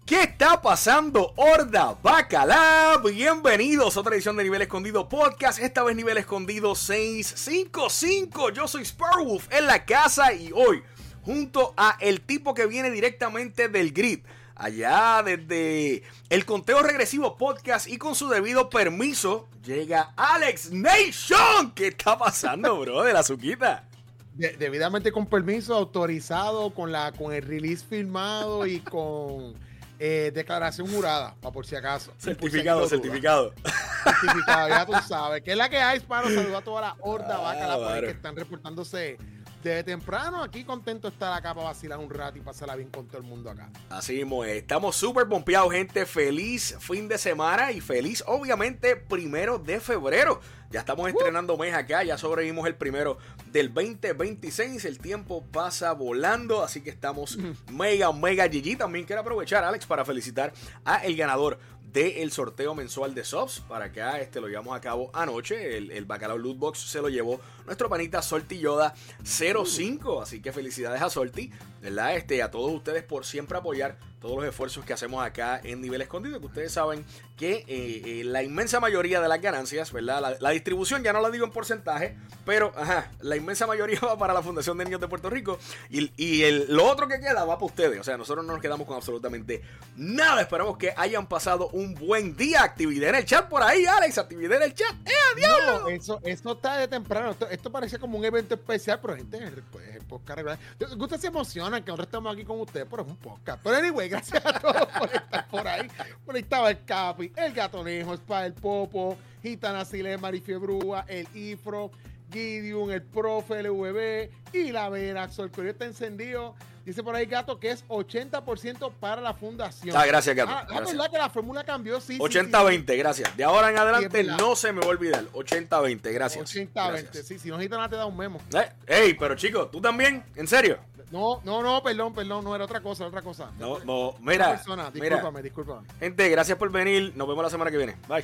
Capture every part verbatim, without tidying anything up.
¿Qué está pasando, Horda Bacala? Bienvenidos a otra edición de Nivel Escondido Podcast. Esta vez Nivel Escondido seiscientos cincuenta y cinco. Yo soy Sparwolf en la casa y hoy, junto a el tipo que viene directamente del grid, allá desde el Conteo Regresivo Podcast y con su debido permiso, llega Alex Nation. ¿Qué está pasando, bro? De la Azuquita. De, debidamente con permiso, autorizado, con la con el release firmado y con eh, declaración jurada, para por si acaso. Certificado, si certificado. Certificado, ya tú sabes. ¿Qué es la que hay, Sparo? Saludos a toda la horda ah, bacala por ahí claro. que están reportándose desde temprano. Aquí contento de estar acá para vacilar un rato y pasarla bien con todo el mundo acá. Así mismo es. Estamos súper pompeados, gente. Feliz fin de semana y feliz, obviamente, primero de febrero. Ya estamos estrenando mes acá, ya sobrevivimos el primero del veinte veintiséis. El tiempo pasa volando, así que estamos mega, mega G G. También quiero aprovechar, Alex, para felicitar a el ganador del sorteo mensual de subs. Para acá, este lo llevamos a cabo anoche. El, el Bacalao Loot Box se lo llevó nuestro panita Solti Yoda cero cinco. Así que felicidades a Solti, ¿verdad? Este, a todos ustedes por siempre apoyar todos los esfuerzos que hacemos acá en Nivel Escondido, que ustedes saben que eh, eh, la inmensa mayoría de las ganancias, ¿verdad? La, la distribución ya no la digo en porcentaje, pero ajá, la inmensa mayoría va para la Fundación de Niños de Puerto Rico y, y el, lo otro que queda va para ustedes. O sea, nosotros no nos quedamos con absolutamente nada. Esperamos que hayan pasado un buen día. Actividad en el chat por ahí, Alex. Actividad en el chat. ¡Eh, diablo! No, eso, eso está de temprano. Esto, esto parece como un evento especial, pero gente, es el, es el podcast regular. Ustedes se emocionan que nosotros estamos aquí con ustedes, pero es un podcast. Pero anyway, gracias a todos por estar por ahí. Por ahí estaba el Capi, el Gatonejo, Spa, el Popo, Gitana Silé, Marifiebrúa, el Ifro, Gideon, el Profe, el V B y la Vera. El correo está encendido. Dice por ahí Gato que es ochenta por ciento para la fundación. Ah, gracias, Gato. Ah, gracias. verdad que la fórmula cambió, sí. ochenta veinte, sí, sí. Gracias. De ahora en adelante sí, no se me va a olvidar. ochenta veinte, gracias. ochenta veinte, sí. Si no, Gitana te da un memo. Eh, ey, pero chicos, ¿tú también? ¿En serio? No, no, no, perdón, perdón, no era otra cosa, era otra cosa. No, no, mira, persona. mira. Discúlpame, discúlpame. Gente, gracias por venir. Nos vemos la semana que viene. Bye.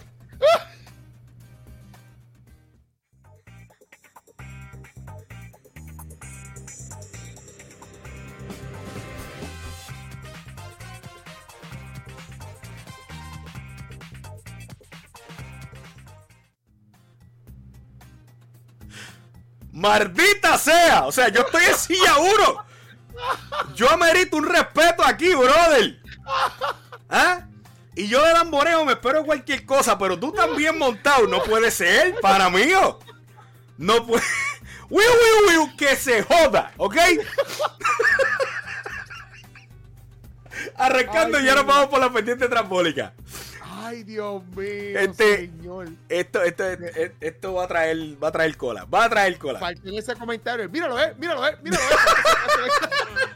¡Maldita sea! O sea, yo estoy en silla uno. Yo amerito un respeto aquí, brother. ¿Ah? Y yo de lamboreo me espero cualquier cosa, pero tú también montado. No puede ser, para mí. No puede. Wiu, wiu, wiu, que se joda, ¿ok? Arrancando, y ya nos vamos por la pendiente trambólica. Ay, Dios mío, este, señor. Esto, esto, esto, esto va a traer, va a traer cola. Va a traer cola. Faltó en ese comentario. Míralo, eh, míralo, eh, míralo, eh.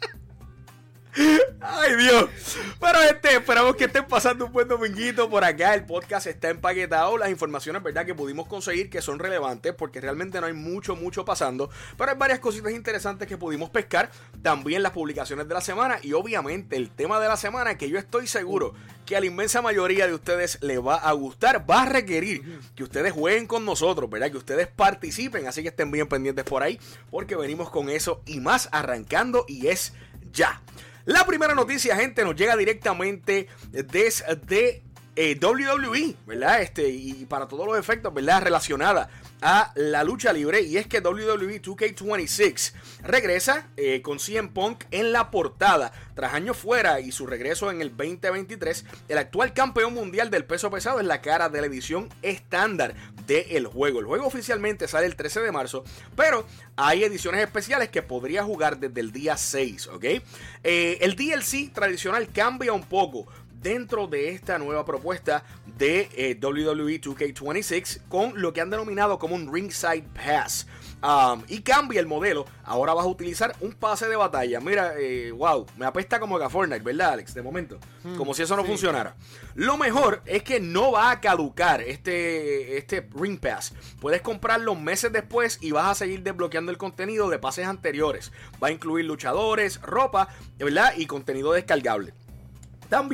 Ay, Dios. Pero este, esperamos que estén pasando un buen dominguito por acá. El podcast está empaquetado. Las informaciones, verdad, que pudimos conseguir que son relevantes, porque realmente no hay mucho, mucho pasando. Pero hay varias cositas interesantes que pudimos pescar. También las publicaciones de la semana. Y obviamente el tema de la semana, que yo estoy seguro que a la inmensa mayoría de ustedes le va a gustar. Va a requerir que ustedes jueguen con nosotros, ¿verdad? Que ustedes participen. Así que estén bien pendientes por ahí, porque venimos con eso y más arrancando, y es ya. La primera noticia, gente, nos llega directamente desde eh, W W E, ¿verdad? Este, y para todos los efectos, ¿verdad? Relacionada a la lucha libre. Y es que W W E dos K veintiséis regresa eh, con C M Punk en la portada. Tras años fuera y su regreso en el veinte veintitrés, el actual campeón mundial del peso pesado es la cara de la edición estándar del juego. El juego oficialmente sale el trece de marzo, pero hay ediciones especiales que podría jugar desde el día seis, ¿ok? Eh, el D L C tradicional cambia un poco dentro de esta nueva propuesta de eh, W W E dos K veintiséis con lo que han denominado como un Ringside Pass. Um, y cambia el modelo. Ahora vas a utilizar un pase de batalla. Mira, eh, wow, me apesta como a Fortnite, ¿verdad, Alex? De momento, mm, como si eso no sí. funcionara. Lo mejor es que no va a caducar este, este Ring Pass. Puedes comprarlo meses después y vas a seguir desbloqueando el contenido de pases anteriores. Va a incluir luchadores, ropa, ¿verdad? Y contenido descargable. También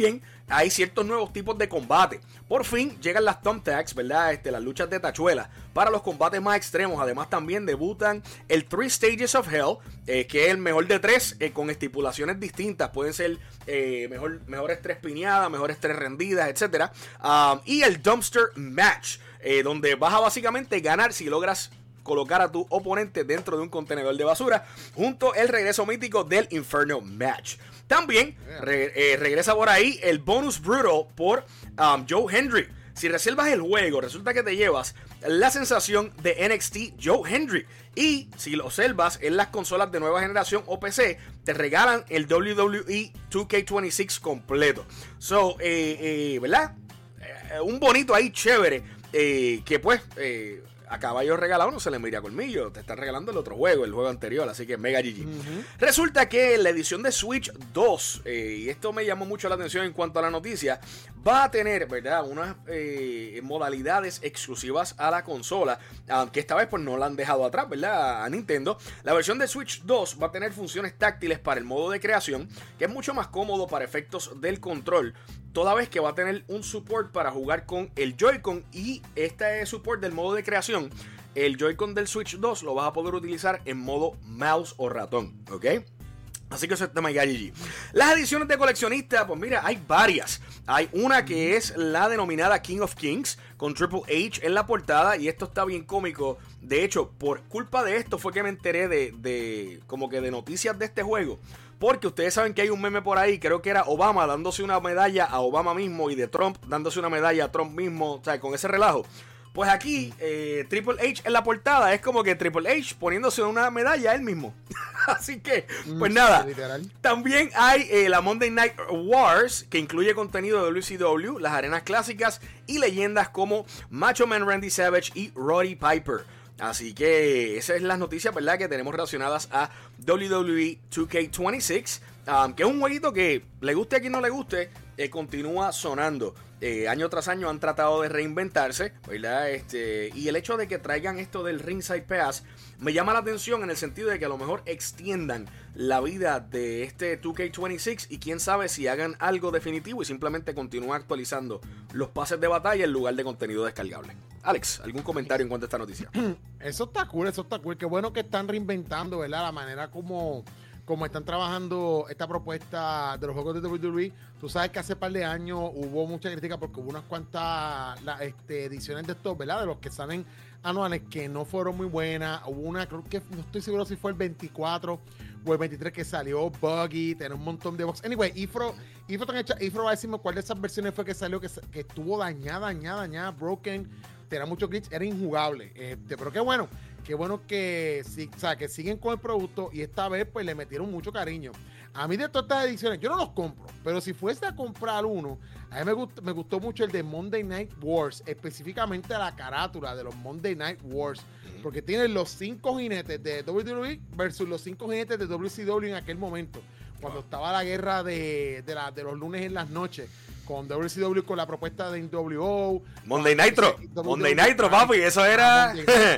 hay ciertos nuevos tipos de combate. Por fin llegan las thumbtacks, ¿verdad? Este, las luchas de tachuela para los combates más extremos. Además también debutan el Three Stages of Hell, eh, que es el mejor de tres, eh, con estipulaciones distintas. Pueden ser eh, mejor, mejores tres piñadas, mejores tres rendidas, etcétera. Um, y el Dumpster Match, eh, donde vas a básicamente ganar si logras colocar a tu oponente dentro de un contenedor de basura, junto al regreso mítico del Inferno Match. También re, eh, regresa por ahí el Bonus Brutal por um, Joe Hendry. Si reservas el juego, resulta que te llevas la sensación de N X T Joe Hendry. Y si lo observas en las consolas de nueva generación o P C, te regalan el W W E dos K veintiséis completo. So, eh, eh, ¿verdad? Eh, un bonito ahí chévere, eh, que pues... Eh, a caballo regalado no se le mira colmillo. Te están regalando el otro juego, el juego anterior. Así que mega G G. Uh-huh. Resulta que la edición de Switch dos, eh, y esto me llamó mucho la atención en cuanto a la noticia, va a tener, ¿verdad?, unas eh, modalidades exclusivas a la consola, aunque esta vez pues no la han dejado atrás, ¿verdad?, a Nintendo. La versión de Switch dos va a tener funciones táctiles para el modo de creación, que es mucho más cómodo para efectos del control, toda vez que va a tener un support para jugar con el Joy-Con, y este support del modo de creación, el Joy-Con del Switch dos lo vas a poder utilizar en modo mouse o ratón, ¿ok? Así que eso está Mega G G. Las ediciones de coleccionista, pues mira, hay varias. Hay una que es la denominada King of Kings, con Triple H en la portada, y esto está bien cómico. De hecho, por culpa de esto fue que me enteré de, de como que de noticias de este juego. Porque ustedes saben que hay un meme por ahí, creo que era Obama dándose una medalla a Obama mismo, y de Trump dándose una medalla a Trump mismo, o sea, con ese relajo. Pues aquí, eh, Triple H en la portada es como que Triple H poniéndose una medalla a él mismo. Así que, pues nada. Literal. También hay eh, la Monday Night Wars, que incluye contenido de W C W, las arenas clásicas y leyendas como Macho Man Randy Savage y Roddy Piper. Así que esas son las noticias, ¿verdad?, que tenemos relacionadas a W W E dos K veintiséis, um, que es un jueguito que, le guste a quien no le guste, eh, continúa sonando. Eh, año tras año han tratado de reinventarse, ¿verdad? Este, y el hecho de que traigan esto del Ringside Pass me llama la atención, en el sentido de que a lo mejor extiendan la vida de este dos K veintiséis, y quién sabe si hagan algo definitivo y simplemente continúen actualizando los pases de batalla en lugar de contenido descargable. Alex, ¿algún comentario en cuanto a esta noticia? Eso está cool, eso está cool. Qué bueno que están reinventando, ¿verdad?, la manera como... como están trabajando esta propuesta de los juegos de W W E. Tú sabes que hace par de años hubo mucha crítica porque hubo unas cuantas la, este, ediciones de estos, ¿verdad?, de los que salen anuales, que no fueron muy buenas. Hubo una, creo que no estoy seguro si fue el veinticuatro o el veintitrés, que salió buggy, tenía un montón de bugs. Anyway, Ifro, Ifro, Ifro va a decirme cuál de esas versiones fue que salió, que, que estuvo dañada, dañada, dañada, broken, tenía muchos glitches, era injugable. Este, pero qué bueno. Qué bueno que, sí, o sea, que siguen con el producto, y esta vez pues le metieron mucho cariño. A mí de todas estas ediciones, yo no los compro, pero si fuese a comprar uno, a mí me gustó, me gustó mucho el de Monday Night Wars, específicamente la carátula de los Monday Night Wars, porque tienen los cinco jinetes de W W E versus los cinco jinetes de W C W en aquel momento, cuando estaba la guerra de, de, la, de los lunes en las noches, con W C W, con la propuesta de N W O. Monday Nitro, Monday Nitro, papi, eso era...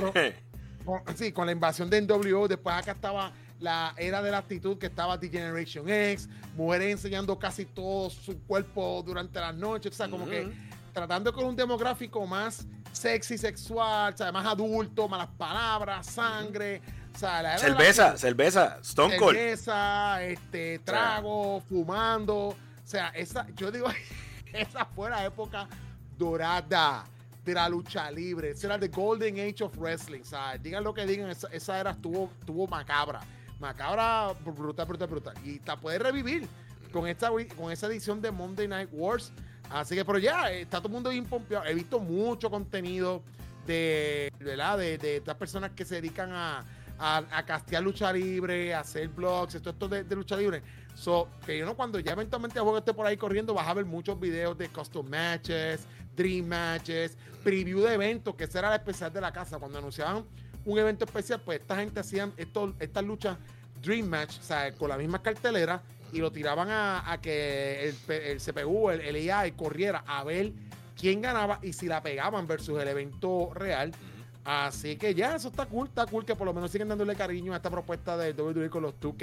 Con, sí, con la invasión de N W O. Después acá estaba la era de la actitud, que estaba The Generation X, mujeres enseñando casi todo su cuerpo durante las noches, o sea, como uh-huh. que tratando con un demográfico más sexy, sexual, o sea, más adulto, malas palabras, sangre, o sea, la era cerveza, la cerveza, Stone Cold, cerveza, este, trago, o sea, fumando, o sea, esa, yo digo, esa fue la época dorada de la lucha libre. Esa era the Golden Age of Wrestling. O sea, digan lo que digan, esa, esa era estuvo, estuvo macabra. Macabra, brutal, brutal, brutal. Y la puede revivir con esta con esa edición de Monday Night Wars. Así que, pero ya, está todo el mundo bien pompeado. He visto mucho contenido de, ¿verdad? De, de estas personas que se dedican a, a, a castear lucha libre, a hacer blogs, esto, esto de, de lucha libre. So, que yo no, cuando ya eventualmente el juego esté por ahí corriendo, vas a ver muchos videos de custom matches, dream matches, preview de eventos, que esa era la especial de la casa. Cuando anunciaban un evento especial, pues esta gente hacían esto, estas luchas dream match, o sea, con la misma cartelera, y lo tiraban a, a que el, el C P U, el, el A I corriera a ver quién ganaba y si la pegaban versus el evento real. Así que ya, eso está cool, está cool que por lo menos siguen dándole cariño a esta propuesta de W W E con los dos K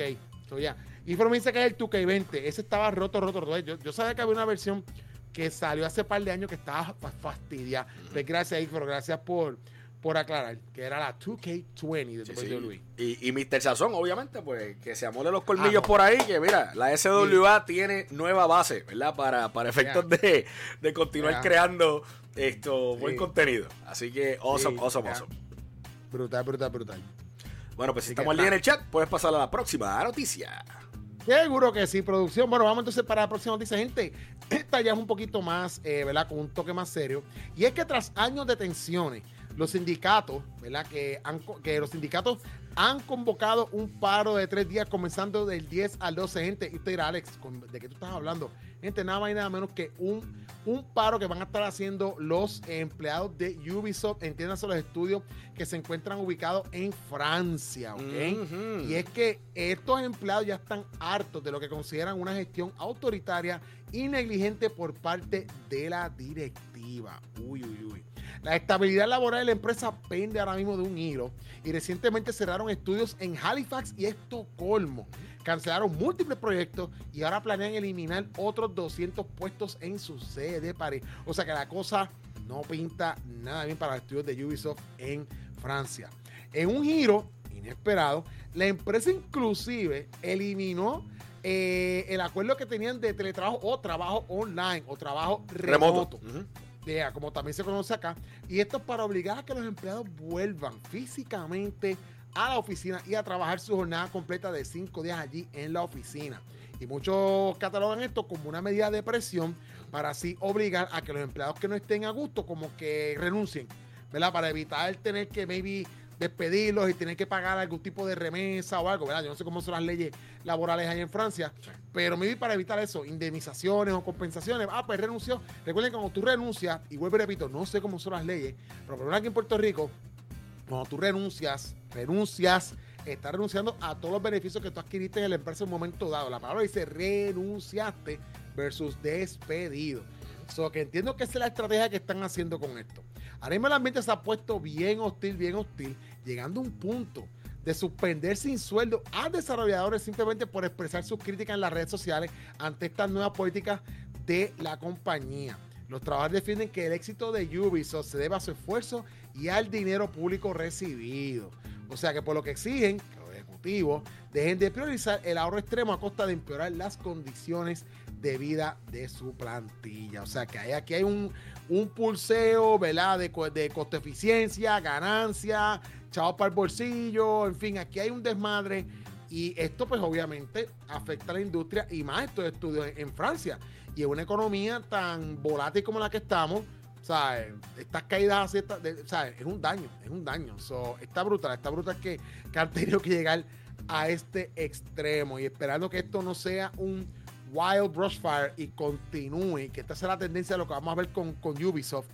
So, yeah. Y por me dice que es el dos K veinte. Ese estaba roto, roto, roto. Yo, yo sabía que había una versión que salió hace par de años que estaba fastidia. Uh-huh. Pues gracias, Icaro, gracias por, por aclarar, que era la dos K veinte de sí, W W E. Sí. Y, y mister Sazón, obviamente, pues que se amole los colmillos ah, por ahí, que mira, la S W A sí. tiene nueva base, ¿verdad? Para, para efectos yeah. de, de continuar yeah. creando esto sí. buen contenido. Así que, awesome, sí, awesome, yeah. awesome. Brutal, brutal, brutal. Bueno, pues si estamos al día en el chat, puedes pasar a la próxima noticia. Seguro que sí, producción. Bueno, vamos entonces para la próxima noticia, gente. Esta ya es un poquito más, eh, ¿verdad? Con un toque más serio. Y es que tras años de tensiones, los sindicatos, ¿verdad? Que, han, que los sindicatos han convocado un paro de tres días comenzando del diez al doce, gente. Y usted dirá, Alex, ¿de qué tú estás hablando? Gente, nada más y nada menos que un, un paro que van a estar haciendo los empleados de Ubisoft, entiéndase, los estudios que se encuentran ubicados en Francia, ¿ok? Uh-huh. Y es que estos empleados ya están hartos de lo que consideran una gestión autoritaria y negligente por parte de la directiva. Uy, uy, uy. La estabilidad laboral de la empresa pende ahora mismo de un hilo y recientemente cerraron estudios en Halifax y Estocolmo. Cancelaron múltiples proyectos y ahora planean eliminar otros doscientos puestos en su sede de París. O sea que la cosa no pinta nada bien para los estudios de Ubisoft en Francia. En un giro inesperado, la empresa inclusive eliminó eh, el acuerdo que tenían de teletrabajo o trabajo online o trabajo remoto. remoto. Uh-huh. Yeah, como también se conoce acá, y esto es para obligar a que los empleados vuelvan físicamente a la oficina y a trabajar su jornada completa de cinco días allí en la oficina. Y muchos catalogan esto como una medida de presión para así obligar a que los empleados que no estén a gusto como que renuncien, ¿verdad? Para evitar tener que maybe despedirlos y tener que pagar algún tipo de remesa o algo, ¿verdad? Yo no sé cómo son las leyes laborales ahí en Francia, sí. pero maybe para evitar eso, indemnizaciones o compensaciones. Ah, pues renunció. Recuerden que cuando tú renuncias, y vuelvo y repito, no sé cómo son las leyes, pero por ejemplo aquí en Puerto Rico, cuando tú renuncias, renuncias, estás renunciando a todos los beneficios que tú adquiriste en la empresa en un momento dado. La palabra dice renunciaste versus despedido. So, que entiendo que esa es la estrategia que están haciendo con esto. Ahora mismo el ambiente se ha puesto bien hostil, bien hostil, llegando a un punto de suspender sin sueldo a desarrolladores simplemente por expresar sus críticas en las redes sociales ante estas nuevas políticas de la compañía. Los trabajadores defienden que el éxito de Ubisoft se debe a su esfuerzo y al dinero público recibido. O sea que por lo que exigen que los ejecutivos dejen de priorizar el ahorro extremo a costa de empeorar las condiciones de vida de su plantilla. O sea que hay, aquí hay un, un pulseo, ¿verdad? De, de costo eficiencia, ganancia, chavos para el bolsillo, en fin, aquí hay un desmadre y esto pues obviamente afecta a la industria y más estos estudios en, en Francia. Y en una economía tan volátil como la que estamos, ¿sabes? Estas caídas así, ¿sabes? Es un daño, es un daño. So, está brutal, está brutal que, que han tenido que llegar a este extremo y esperando que esto no sea un wild brushfire y continúe, que esta sea la tendencia de lo que vamos a ver con, con Ubisoft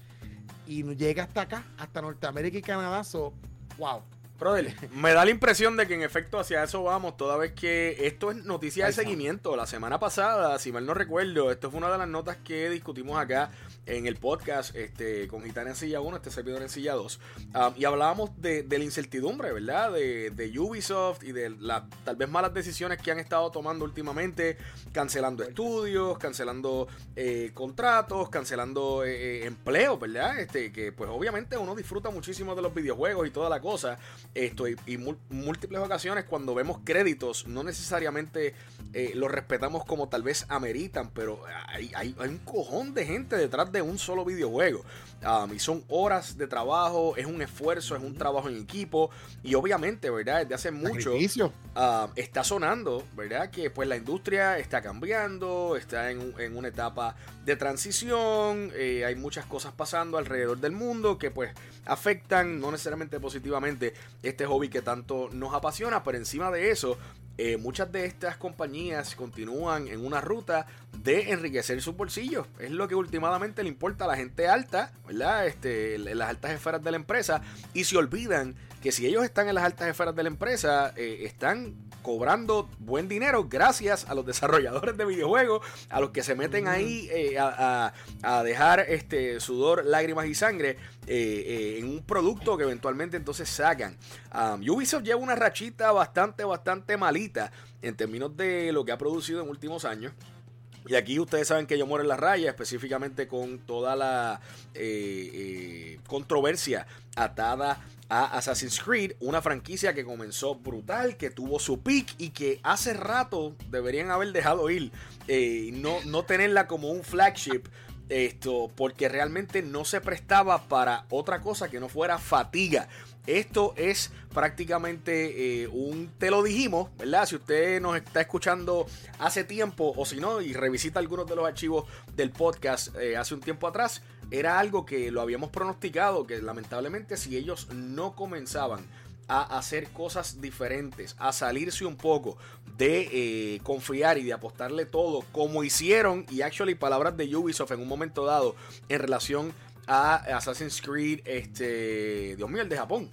y llega hasta acá, hasta Norteamérica y Canadá. So, wow. Brother, me da la impresión de que en efecto hacia eso vamos, toda vez que esto es noticia de seguimiento. La semana pasada, si mal no recuerdo, esto fue una de las notas que discutimos acá en el podcast este, con Gitana en Silla uno, este servidor en Silla dos, um, y hablábamos de, de la incertidumbre, ¿verdad? De, de Ubisoft y de las tal vez malas decisiones que han estado tomando últimamente, cancelando estudios, cancelando eh, contratos, cancelando eh, empleos, ¿verdad? Este, que pues obviamente uno disfruta muchísimo de los videojuegos y toda la cosa. Esto y, y múltiples ocasiones cuando vemos créditos no necesariamente eh, los respetamos como tal vez ameritan, pero hay, hay, hay un cojón de gente detrás de un solo videojuego, um, y son horas de trabajo, es un esfuerzo, es un trabajo en equipo y obviamente, ¿verdad? Desde hace mucho uh, está sonando, ¿verdad? Que pues la industria está cambiando, está en, en una etapa de transición, eh, hay muchas cosas pasando alrededor del mundo que pues afectan no necesariamente positivamente este hobby que tanto nos apasiona, pero encima de eso eh, muchas de estas compañías continúan en una ruta de enriquecer sus bolsillos. Es lo que últimamente le importa a la gente alta, ¿verdad? Este, en las altas esferas de la empresa, y se olvidan que si ellos están en las altas esferas de la empresa, eh, están cobrando buen dinero gracias a los desarrolladores de videojuegos, a los que se meten ahí eh, a, a, a dejar este sudor, lágrimas y sangre eh, eh, en un producto que eventualmente entonces sacan. Um, Ubisoft lleva una rachita bastante, bastante malita en términos de lo que ha producido en últimos años. Y aquí ustedes saben que yo muero en la raya, específicamente con toda la eh, eh, controversia atada a Assassin's Creed, una franquicia que comenzó brutal, que tuvo su peak y que hace rato deberían haber dejado ir, eh, no, no tenerla como un flagship, esto, porque realmente no se prestaba para otra cosa que no fuera fatiga. Esto es prácticamente eh, un te lo dijimos, ¿verdad? Si usted nos está escuchando hace tiempo o si no y revisita algunos de los archivos del podcast eh, hace un tiempo atrás, era algo que lo habíamos pronosticado, que lamentablemente si ellos no comenzaban a hacer cosas diferentes, a salirse un poco de eh, confiar y de apostarle todo como hicieron, y actually palabras de Ubisoft en un momento dado en relación a Assassin's Creed, este, Dios mío, el de Japón.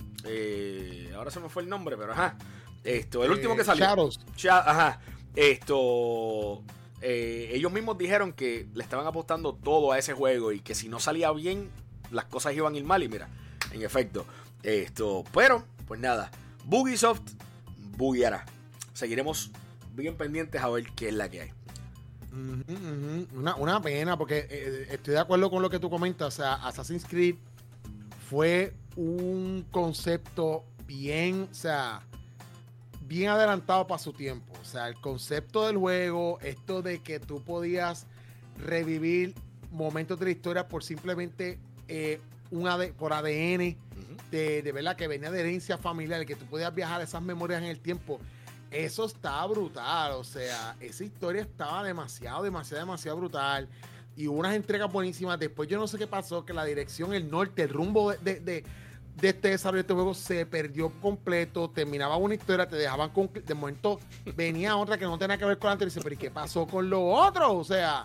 Eh, ahora se me fue el nombre, pero ajá. Esto, el eh, último que salió. Shadows. Sha- ajá. Esto, eh, ellos mismos dijeron que le estaban apostando todo a ese juego y que si no salía bien, las cosas iban a ir mal. Y mira, en efecto, esto, pero, pues nada, Bugisoft bugueará. Seguiremos bien pendientes a ver qué es la que hay. Uh-huh, uh-huh. Una, una pena, porque eh, estoy de acuerdo con lo que tú comentas. O sea, Assassin's Creed fue un concepto bien, o sea, bien adelantado para su tiempo. O sea, el concepto del juego, esto de que tú podías revivir momentos de la historia por simplemente eh, un A D, por A D N, uh-huh. de, de verdad que venía de herencia familiar, que tú podías viajar esas memorias en el tiempo. Eso está brutal, o sea, esa historia estaba demasiado, demasiado, demasiado brutal. Y hubo unas entregas buenísimas. Después yo no sé qué pasó, que la dirección, el norte, el rumbo de, de, de, de este desarrollo de este juego se perdió completo. Terminaba una historia, te dejaban con... De momento venía otra que no tenía que ver con la anterior. Y dice, pero ¿y qué pasó con lo otro? O sea,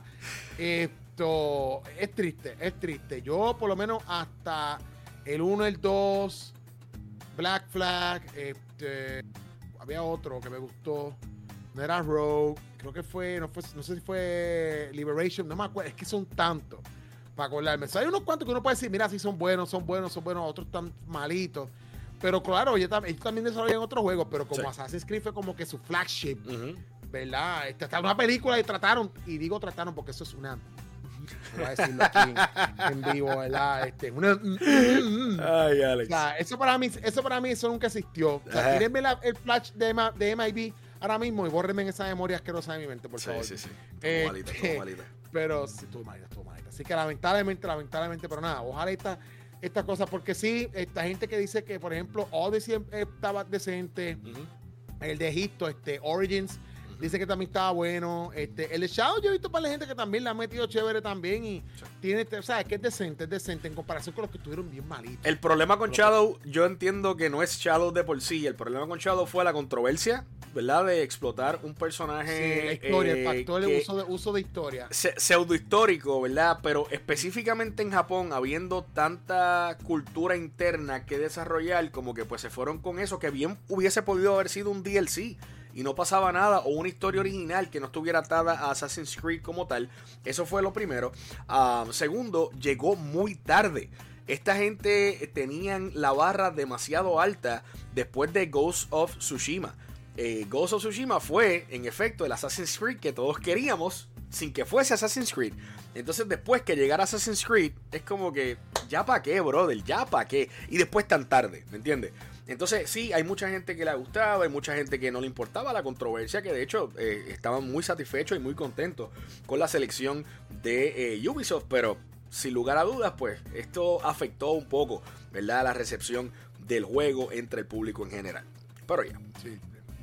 esto es triste, es triste. Yo por lo menos hasta el uno, el dos, Black Flag, este... había otro que me gustó, no era Rogue, creo que fue, no fue, no sé si fue Liberation, no me acuerdo, es que son tantos para acordarme. O sea, hay unos cuantos que uno puede decir, mira, si son buenos, son buenos, son buenos, otros están malitos. Pero claro, ellos, ellos también desarrollan otros juegos, pero como sí. Assassin's Creed fue como que su flagship, uh-huh. ¿verdad? Esta está una película y trataron, y digo trataron porque eso es una... voy a decirlo aquí en, en vivo, ¿verdad? Este, una, mm, mm, mm. Ay, Alex. O sea, eso para mí, eso para mí eso nunca existió. O sea, tírenme la, el flash de, de M I B ahora mismo y bórrenme en esa memoria asquerosa de mi mente, por sí, favor. Sí, sí, sí. Eh, malita, eh, malita. Pero sí, estuvo malita, estuvo malita. Así que lamentablemente, lamentablemente, pero nada, ojalá esta, esta cosa, porque sí, esta gente que dice que, por ejemplo, Odyssey estaba decente, uh-huh. el de Egipto, este, Origins, dice que también estaba bueno. Este, el de Shadow yo he visto para la gente que también le ha metido chévere también. Y sí. tiene, o sea, es que es decente, es decente en comparación con los que estuvieron bien malitos. El problema con Shadow, yo entiendo que no es Shadow de por sí. El problema con Shadow fue la controversia, ¿verdad? De explotar un personaje. Sí, la historia, eh, el factor de uso, de uso de historia. Pseudo histórico, ¿verdad? Pero específicamente en Japón, habiendo tanta cultura interna que desarrollar, como que pues se fueron con eso, que bien hubiese podido haber sido un D L C. Y no pasaba nada, o una historia original que no estuviera atada a Assassin's Creed como tal. Eso fue lo primero. Uh, segundo, llegó muy tarde. Esta gente tenían la barra demasiado alta después de Ghost of Tsushima. Eh, Ghost of Tsushima fue, en efecto, el Assassin's Creed que todos queríamos, sin que fuese Assassin's Creed. Entonces, después que llegara Assassin's Creed, es como que, ¿ya pa' qué, brother? ¿Ya pa' qué? Y después tan tarde, ¿me entiendes? Entonces, sí, hay mucha gente que le ha gustado, hay mucha gente que no le importaba la controversia, que de hecho eh, estaban muy satisfechos y muy contentos con la selección de eh, Ubisoft, pero sin lugar a dudas, pues esto afectó un poco, ¿verdad?, la recepción del juego entre el público en general. Pero ya. Sí,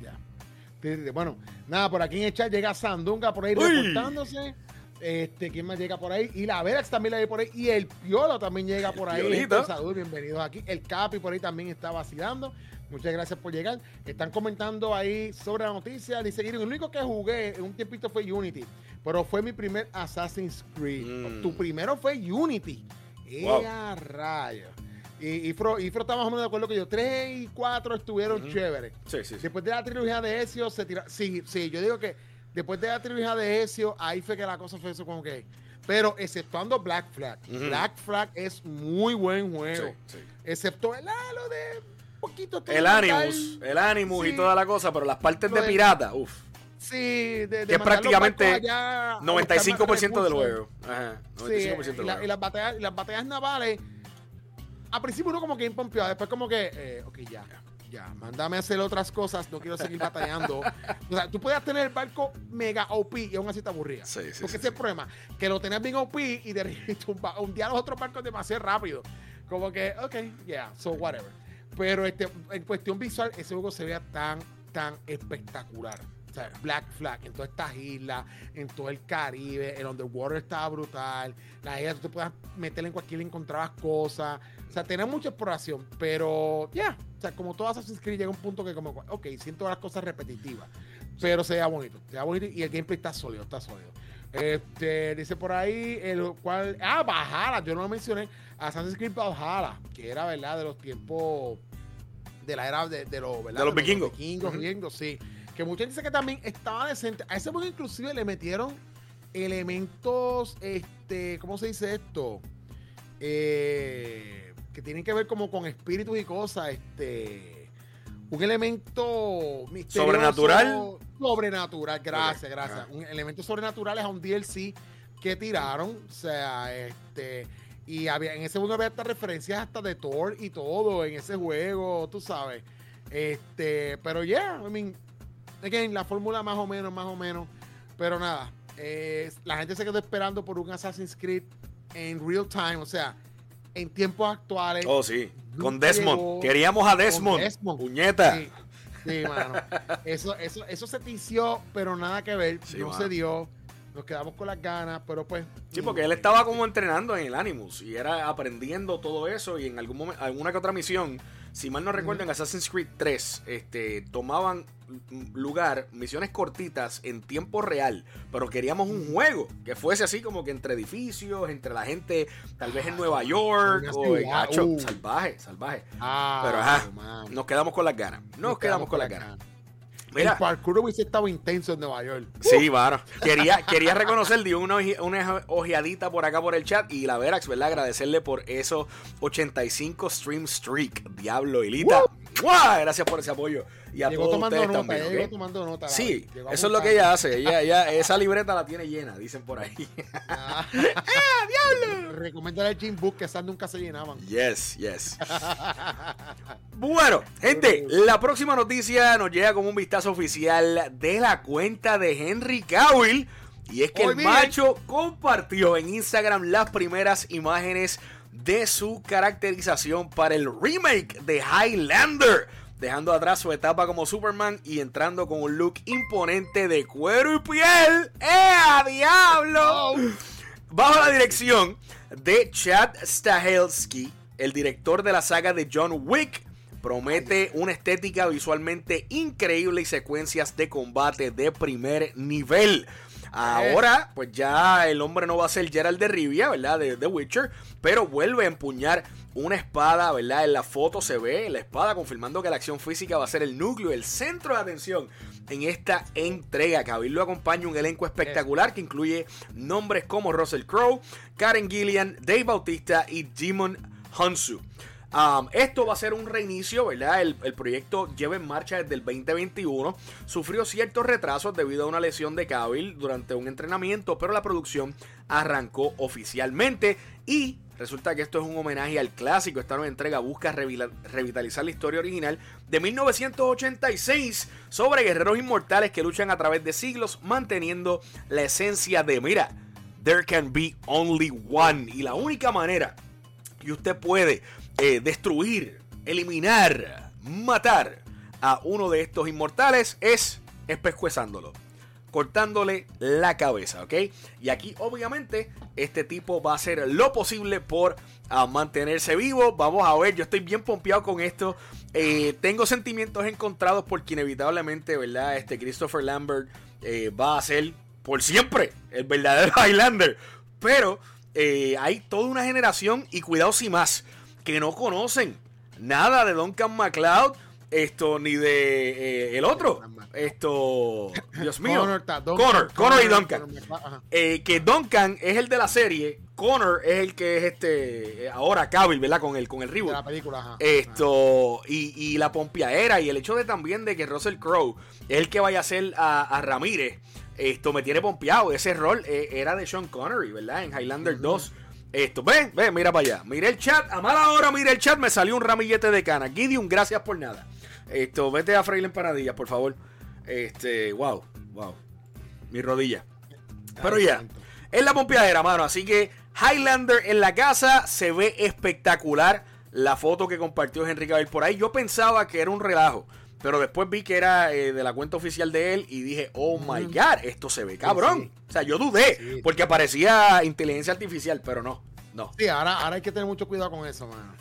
ya. Bueno, nada, por aquí en el chat llega Sandunga por ahí reportándose. Este, ¿quién más llega por ahí? Y la Verax también la hay por ahí. Y el Piolo también llega por ahí. Gente, salud, bienvenidos aquí. El Capi por ahí también está vacilando. Muchas gracias por llegar. Están comentando ahí sobre la noticia. Dice, el único que jugué en un tiempito fue Unity. Pero fue mi primer Assassin's Creed. Mm. Tu primero fue Unity. ¡Eh, wow! Rayo! Y Ifro, Ifro está más o menos de acuerdo que yo. tres y cuatro estuvieron uh-huh. chéveres. Sí, sí, sí. Después de la trilogía de Ezio se tira. Sí, sí, yo digo que después de la trilogía de Ezio, ahí fue que la cosa fue eso como que. Pero exceptuando Black Flag. Uh-huh. Black Flag es muy buen juego. Sí, sí. Excepto el halo de un poquito. El Animus. El Animus sí. y toda la cosa, pero las partes de, de pirata, uff. Sí, de, de que es prácticamente noventa y cinco por ciento del juego. Ajá, noventa y cinco por ciento sí, del y, la, y, las batallas, y las batallas navales, al principio uno como que impompeado, después como que, eh, ok, ya, ya, mándame a hacer otras cosas, no quiero seguir batallando. O sea, tú podías tener el barco mega O P y aún así te aburrías. Sí, sí, porque sí, ese sí. es el problema, que lo tenías bien O P y de repente hundía los otros barcos demasiado rápido. Como que, ok, yeah, so whatever. Pero este, en cuestión visual, ese juego se veía tan, tan espectacular. O sea, Black Flag, en todas estas islas, en todo el Caribe, el Underwater estaba brutal. La isla, tú te podías meter en cualquier, encontrabas cosas. O sea, tenía mucha exploración, pero ya, yeah, o sea, como todo Assassin's Creed llega a un punto que como, ok, siento las cosas repetitivas, pero se veía bonito, se veía bonito y el gameplay está sólido, está sólido. Este, dice por ahí, el cual, ah, Valhalla, yo no lo mencioné, Assassin's Creed Valhalla, que era, ¿verdad?, de los tiempos, de la era de, de los, ¿verdad? De los vikingos. De los vikingos, uh-huh. vikingos, sí. Que muchos dicen que también estaba decente. A ese juego inclusive le metieron elementos, este, ¿cómo se dice esto? Eh, que tienen que ver como con espíritus y cosas, este, un elemento misterioso. ¿Sobrenatural? Sobrenatural, gracias, okay. gracias. Uh-huh. Un elemento sobrenatural es a un D L C que tiraron, o sea, este, y había, en ese juego había hasta referencias hasta de Thor y todo en ese juego, tú sabes. Este, pero ya, yeah, I mean, again, la fórmula más o menos, más o menos. Pero nada, eh, la gente se quedó esperando por un Assassin's Creed en real time, o sea, en tiempos actuales. Oh, sí, con Desmond. Llegó, Queríamos a Desmond. Desmond. Puñeta. Sí, sí, mano. Eso, eso, eso se tició, pero nada que ver. Sí, no mano. se dio. Nos quedamos con las ganas, pero pues. Sí, porque él estaba como entrenando en el Animus y era aprendiendo todo eso y en algún momento, alguna que otra misión. Si mal no recuerdo, mm. en Assassin's Creed tres este, tomaban lugar misiones cortitas en tiempo real, pero queríamos un juego que fuese así como que entre edificios, entre la gente, tal vez en Nueva York o en Hacho, uh. salvaje, salvaje. Ah, pero ajá, man. nos quedamos con las ganas. Nos, nos quedamos, quedamos con las ganas. ganas. Mira, el parkour hubiese estado intenso en Nueva York. Sí, bueno. Quería, quería reconocer, dio una, una ojeadita por acá por el chat y la Verax, ¿verdad? Agradecerle por esos ochenta y cinco stream streak. Diablo, Hilita. ¡Wow! Gracias por ese apoyo. Y a llegó todos tomando ustedes nota, también. ¿okay? Llegó tomando nota. Sí, eso es lo que ella hace. Ella, ella, esa libreta la tiene llena, dicen por ahí. ¡Ah, diablo! Recomiéndale el Gym Book, que esas nunca se llenaban. Yes, yes. Bueno, gente, la próxima noticia nos llega como un vistazo oficial de la cuenta de Henry Cavill. Y es que Hoy el bien. macho compartió en Instagram las primeras imágenes de su caracterización para el remake de Highlander, dejando atrás su etapa como Superman y entrando con un look imponente de cuero y piel. ¡Eh, a diablo! Bajo la dirección de Chad Stahelski, el director de la saga de John Wick, promete una estética visualmente increíble y secuencias de combate de primer nivel. Ahora, pues ya el hombre no va a ser Geralt de Rivia, ¿verdad? De The Witcher, pero vuelve a empuñar una espada, ¿verdad? En la foto se ve la espada confirmando que la acción física va a ser el núcleo, el centro de atención en esta entrega. Cavill lo acompaña un elenco espectacular que incluye nombres como Russell Crowe, Karen Gillian, Dave Bautista y Demon Hunsu. Um, esto va a ser un reinicio, ¿verdad? El, el proyecto lleva en marcha desde el veinte veintiuno. Sufrió ciertos retrasos debido a una lesión de Cavill durante un entrenamiento, pero la producción arrancó oficialmente y resulta que esto es un homenaje al clásico. Esta nueva entrega busca revitalizar la historia original de mil novecientos ochenta y seis sobre guerreros inmortales que luchan a través de siglos, manteniendo la esencia de, mira, there can be only one. Y la única manera que usted puede eh, destruir, eliminar, matar a uno de estos inmortales es espescuezándolo, cortándole la cabeza, ¿ok? Y aquí obviamente este tipo va a hacer lo posible por uh, mantenerse vivo. Vamos a ver, yo estoy bien pompeado con esto. Eh, tengo sentimientos encontrados porque inevitablemente, ¿verdad? Este Christopher Lambert eh, va a ser por siempre el verdadero Highlander. Pero eh, hay toda una generación y cuidado si más que no conocen nada de Duncan MacLeod, esto, ni de eh, el otro, esto, Dios mío, Connor, Duncan, Connor, Connor y Duncan, Connor, eh, que Duncan es el de la serie, Connor es el que es este, ahora Cavill, ¿verdad? Con el, con el reboot, de la película, ajá. esto, y, y la pompiadera, y el hecho de también de que Russell Crowe es el que vaya a hacer a, a Ramírez, esto me tiene pompeado, ese rol eh, era de Sean Connery, ¿verdad? En Highlander uh-huh. dos. Esto, ven, ven, mira para allá. Mira el chat, a mala hora mira el chat, me salió un ramillete de cana. Gideon, gracias por nada. Esto, vete a freír empanadillas, por favor. Este, wow, wow. Mi rodilla. Pero ya, es la pompeadera, mano. Así que Highlander en la casa se ve espectacular. La foto que compartió Henry Cavill por ahí. Yo pensaba que era un relajo, pero después vi que era eh, de la cuenta oficial de él y dije, oh my god, esto se ve cabrón. Sí, sí. O sea, yo dudé, sí, porque parecía inteligencia artificial, pero no, no. Sí, ahora, ahora hay que tener mucho cuidado con eso, mano.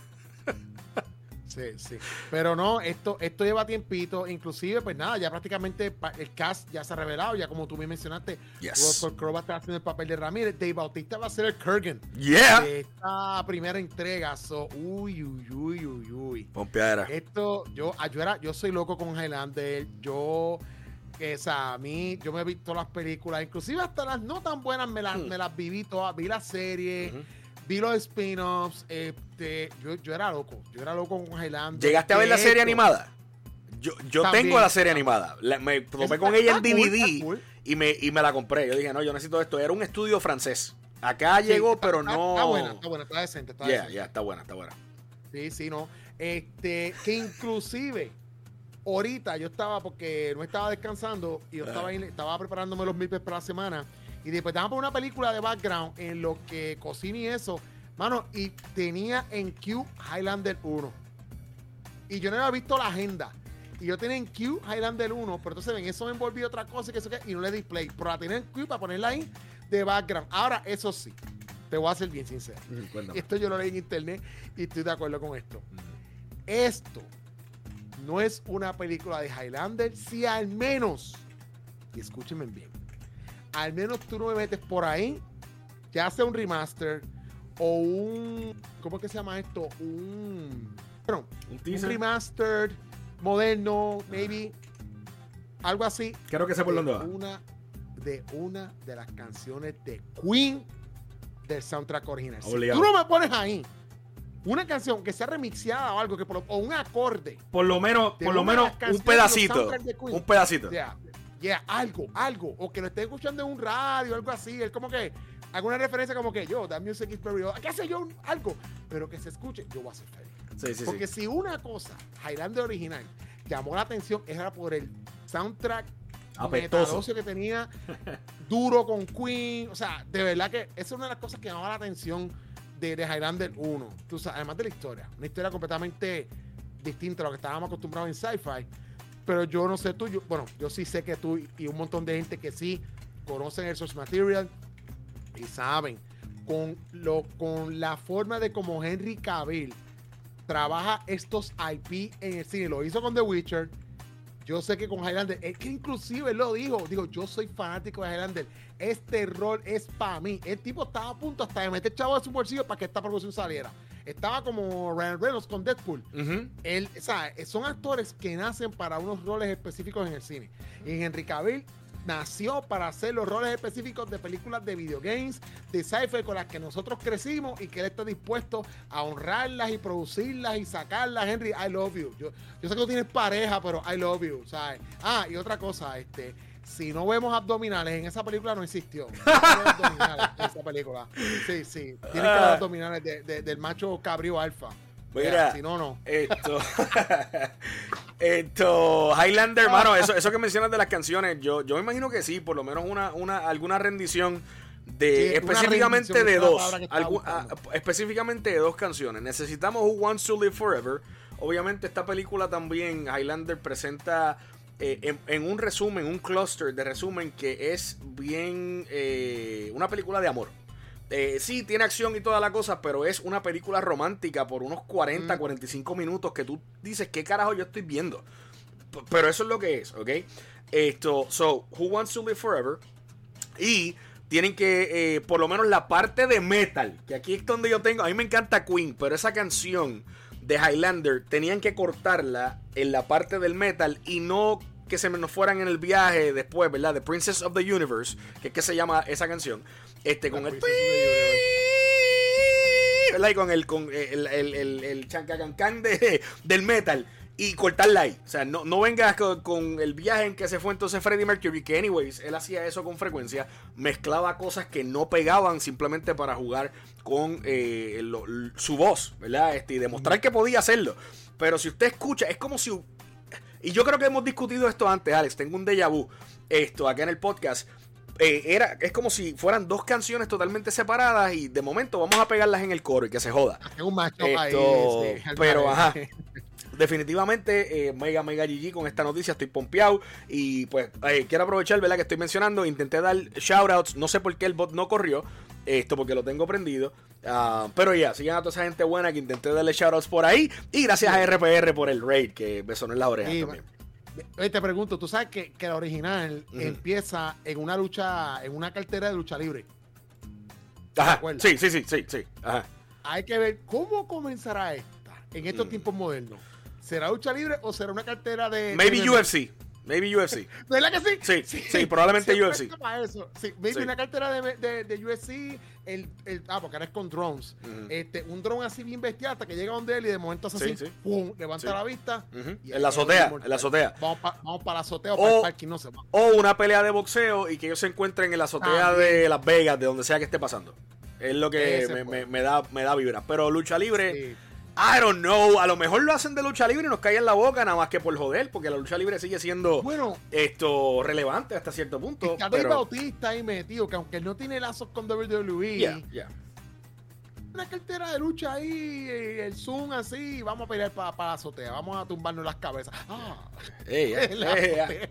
Sí, sí. Pero no, esto, esto lleva tiempito. Inclusive, pues nada, ya prácticamente el cast ya se ha revelado. Ya como tú me mencionaste, yes. Russell Crowe va a estar haciendo el papel de Ramírez. Dave Bautista va a ser el Kurgan. Yeah. De esta primera entrega. So, uy, uy, uy, uy, uy. Pompeadera. Esto, yo, yo, era, yo soy loco con Highlander. Yo, o sea, a mí, yo me he visto las películas. Inclusive hasta las no tan buenas me las, hmm. me las viví todas. Vi la serie. Uh-huh. Vi los spin-offs, este, yo, yo era loco, yo era loco con Highlander. ¿Llegaste a ver la serie esto? animada? Yo, yo tengo la serie animada, la, me tomé con ella en D V D cool, cool. y, me, y me la compré. Yo dije, no, yo necesito esto. Era un estudio francés. Acá sí, llegó, está, pero está, no... Está buena, está buena, está decente. Ya, yeah, ya, yeah, está buena, está buena. Sí, sí, no. Este, que inclusive, ahorita yo estaba, porque no estaba descansando, y yo estaba, ahí, estaba preparándome los milpes para la semana, y después te por una película de background en lo que cocina y eso, mano, y tenía en Q Highlander uno. Y yo no había visto la agenda. Y yo tenía en Q Highlander uno, pero entonces ven, eso me envolvió otra cosa y, que eso que, y no le di play. Pero la tenía en Q para ponerla ahí de background. Ahora, eso sí, te voy a ser bien sincero. Mm, esto yo lo leí en internet y estoy de acuerdo con esto. Mm. Esto no es una película de Highlander, si al menos, y escúchenme bien, al menos tú no me metes por ahí, ya sea un remaster o un, ¿cómo es que se llama esto? Un, bueno, un, un remastered, moderno, maybe, algo así. Creo que sé por dónde va. Una, de una de las canciones de Queen del soundtrack original. Si tú no me pones ahí una canción que sea remixeada o algo, que por lo, o un acorde. Por lo menos, por lo menos un pedacito. Un pedacito. Yeah, yeah, algo, algo. O que lo esté escuchando en un radio, algo así. Es como que alguna referencia como que yo, that music is very old. ¿Qué sé yo? Algo. Pero que se escuche, yo voy a ser feliz. Sí, sí, Porque sí. si una cosa, Highlander original, llamó la atención, era por el soundtrack metaloso que tenía, duro con Queen. O sea, de verdad que esa es una de las cosas que llamaba la atención de, de Highlander uno. Tú sabes, además de la historia. Una historia completamente distinta a lo que estábamos acostumbrados en sci-fi. Pero yo no sé tú, yo, bueno, yo sí sé que tú y un montón de gente que sí conocen el source material y saben con, lo, con la forma de como Henry Cavill trabaja estos I P en el cine. Lo hizo con The Witcher. Yo sé que con Highlander, es que inclusive él lo dijo, digo, yo soy fanático de Highlander, este rol es para mí. El tipo estaba a punto hasta de meter chavo de su bolsillo para que esta producción saliera. Estaba como Ryan Reynolds con Deadpool. Uh-huh. Él, o sea, son actores que nacen para unos roles específicos en el cine. Y en Henry Cavill nació para hacer los roles específicos de películas de videogames, de sci-fi con las que nosotros crecimos y que él está dispuesto a honrarlas y producirlas y sacarlas. Henry, I love you. Yo, yo sé que tú tienes pareja, pero I love you, ¿sabes? Ah, y otra cosa, este, si no vemos abdominales en esa película no existió. No hay abdominales en esa película. Sí, sí. Tienen que haber abdominales de, de, del macho cabrío alfa. Mira, si no, no. Esto, esto, Highlander, hermano, eso, eso que mencionas de las canciones, yo, yo me imagino que sí, por lo menos una, una, alguna rendición de, sí, específicamente rendición, de dos, algún, a, específicamente de dos canciones. Necesitamos Who Wants to Live Forever. Obviamente esta película también, Highlander presenta eh, en, en un resumen, un cluster de resumen que es bien eh, una película de amor. Eh, sí, tiene acción y toda la cosa, pero es una película romántica por unos cuarenta, mm. cuarenta y cinco minutos que tú dices, ¿qué carajo yo estoy viendo? P- pero eso es lo que es, ¿ok? Esto, so, Who Wants to Live Forever. Y tienen que, eh, por lo menos la parte de metal, que aquí es donde yo tengo, a mí me encanta Queen, pero esa canción de Highlander tenían que cortarla en la parte del metal y no que se nos fueran en el viaje después, ¿verdad? The Princess of the Universe, que es que se llama esa canción, este, con el... ¿verdad? Y con el, con el, el, el, el chancacancán de, del metal y cortarla ahí. O sea, no, no vengas con, con el viaje en que se fue entonces Freddie Mercury, que anyways, él hacía eso con frecuencia, mezclaba cosas que no pegaban simplemente para jugar con eh, lo, su voz, ¿verdad? Este, y demostrar que podía hacerlo. Pero si usted escucha, es como si... Y yo creo que hemos discutido esto antes, Alex, tengo un déjà vu, esto, acá en el podcast. Eh, era, es como si fueran dos canciones totalmente separadas y de momento vamos a pegarlas en el coro y que se joda. Es un macho Esto, ahí. Sí, pero ajá, definitivamente eh, mega mega G G con esta noticia, estoy pompeado y pues eh, quiero aprovechar, ¿verdad? Que estoy mencionando, intenté dar shoutouts, no sé por qué el bot no corrió, esto porque lo tengo prendido, uh, pero ya, yeah, sigan a toda esa gente buena que intenté darle shoutouts por ahí y gracias a R P R por el raid que me sonó en las orejas sí, también. Oye, te pregunto, tú sabes que, que la original uh-huh. empieza en una lucha, en una cartera de lucha libre. Ajá, sí, sí, sí, sí, sí. Ajá. Hay que ver cómo comenzará esta en estos mm. tiempos modernos. ¿Será lucha libre o será una cartera de... Maybe de U F C. Maybe U F C. ¿Verdad que sí? Sí, sí, sí probablemente U F C. Eso. Sí, maybe sí. Una cartera de, de, de U F C, el, el, ah, porque ahora es con drones. Uh-huh. Este, un drone así bien bestial hasta que llega donde él y de momento hace sí, así, sí. pum, levanta sí. la vista. Uh-huh. Y en la azotea, en la azotea. Vamos para vamos pa la azotea o, o para el parking, no se va. O una pelea de boxeo y que ellos se encuentren en la azotea ah, de Las Vegas, de donde sea que esté pasando. Es lo que me, me, me, da, me da vibra. Pero lucha libre... Sí. I don't know, a lo mejor lo hacen de lucha libre y nos cae en la boca nada más que por joder, porque la lucha libre sigue siendo bueno, esto relevante hasta cierto punto. Está Dave Bautista ahí metido, que aunque no tiene lazos con W W E, yeah, yeah. una cartera de lucha ahí, el Zoom así, vamos a pelear para pa la azotea, vamos a tumbarnos las cabezas. Ah, ey, ey, ey,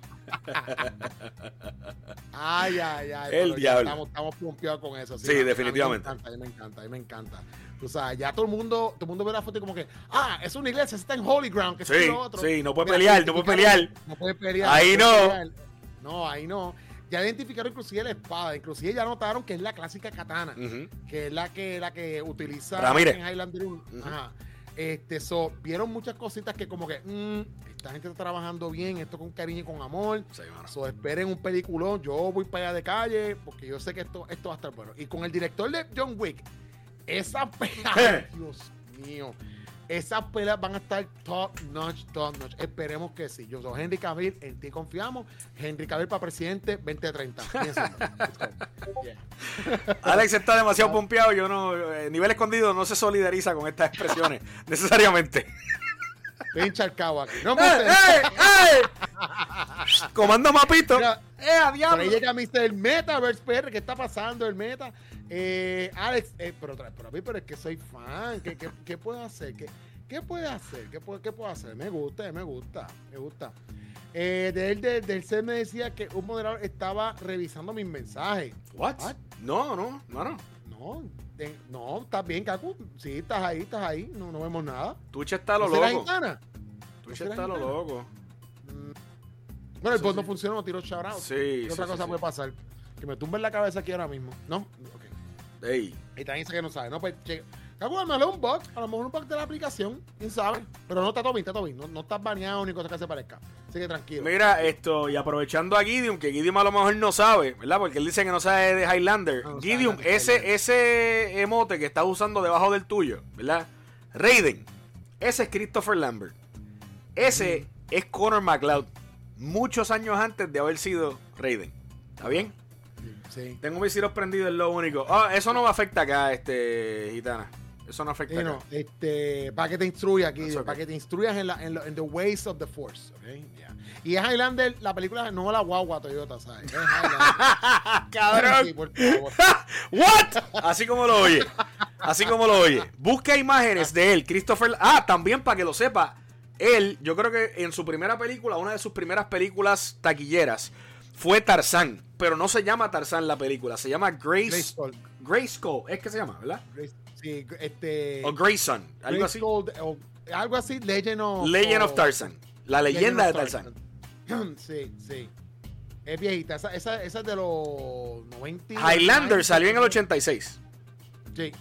ay, ay, ay. El diablo. Estamos, estamos pompeados con eso. Sí, sí definitivamente. A mí me encanta, a mí me encanta, a mí me encanta. O sea, ya todo el mundo, todo el mundo ve la foto y como que, ah, es una iglesia, está en Holy Ground, que sí, es lo otro. Sí, no puede pelear, no puede pelear. No puede pelear. Ahí no. no. Pelear. No, ahí no. Ya identificaron inclusive la espada, inclusive ya notaron que es la clásica katana, uh-huh. que es la que, la que utiliza Ramírez. En Highlander uno. Uh-huh. Ajá. Este, so, vieron muchas cositas que como que, mmm, esta gente está trabajando bien, esto con cariño y con amor. Sí, bueno. So, esperen un peliculón, yo voy para allá de calle, porque yo sé que esto, esto va a estar bueno. Y con el director de John Wick, esas peleas, Dios mío, esas peleas van a estar top notch, top notch. Esperemos que sí. Yo soy Henry Cavill, en ti confiamos. Henry Cavill para presidente veinte treinta. Yeah. Alex está demasiado pompeado. Yo no, eh, nivel escondido no se solidariza con estas expresiones necesariamente. Pincha el cabo aquí. No, ¡Eh, eh, eh! Comando Mapito. Mira, ¡eh, a diablo! Por ahí llega mister Metaverse P R. ¿Qué está pasando el meta? Eh, Alex, eh, pero, pero a mí, pero es que soy fan. ¿Qué, qué, qué puedo hacer? ¿Qué, qué puede hacer? ¿Qué puedo, ¿Qué puedo hacer? Me gusta, me gusta, me gusta. Eh, de él, de, del C E R me decía que un moderador estaba revisando mis mensajes. What? What? No, no, no, no. No, de, no, estás bien, Cacu. Sí, estás ahí, estás ahí. No, no vemos nada. Twitch está a lo ¿No loco. Twitch está a lo loco. Mm. Bueno, el bot sí. no funcionó, no tiro shout out. Sí, ¿Qué sí, otra sí, cosa sí. puede pasar? Que me tumbe en la cabeza aquí ahora mismo. ¿No? Ok. Ey. Y también dice que no sabe. No, pues, che, Cacu, a lo mejor un bug, a lo mejor un bug de la aplicación, quién sabe. Pero no está todo bien, está todo bien. No, no estás baneado ni cosa que se parezca. Así que tranquilo. Mira, esto, y aprovechando a Gideon, que Gideon a lo mejor no sabe, ¿verdad? Porque él dice que no sabe de Highlander. No, no Gideon, sabe ese, Highlander. ese emote que estás usando debajo del tuyo, ¿verdad? Raiden, ese es Christopher Lambert. Ese mm. es Connor McLeod. Muchos años antes de haber sido Raiden. ¿Está bien? Sí. Tengo mis tiros prendidos, es lo único. Oh, eso no me afecta acá, este, Gitana. Eso no afecta sí, acá. No, este, para que te instruya aquí, okay. para que te instruyas en, la, en, lo, en the ways of the force. Okay? Yeah. Y es Highlander, la película no la guagua Toyota, ¿sabes? Es Highlander. ¡Cabrón! Sí, por favor. ¿What? Así como lo oye. Así como lo oye. Busca imágenes de él, Christopher. Ah, también para que lo sepa. Él, yo creo que en su primera película, una de sus primeras películas taquilleras, fue Tarzán. Pero no se llama Tarzán la película, se llama Grace. Grayskull. Grayskull, es que se llama, ¿verdad? Grace, sí, este. O Grayson, algo así. Skull, o, algo así, Legend of. Legend of Tarzan. La leyenda Legend de Tarzán. Tarzan. Sí, sí. Es viejita, esa, esa, esa es de los noventa. Highlander salió en el ochenta y seis. Sí.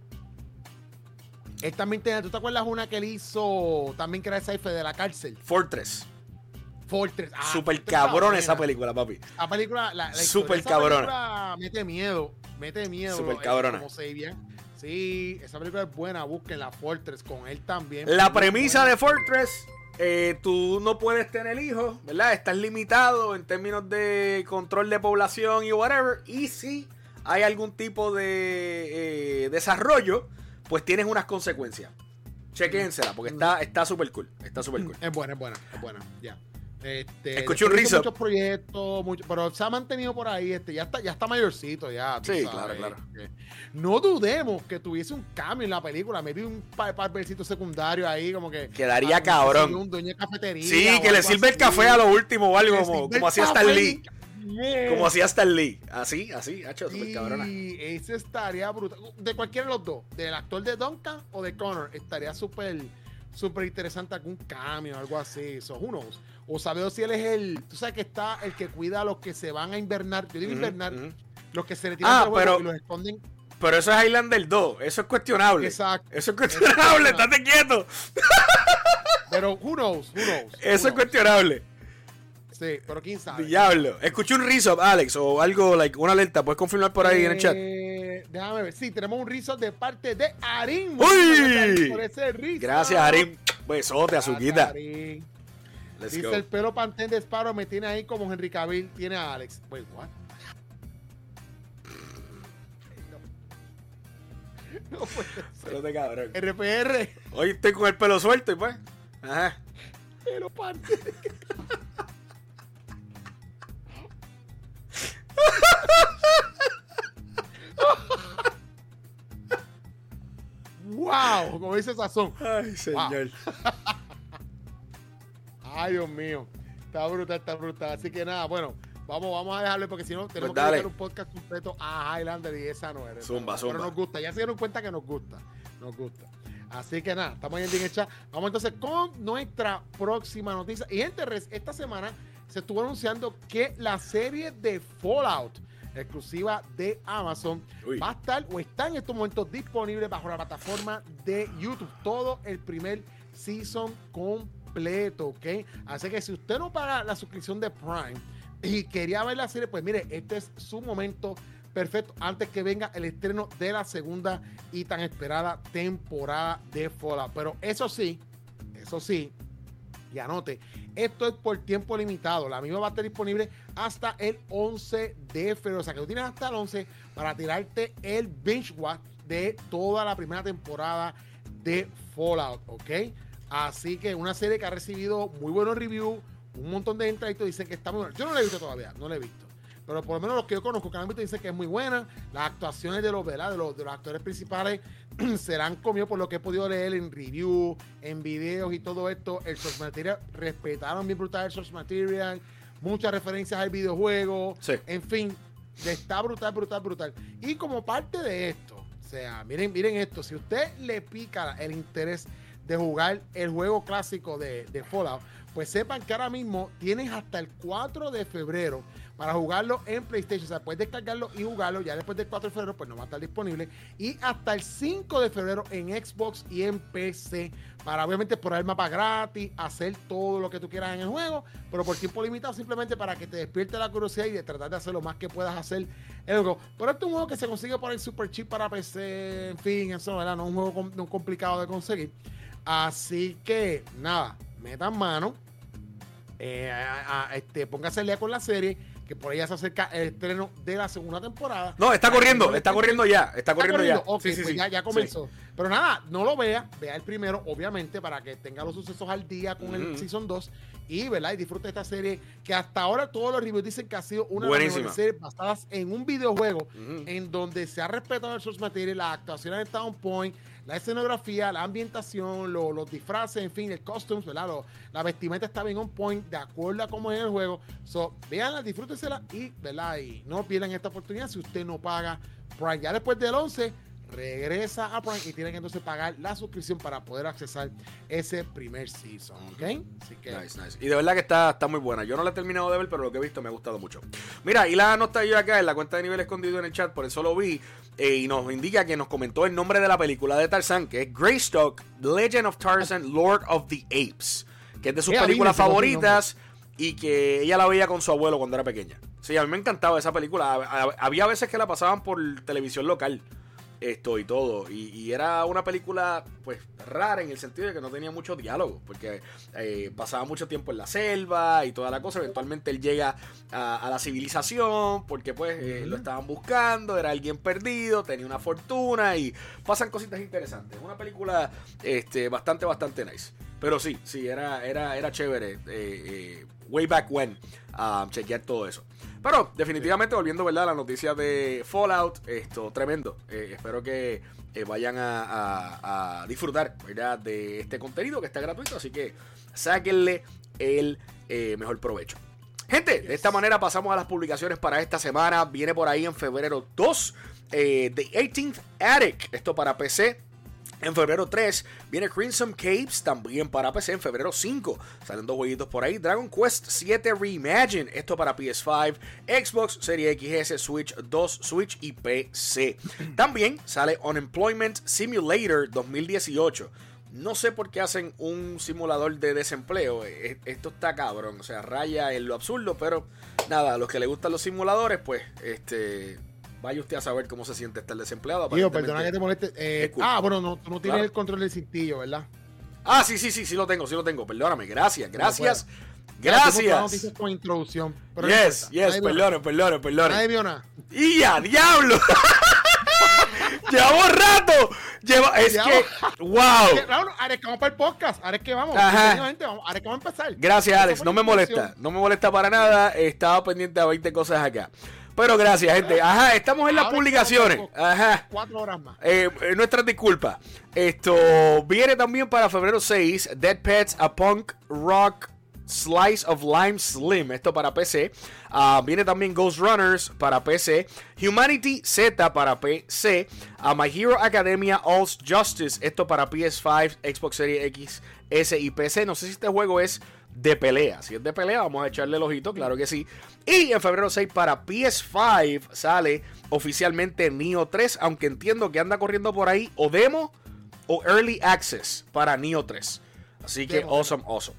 Él también tiene, ¿tú te acuerdas una que él hizo también que era esa de la cárcel? Fortress. Fortress. Ah, Super Fortress cabrón esa película, papi. La película, la, la Super esa cabrona. película mete miedo, mete miedo. Super eh, cabrona. Como Sabian. Sí, esa película es buena, busquen la Fortress con él también. La premisa de Fortress, eh, tú no puedes tener hijos, ¿verdad? Estás limitado en términos de control de población y whatever. Y si hay algún tipo de eh, desarrollo, pues tienes unas consecuencias. Chequénsela, porque está está súper cool. Está súper cool. Es buena, es buena, es buena. Ya. Este, Escuché un riso. muchos proyectos, mucho, pero se ha mantenido por ahí. Este, ya está, ya está mayorcito, ya. Sí, sabes, claro, claro. que no dudemos que tuviese un cambio en la película. Me vi un par, par versitos secundarios ahí, como que. Quedaría ah, cabrón. Un dueño de cafetería. Sí, que le sirve el café a lo último o algo, Le como, sirve como el hacía Stan café. Lee. Yeah. Como hacía Stan Lee. Así, así, hacho, súper cabrona. Y ese estaría brutal. De cualquiera de los dos, del actor de Duncan o de Connor, estaría súper súper interesante algún cambio o algo así. So, who knows? O saber si él es el. Tú sabes que está el que cuida a los que se van a invernar. Yo digo Ujú, invernar, ujú. los que se retiran Ah, del juego pero- y los esconden. Pero eso es Highlander dos. Eso es cuestionable. Exacto. Eso es cuestionable. Eso es Estate quieto. Pero who knows, who knows. who Eso es knows. cuestionable. Sí, pero quién sabe. Diablo. Escuché un riso, Alex, o algo, like, una alerta. ¿Puedes confirmar por ahí en el chat? Eh, déjame ver. Sí, tenemos un riso de parte de Arin. ¡Uy! Por ese riso. Gracias, Arim. Besote, Gracias, azuquita. Arin. Let's Dice go. el pelo Pantene de Sparrow me tiene ahí como Henry Cavill tiene a Alex. Wait, what? No, no puede ser. Pero de cabrón. R P R, Hoy estoy con el pelo suelto y pues. Ajá. pelo Pantene. Wow, como dice Sazón. Ay, señor. Ay, Dios mío. Está brutal, está brutal. Así que nada, bueno, vamos, vamos a dejarlo porque si no, tenemos Pues que dale. dedicar un podcast completo a Highlander y esa no es. Zumba, Pero zumba. nos gusta, ya se dieron cuenta que nos gusta. Nos gusta. Así que nada, estamos ahí en el chat. Vamos entonces con nuestra próxima noticia. Y gente, res- esta semana se estuvo anunciando que la serie de Fallout, exclusiva de Amazon, Uy. va a estar o está en estos momentos disponible bajo la plataforma de YouTube. Todo el primer season completo, ¿ok? Así que si usted no paga la suscripción de Prime y quería ver la serie, pues mire, este es su momento perfecto antes que venga el estreno de la segunda y tan esperada temporada de Fallout. Pero eso sí, eso sí, y anote, esto es por tiempo limitado. La misma va a estar disponible hasta el once de febrero. O sea que tú tienes hasta el once para tirarte el binge watch de toda la primera temporada de Fallout, ¿ok? Así que una serie que ha recibido muy buenos reviews, un montón de gente dicen que está muy buena. Yo no la he visto todavía, no la he visto. Pero por lo menos los que yo conozco que han visto dicen que es muy buena. Las actuaciones de los, ¿verdad? de los, de los actores principales serán comidos por lo que he podido leer en reviews, en videos y todo esto. El source material, respetaron bien brutal el source material. Muchas referencias al videojuego. Sí. En fin, está brutal, brutal, brutal. Y como parte de esto, o sea, miren, miren esto. Si usted le pica el interés de jugar el juego clásico de, de Fallout, pues sepan que ahora mismo tienes hasta el cuatro de febrero para jugarlo en PlayStation. O sea, puedes descargarlo y jugarlo. Ya después del cuatro de febrero, pues no va a estar disponible. Y hasta el cinco de febrero en Xbox y en P C. Para obviamente por el mapa gratis, hacer todo lo que tú quieras en el juego, pero por tiempo limitado, simplemente para que te despierte la curiosidad y de tratar de hacer lo más que puedas hacer en el juego. Pero este es un juego que se consigue por el super cheap para P C. En fin, eso, ¿verdad? No es un juego com- no complicado de conseguir. Así que, nada, metan mano. Eh, a- a- este, póngase al día con la serie, que por ella se acerca el estreno de la segunda temporada. No, está Para corriendo, que- está corriendo ya. Está corriendo ya. Ok, Sí, sí, pues sí. ya, ya comenzó. Pero nada, no lo vea, vea el primero, obviamente, para que tenga los sucesos al día con el Ujú. Season dos y, ¿verdad? Y disfrute de esta serie que hasta ahora todos los reviews dicen que ha sido una de las Buenísima. mejores series basadas en un videojuego Ujú. en donde se ha respetado el source material, las actuaciones han estado on point, la escenografía, la ambientación, lo- los disfraces, en fin, el costumes, ¿verdad? Lo- la vestimenta está bien on point, de acuerdo a cómo es el juego. So, véanla, disfrútensela y, ¿verdad? Y no pierdan esta oportunidad si usted no paga Prime. Ya después del once, regresa a Prime y tienen que entonces pagar la suscripción para poder accesar ese primer season, ¿ok? Así que... Nice, nice. Y de verdad que está, está muy buena. Yo no la he terminado de ver, pero lo que he visto me ha gustado mucho. Mira, y la anota yo acá en la cuenta de nivel escondido en el chat, por eso lo vi, eh, y nos indica que nos comentó el nombre de la película de Tarzán, que es Greystock, The Legend of Tarzan, Lord of the Apes, que es de sus Ella películas vive, favoritas y que ella la veía con su abuelo cuando era pequeña. Sí, a mí me encantaba esa película. Había veces que la pasaban por televisión local. Esto y todo, y, y era una película pues rara en el sentido de que no tenía mucho diálogo, porque eh, pasaba mucho tiempo en la selva y toda la cosa. Eventualmente él llega a, a la civilización porque pues eh, uh-huh. lo estaban buscando, era alguien perdido, tenía una fortuna y pasan cositas interesantes. Una película este, bastante, bastante nice. Pero sí, sí, era, era, era chévere eh, eh, way back when uh, chequear todo eso. Pero definitivamente volviendo, ¿verdad?, a la noticia de Fallout, esto tremendo. Eh, espero que eh, vayan a, a, a disfrutar, ¿verdad?, de este contenido que está gratuito. Así que sáquenle el eh, mejor provecho. Gente, de esta manera pasamos a las publicaciones para esta semana. Viene por ahí en febrero dos, eh, The eighteenth Attic, esto para P C. En febrero tres viene Crimson Capes, también para P C. En febrero cinco salen dos jueguitos por ahí. Dragon Quest siete Reimagine, esto para P S cinco, Xbox Series X S, Switch dos, Switch y P C. También sale Unemployment Simulator dos mil dieciocho. No sé por qué hacen un simulador de desempleo. Esto está cabrón, o sea, raya en lo absurdo, pero nada, a los que les gustan los simuladores, pues, este... vaya usted a saber cómo se siente estar desempleado. Tío, perdona que te moleste. Eh, cool. Ah, bueno, no, tú no tienes claro. el control del cintillo, ¿verdad? Ah, sí, sí, sí, sí lo tengo, sí lo tengo. Perdóname, gracias, gracias. No gracias. Noticias con introducción. Pero yes, no yes, perdón, perdón, perdón. Nadie vio nada. ¡Y a diablo! Llevamos rato. Lleva, es Llevamos. que, wow. Ahora es que vamos para el podcast. Ahora es que vamos. Ahora es que vamos a empezar. Gracias, Alex. No me molesta. No me molesta para nada. Estaba pendiente de veinte cosas acá. Pero gracias, gente. Ajá, estamos en las Ahora publicaciones. Ajá. Cuatro horas más. Eh, eh, nuestras disculpas. Esto viene también para febrero seis. Dead Pets, a Punk Rock Slice of Lime Slim. Esto para P C. Uh, viene también Ghost Runners para P C. Humanity Z para P C. Uh, My Hero Academia All's Justice. Esto para P S cinco, Xbox Series X S y P C. No sé si este juego es de pelea. Si es de pelea, vamos a echarle el ojito, claro que sí. Y en febrero seis para P S cinco sale oficialmente Nioh tres, aunque entiendo que anda corriendo por ahí o demo o Early Access para Nioh tres. Así que Demo, awesome, awesome.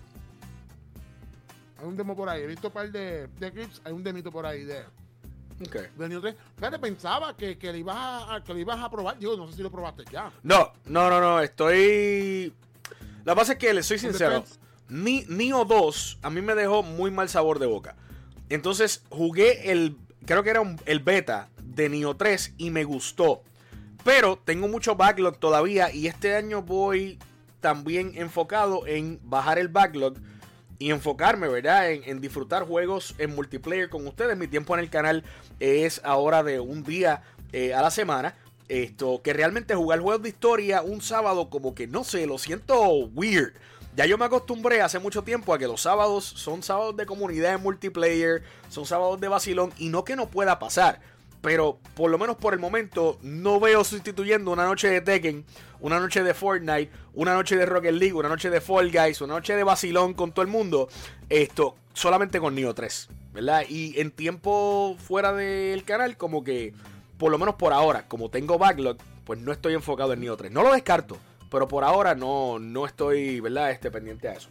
Hay un demo por ahí, he visto un par de, de clips, hay un demito por ahí de, okay. de Nioh tres. Fíjate, pensaba que, que, le ibas a, que le ibas a probar. Digo, no sé si lo probaste ya. No, no, no, no, estoy... La base es que les soy sincero. Ni, Nioh dos a mí me dejó muy mal sabor de boca. Entonces jugué el, creo que era un, el beta de Nioh tres y me gustó. Pero tengo mucho backlog todavía y este año voy también enfocado en bajar el backlog y enfocarme, ¿verdad? En, en disfrutar juegos en multiplayer con ustedes. Mi tiempo en el canal es ahora de un día eh, a la semana. Esto, que realmente jugar juegos de historia un sábado como que no sé, lo siento weird. Ya yo me acostumbré hace mucho tiempo a que los sábados son sábados de comunidad en multiplayer, son sábados de vacilón, y no que no pueda pasar, pero por lo menos por el momento no veo sustituyendo una noche de Tekken, una noche de Fortnite, una noche de Rocket League, una noche de Fall Guys, una noche de vacilón con todo el mundo, esto solamente con Nioh tres, ¿verdad? Y en tiempo fuera del canal, como que por lo menos por ahora, como tengo backlog, pues no estoy enfocado en Nioh tres. No lo descarto, pero por ahora no, no estoy, ¿verdad? Este, pendiente a eso.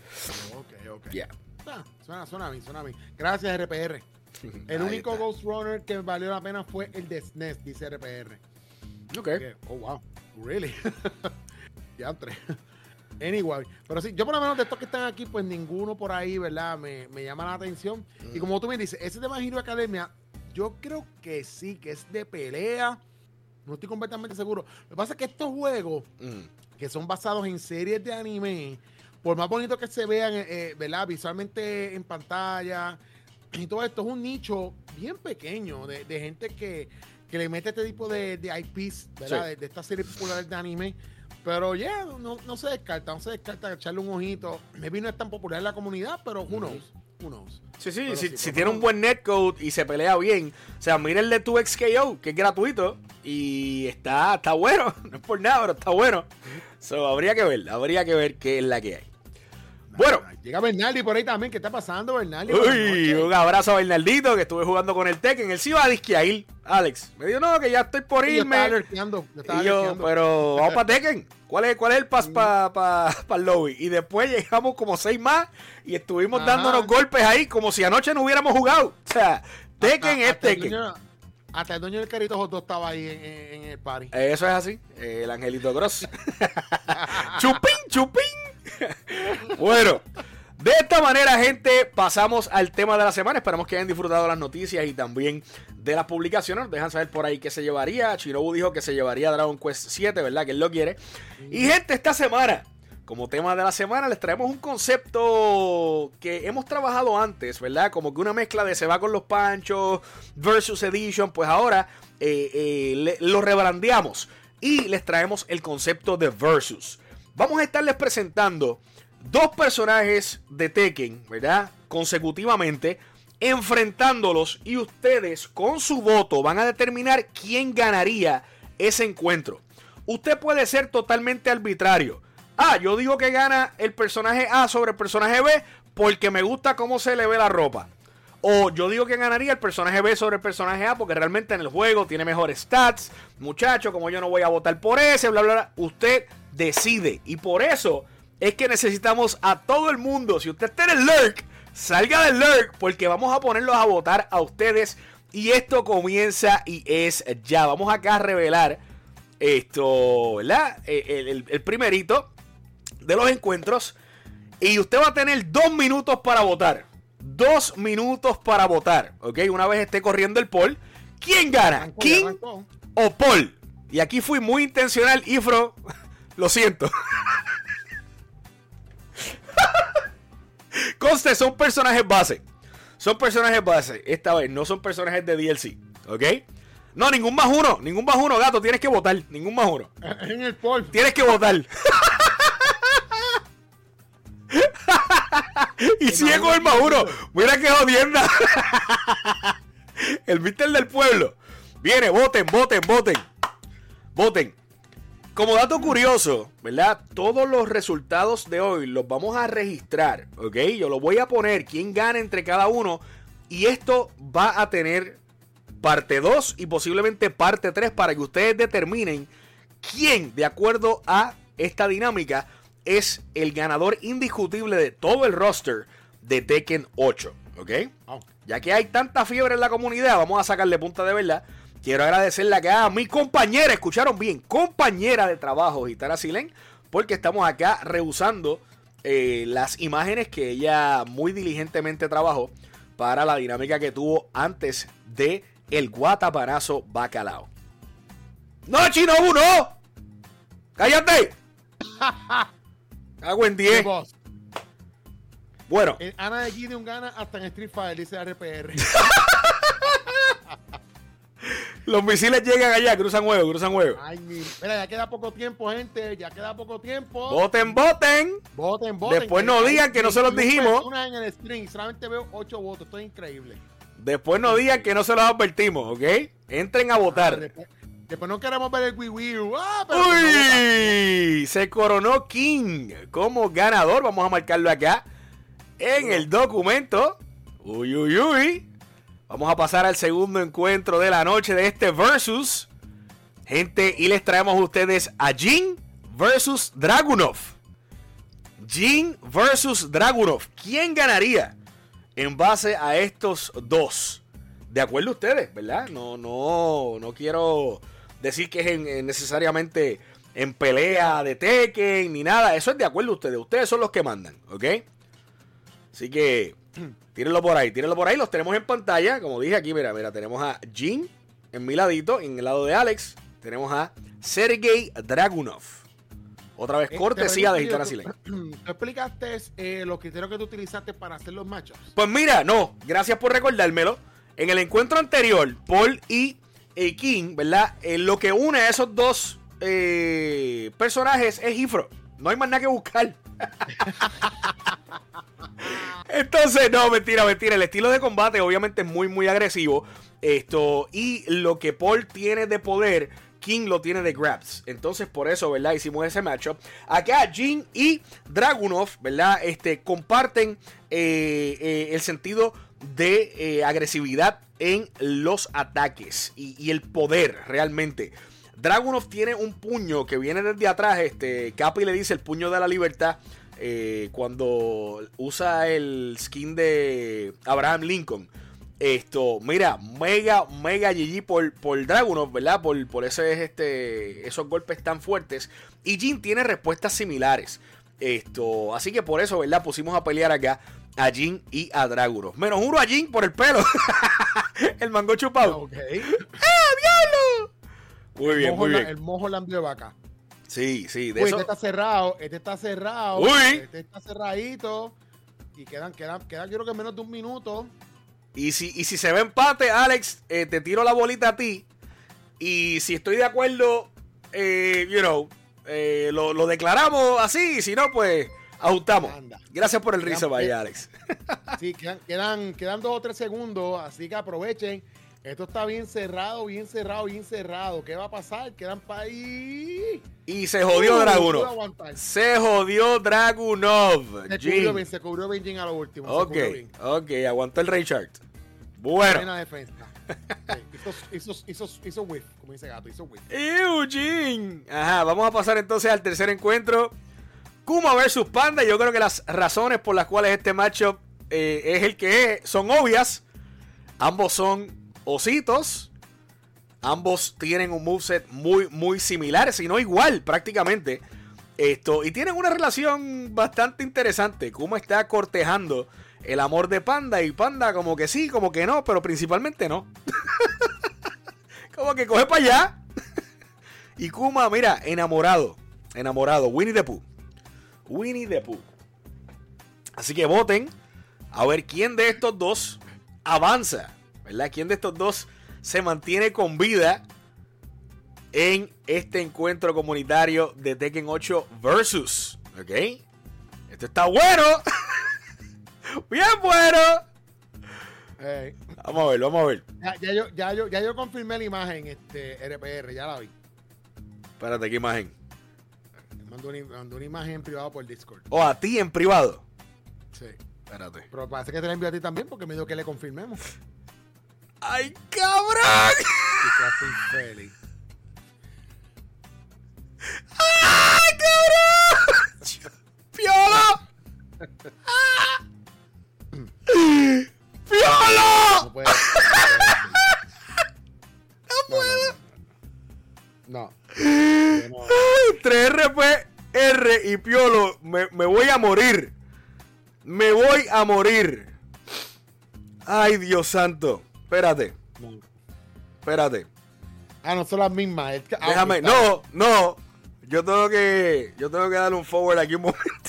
Ok, ok. Yeah. Ah, suena, suena a mí, suena a mí. Gracias, R P R. El Ahí único está. Ghost Runner que valió la pena fue el de S N E S, dice R P R. Ok. Okay. Oh, wow. Really? Ya entré. Anyway, pero sí, yo por lo menos de estos que están aquí, pues ninguno por ahí, ¿verdad? Me, me llama la atención. Mm. Y como tú me dices, ese de My Hero Academia, yo creo que sí, que es de pelea. No estoy completamente seguro. Lo que pasa es que estos juegos, mm. que son basados en series de anime, por más bonito que se vean, eh, ¿verdad? Visualmente en pantalla y todo esto, es un nicho bien pequeño de, de gente que, que le mete este tipo de, de I Ps, ¿verdad? Sí. De, de estas series populares de anime. Pero ya, yeah, no, no se descarta, no se descarta echarle un ojito. Maybe no es tan popular en la comunidad, pero who knows, who knows. Sí, sí, Pero si, sí, si por tiene un buen netcode y se pelea bien. O sea, mira el de two X K O, que es gratuito. Y está, está bueno. No es por nada, pero está bueno. So, habría que ver, habría que ver qué es la que hay. Bueno. Llega Bernardi por ahí también. ¿Qué está pasando, Bernardi? Uy, un abrazo a Bernardito, que estuve jugando con el Tekken. Él sí iba a disque a ir, Alex. Me dijo, no, que ya estoy por Sí, irme. yo estaba alerteando, yo estaba y yo, alerteando. pero vamos para Tekken. ¿Cuál es, ¿Cuál es el pass para pa, pa el lobby? Y después llegamos como seis más y estuvimos Ajá. dándonos golpes ahí como si anoche no hubiéramos jugado. O sea, Tekken es hasta el Tekken. dueño- Hasta el dueño del Carito Hot Dog estaba ahí en, en- en el party. Eso es así, el Angelito Gross. Chupín, chupín. Bueno, de esta manera, gente, pasamos al tema de la semana. Esperamos que hayan disfrutado las noticias y también de las publicaciones. Nos dejan saber por ahí qué se llevaría. Shinobu dijo que se llevaría Dragon Quest siete, ¿verdad? Que él lo quiere. Y gente, esta semana, como tema de la semana, les traemos un concepto que hemos trabajado antes, ¿verdad? Como que una mezcla de se va con los panchos versus edition. Pues ahora eh, eh, le, lo rebrandeamos y les traemos el concepto de versus. Vamos a estarles presentando dos personajes de Tekken, ¿verdad? Consecutivamente, enfrentándolos, y ustedes con su voto van a determinar quién ganaría ese encuentro. Usted puede ser totalmente arbitrario. Ah, yo digo que gana el personaje A sobre el personaje B porque me gusta cómo se le ve la ropa. O yo digo que ganaría el personaje B sobre el personaje A porque realmente en el juego tiene mejores stats. Muchacho, como yo no voy a votar por ese, bla, bla, bla. Usted decide. Y por eso es que necesitamos a todo el mundo. Si usted está en el lurk, salga del lurk porque vamos a ponerlos a votar a ustedes. Y esto comienza y es ya. Vamos acá a revelar esto, ¿verdad? El, el, el primerito de los encuentros. Y usted va a tener dos minutos para votar. Dos minutos para votar, ¿ok? Una vez esté corriendo el poll. ¿Quién gana? Arrancó, ¿King arrancó. o Paul? Y aquí fui muy intencional, Ifro. Lo siento. Conste, son personajes base. Son personajes base. Esta vez no son personajes de D L C, ¿ok? No, ningún más uno. Ningún más uno, gato. Tienes que votar. Ningún más uno. En el poll. Tienes que votar. Y sigue con el más uno. Mira qué jodienda. El mister del pueblo. Viene, voten, voten, voten. Voten. Como dato curioso, ¿verdad? Todos los resultados de hoy los vamos a registrar, ¿ok? Yo lo voy a poner, quién gana entre cada uno. Y esto va a tener parte dos y posiblemente parte tres para que ustedes determinen quién, de acuerdo a esta dinámica, es el ganador indiscutible de todo el roster de Tekken ocho, ¿ok? Oh. Ya que hay tanta fiebre en la comunidad, vamos a sacarle punta de verdad. Quiero agradecerle acá a mi compañera, escucharon bien, compañera de trabajo, Gitana Silen, porque estamos acá rehusando eh, las imágenes que ella muy diligentemente trabajó para la dinámica que tuvo antes de el guatapanazo bacalao. ¡No, Shinobu, no! ¡Cállate! Hago en diez. Bueno. El Ana de Gideon gana hasta en Street Fighter, dice R P R. Los misiles llegan allá, cruzan huevo, cruzan huevo. Ay, mi... Mira, ya queda poco tiempo, gente. Ya queda poco tiempo. Voten, voten. Voten, voten. Después no digan que no se los dijimos. Una en el stream, solamente veo ocho votos. Esto es increíble. Después no digan que no se los advertimos, ¿ok? Entren a votar. Ah, después, después no queremos ver el Wii Wii. Ah, pero ¡Uy! Se coronó King como ganador. Vamos a marcarlo acá en el documento. ¡Uy, uy, uy! Vamos a pasar al segundo encuentro de la noche de este versus. Gente, y les traemos a ustedes a Jin versus Dragunov. Jin versus Dragunov. ¿Quién ganaría en base a estos dos? De acuerdo a ustedes, ¿verdad? No, no, no quiero decir que es en, en necesariamente en pelea de Tekken ni nada. Eso es de acuerdo a ustedes. Ustedes son los que mandan, ¿ok? Así que tírenlo por ahí, tírenlo por ahí. Los tenemos en pantalla. Como dije aquí, mira, mira, tenemos a Jin en mi ladito. En el lado de Alex tenemos a Sergey Dragunov. Otra vez, cortesía de Gitana Silen. ¿Tú explicaste eh, los criterios que tú utilizaste para hacer los matchups? Pues mira, no, gracias por recordármelo. En el encuentro anterior, Paul y eh, King, ¿verdad? Eh, lo que une a esos dos eh, personajes es Ifro. No hay más nada que buscar. Entonces, no, mentira, mentira. El estilo de combate obviamente es muy, muy agresivo. Esto, y lo que Paul tiene de poder, King lo tiene de grabs. Entonces, por eso, ¿verdad? Hicimos ese matchup. Acá, Jin y Dragunov, ¿verdad? Este, comparten eh, eh, el sentido de eh, agresividad en los ataques y, y el poder, realmente. Dragunov tiene un puño que viene desde atrás. Este, Capi le dice el puño de la libertad. Eh, cuando usa el skin de Abraham Lincoln. Esto, mira, mega, mega G G por, por Dragunov, ¿verdad? Por, por ese, este, esos golpes tan fuertes. Y Jin tiene respuestas similares. Esto, así que por eso, ¿verdad? Pusimos a pelear acá a Jin y a Dragunov. Menos uno a Jin por el pelo. El mango chupado. Ok. ¡Ah, diablo! Muy bien, mojo muy la- bien. El mojo lambio de vaca. Sí, sí, de Uy, eso. este está cerrado, este está cerrado. Uy. Este está cerradito. Y quedan, quedan, quedan, yo creo que menos de un minuto. Y si, y si se ve empate, Alex, eh, te tiro la bolita a ti. Y si estoy de acuerdo, eh, you know, eh, lo, lo declaramos así. Y si no, pues ajustamos. Anda. Gracias por el Quedan- riso, vaya, Alex. Sí, quedan, quedan, quedan dos o tres segundos, así que aprovechen. Esto está bien cerrado, bien cerrado, bien cerrado. ¿Qué va a pasar? Quedan para ahí. Y se jodió Uh, Dragunov. pudo aguantar. Se jodió Dragunov. Se Jin. cubrió bien, se cubrió bien Jin a lo último. se Ok, cubrió bien. ok, aguantó el Richard. Bueno. Buena defensa. Sí, hizo, hizo, hizo, hizo whiff, como dice Gato, hizo whiff. Eugene. Ajá, vamos a pasar entonces al tercer encuentro. Kuma versus Panda. Yo creo que las razones por las cuales este matchup eh, es el que es son obvias. Ambos son ositos. Ambos tienen un moveset muy, muy similar, si no igual prácticamente. Esto, y tienen una relación bastante interesante. Kuma está cortejando el amor de Panda y Panda como que sí, como que no, pero principalmente no. Como que coge para allá. Y Kuma, mira, enamorado. Enamorado. Winnie the Pooh. Winnie the Pooh. Así que voten a ver quién de estos dos avanza, ¿verdad? ¿Quién de estos dos se mantiene con vida en este encuentro comunitario de Tekken ocho Versus? ¿Ok? Esto está bueno. Bien bueno. Eh, Vamos a ver, vamos a ver. ya, ya yo, ya, yo, ya yo confirmé la imagen, este R P R, ya la vi. Espérate, ¿qué imagen? Me mandó una, me mandó una imagen privada por Discord. O a ti en privado. Sí. Espérate. Pero parece que te la envió a ti también porque me dijo que le confirmemos. ¡Ay, cabrón! Y que fue infeliz. ¡Ay, cabrón! ¡Piolo! ¡Ah! ¡Piolo! No puede. No puedo. No. No. no. Entre R P R y Piolo me, me voy a morir. Me voy a morir. Ay, Dios santo. Espérate. no. Espérate. Ah, no son las mismas. Es que- ah, Déjame. ok, está No, no. Yo tengo que. Yo tengo que darle un forward aquí un momentito.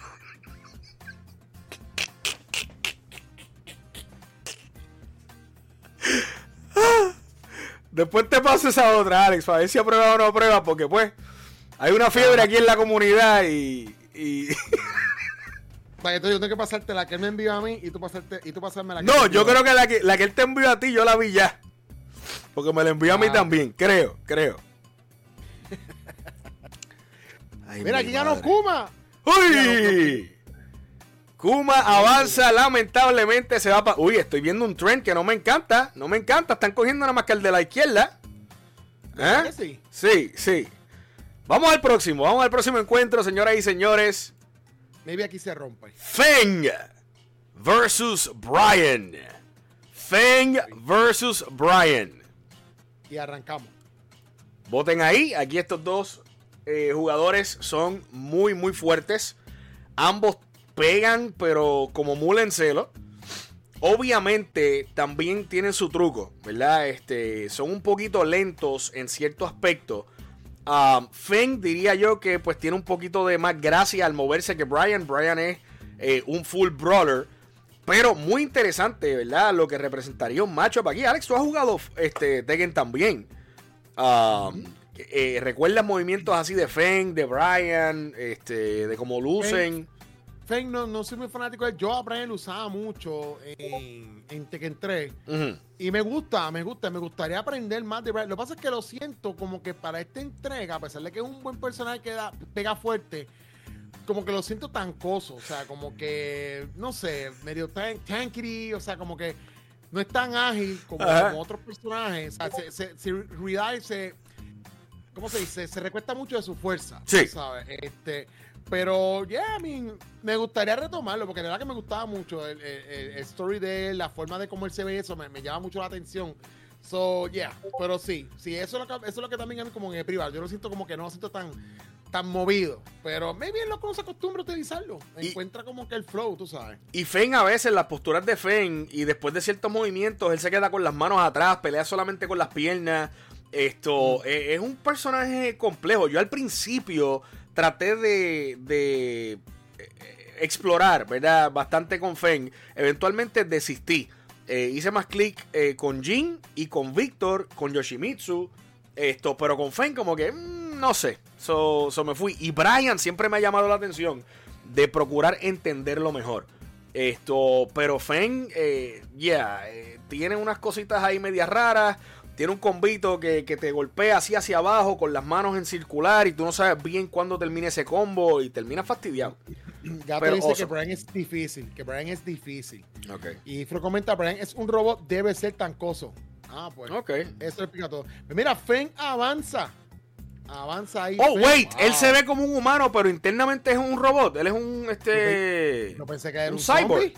Después te paso esa otra, Alex, para ver si aprueba o no aprueba, porque pues hay una fiebre aquí en la comunidad y. y... Para que entonces yo tengo que pasarte la que él me envió a mí y tú, pasarte, y tú pasarme la que No, él me yo envió creo que la, que la que él te envió a ti, yo la vi ya. Porque me la envió a mí Ah. también, creo, creo. Ay, Mira, mi aquí ganó madre. Kuma. ¡Uy! Kuma avanza, lamentablemente se va para. Uy, estoy viendo un trend que no me encanta. No me encanta. Están cogiendo nada más que el de la izquierda. ¿Verdad ¿Eh? que sí? Sí, sí. Vamos al próximo. Vamos al próximo encuentro, señoras y señores. Maybe aquí se rompe. Feng versus Brian. Feng versus Brian. Y arrancamos. Voten ahí. Aquí estos dos eh, jugadores son muy, muy fuertes. Ambos pegan, pero como mula en celo. Obviamente también tienen su truco, ¿verdad? Este, son un poquito lentos en cierto aspecto. Um, Feng diría yo que pues tiene un poquito de más gracia al moverse que Brian. Brian es eh, un full brawler. Pero muy interesante, ¿verdad? Lo que representaría un matchup aquí. Alex, tú has jugado este, Tekken también. Um, eh, ¿Recuerdas movimientos así de Feng, de Brian? Este, de cómo lucen. Feng no, no soy muy fanático de él. Yo a Brian lo usaba mucho en, en Tekken tres. Uh-huh. Y me gusta, me gusta. Me gustaría aprender más de Brian. Lo que pasa es que lo siento como que para esta entrega, a pesar de que es un buen personaje que da, pega fuerte, como que lo siento tancoso. O sea, como que, no sé, medio tan, tankity. O sea, como que no es tan ágil como, uh-huh. como otros personajes. O sea, se, se, se, Ridai se, ¿cómo se dice? Se recuesta mucho de su fuerza. Sí. ¿Sabes? Este... Pero, yeah, I mean, me gustaría retomarlo, porque de verdad que me gustaba mucho el, el, el story de él, la forma de cómo él se ve, eso me, me llama mucho la atención. So, yeah, pero sí, sí, eso es lo que, eso es lo que también a mí como en el privado, yo lo siento como que no lo siento tan, tan movido, pero maybe él no se acostumbra a utilizarlo, y, encuentra como que el flow, tú sabes. Y Feng a veces, las posturas de Feng, y después de ciertos movimientos, él se queda con las manos atrás, pelea solamente con las piernas. Esto mm. es, es un personaje complejo. Yo al principio traté de, de explorar, ¿verdad? Bastante con Feng. Eventualmente desistí. Eh, hice más clic eh, con Jin y con Victor, con Yoshimitsu. Esto, pero con Feng como que, mmm, no sé. So, so me fui. Y Brian siempre me ha llamado la atención de procurar entenderlo mejor. Esto, pero Feng, eh, yeah, eh, tiene unas cositas ahí medias raras. Tiene un combito que, que te golpea así hacia abajo con las manos en circular y tú no sabes bien cuándo termina ese combo y termina fastidiado. Gato Pero dice awesome. que Brian es difícil, que Brian es difícil. Okay. Y Fro comenta, Brian es un robot, debe ser tancoso. Ah, pues. Okay. Eso explica todo. Pero mira, Feng avanza. Avanza ahí. Oh, Feng. wait, Wow. Él se ve como un humano, pero internamente es un robot. Él es un, este... No pensé que era un, un cyborg. Zombie.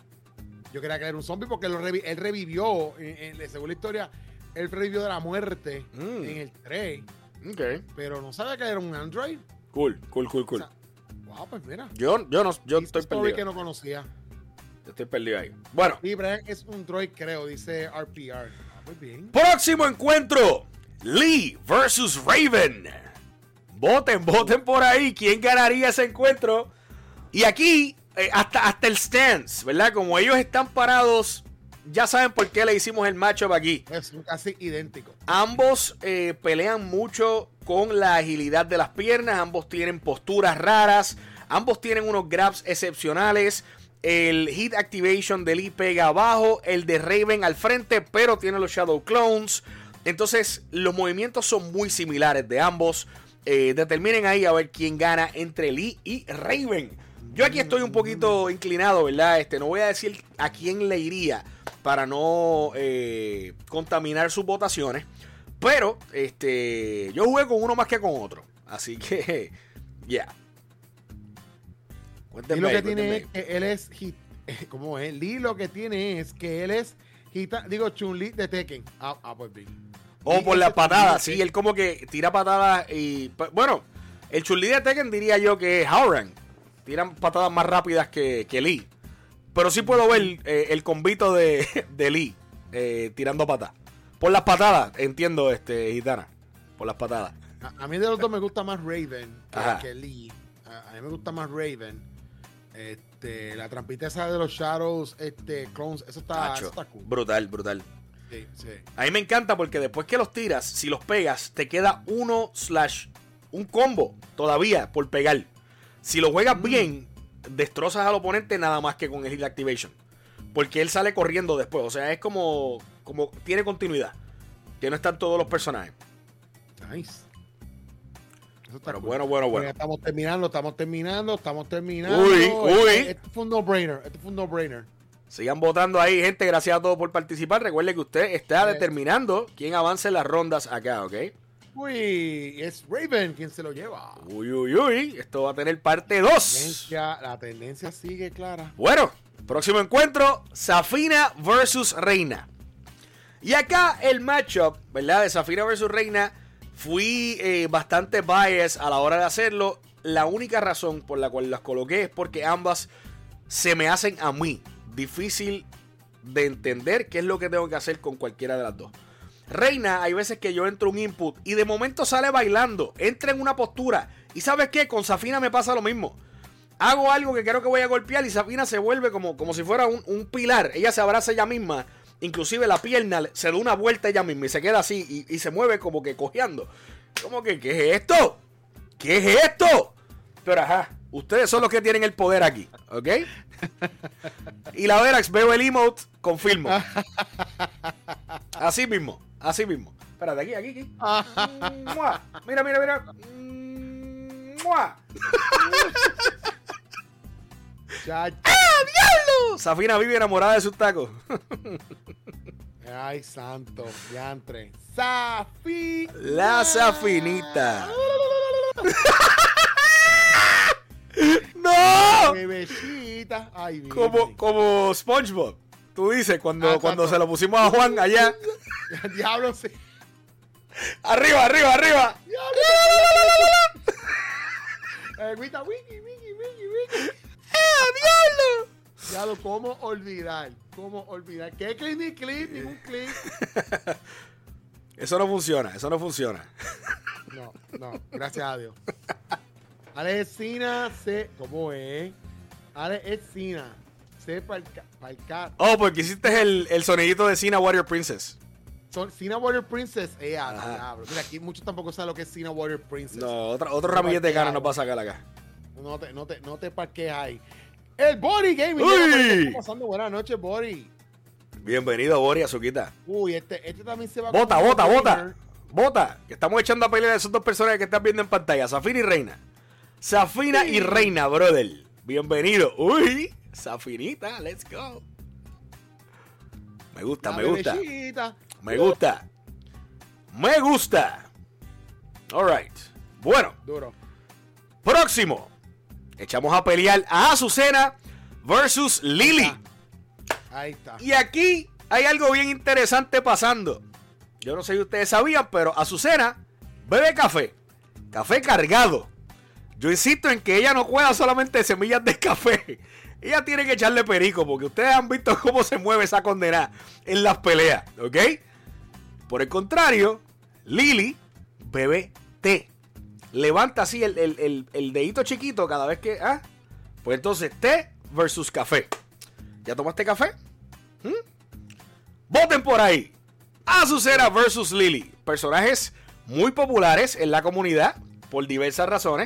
Yo creía que era un zombie porque lo revi él revivió, en, en, según la historia, él revivió de la muerte mm. en el tres. Okay. Pero no sabía que era un android. Cool, cool, cool, cool. O sea, wow, pues mira. Yo, yo no, yo estoy perdido. que no conocía. Yo estoy perdido ahí. Bueno. Y Brian es un droid, creo, dice R P R. Ah, muy bien. Próximo encuentro. Lee versus Raven. Voten, voten por ahí. ¿Quién ganaría ese encuentro? Y aquí, eh, hasta, hasta el stance, ¿verdad? Como ellos están parados, ya saben por qué le hicimos el matchup aquí. Es casi idéntico. Ambos eh, pelean mucho con la agilidad de las piernas. Ambos tienen posturas raras. Ambos tienen unos grabs excepcionales. El hit activation de Lee pega abajo. El de Raven al frente, pero tiene los Shadow Clones. Entonces, los movimientos son muy similares de ambos. Eh, determinen ahí a ver quién gana entre Lee y Raven. Yo aquí estoy un poquito inclinado, ¿verdad? Este, no voy a decir a quién le iría para no eh, contaminar sus votaciones. Pero este, yo jugué con uno más que con otro. Así que, ya. Yeah. Cuéntenme. Y lo que tiene es que él es hit. ¿Cómo es? Lee lo que tiene es que él es hita, digo, Chun-Li de Tekken. Ah, ah pues bien. O por las patadas, sí, él como que tira patadas y... Bueno, el Chun-Li de Tekken diría yo que es Howran. Tiran patadas más rápidas que, que Lee. Pero sí puedo ver eh, el combito de, de Lee eh, tirando patadas. Por las patadas, entiendo, este Gitana. Por las patadas. A, a mí de los dos me gusta más Raven que, que Lee. A, a mí me gusta más Raven. Este, la trampita esa de los Shadows, este, Clones, eso está, eso está cool. Brutal, brutal. Sí, sí. A mí me encanta porque después que los tiras, si los pegas, te queda uno slash un combo todavía por pegar. Si lo juegas mm. bien, destrozas al oponente nada más que con el Heal Activation. Porque él sale corriendo después. O sea, es como, como tiene continuidad. Que no están todos los personajes. Nice. Eso está Pero cool. bueno, bueno, bueno. Estamos terminando, estamos terminando, estamos terminando. Uy, uy. Este, este fue un no-brainer. Este fue un no-brainer. Sigan votando ahí, gente. Gracias a todos por participar. Recuerde que usted está yes. determinando quién avanza en las rondas acá, ¿ok? Uy, es Raven quien se lo lleva. Uy, uy, uy. Esto va a tener parte dos. La tendencia sigue clara. Bueno, próximo encuentro: Zafina versus Reina. Y acá el matchup, ¿verdad? De Zafina versus Reina. Fui eh, bastante biased a la hora de hacerlo. La única razón por la cual las coloqué es porque ambas se me hacen a mí difícil de entender qué es lo que tengo que hacer con cualquiera de las dos. Reina, hay veces que yo entro un input y de momento sale bailando, entra en una postura. Y ¿sabes qué? Con Zafina me pasa lo mismo. Hago algo que creo que voy a golpear y Zafina se vuelve como, como si fuera un, un pilar. Ella se abraza ella misma. Inclusive la pierna se da una vuelta ella misma y se queda así y, y se mueve como que cojeando. Como que, ¿qué es esto? ¿Qué es esto? Pero ajá, ustedes son los que tienen el poder aquí, ¿ok? Y la Verax, veo el emote, confirmo. Así mismo, así mismo. Espérate, aquí, aquí, aquí. ¡Mua! Mira, mira, mira. ¡Mua! ¡Ah, diablo! Safina vive enamorada de sus tacos. Ay, santo, diantre. Safi. La Safinita. ¡No! Bebecita. Ay, Como, como SpongeBob. Tú dices, cuando, Ah, cuando tanto. se lo pusimos a Juan allá. Diablo, sí. Arriba, arriba, arriba. Eh, Wita, wiki, wiki, wiki, wiki. ¡Eh, diablo! Diablo, ¿cómo olvidar? ¿Cómo olvidar? ¿Qué clip ni clip? Ningún clip. Eso no funciona, eso no funciona. No, no, gracias a Dios. Ale Escina, se. ¿Cómo es? Ale Escina, se para el cat. Oh, porque hiciste el, el sonidito de Cina Warrior Princess. Son Cina Warrior Princess. Eh, ah, Ajá. diablo. Mira, aquí muchos tampoco saben lo que es Cina Warrior Princess. No, otro, otro ramillete de cara nos va a sacar acá. No te, no te, no te parques ahí. El Body Gaming. ¡Uy! ¿Qué está pasando? Buenas noches, Body. Bienvenido, Bori, Azuquita. Uy, este, este también se va Bota, con un bota, gamer. bota. Bota. Que estamos echando a pelear a esos dos personajes que estás viendo en pantalla. Safina y Reina. Safina Sí. y Reina, brother. Bienvenido. Uy, Safinita, let's go. Me gusta, La me gusta. bebecita. Me gusta. Me gusta. Alright. Bueno, Duro. próximo. Echamos a pelear a Azucena versus Lily. Ahí está. Y aquí hay algo bien interesante pasando. Yo no sé si ustedes sabían, pero Azucena bebe café. Café cargado. Yo insisto en que ella no juega solamente semillas de café. Ella tiene que echarle perico, porque ustedes han visto cómo se mueve esa condena en las peleas, ¿ok? Por el contrario, Lily bebe té. Levanta así el, el, el, el dedito chiquito cada vez que... ¿ah? Pues entonces, té versus café. ¿Ya tomaste café? ¿Mm? Voten por ahí. Azucena versus Lily. Personajes muy populares en la comunidad por diversas razones.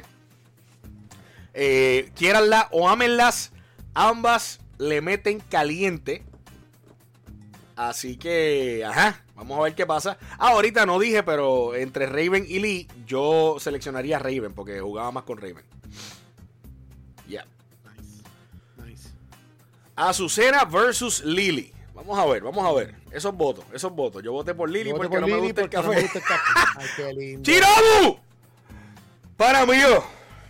Eh, quiéranla o ámenlas, ambas le meten caliente. Así que, ajá, vamos a ver qué pasa. Ah, ahorita no dije, pero entre Raven y Lee, yo seleccionaría a Raven porque jugaba más con Raven. Ya. Yeah. Nice. Nice. Azucena versus Lily. Vamos a ver, vamos a ver. Esos votos, esos votos. Yo voté por Lily Yo voté porque, por no, Lily me gusta el porque no café. me gusta el café. Ay, qué lindo. ¡Chirabu! Para mí yo.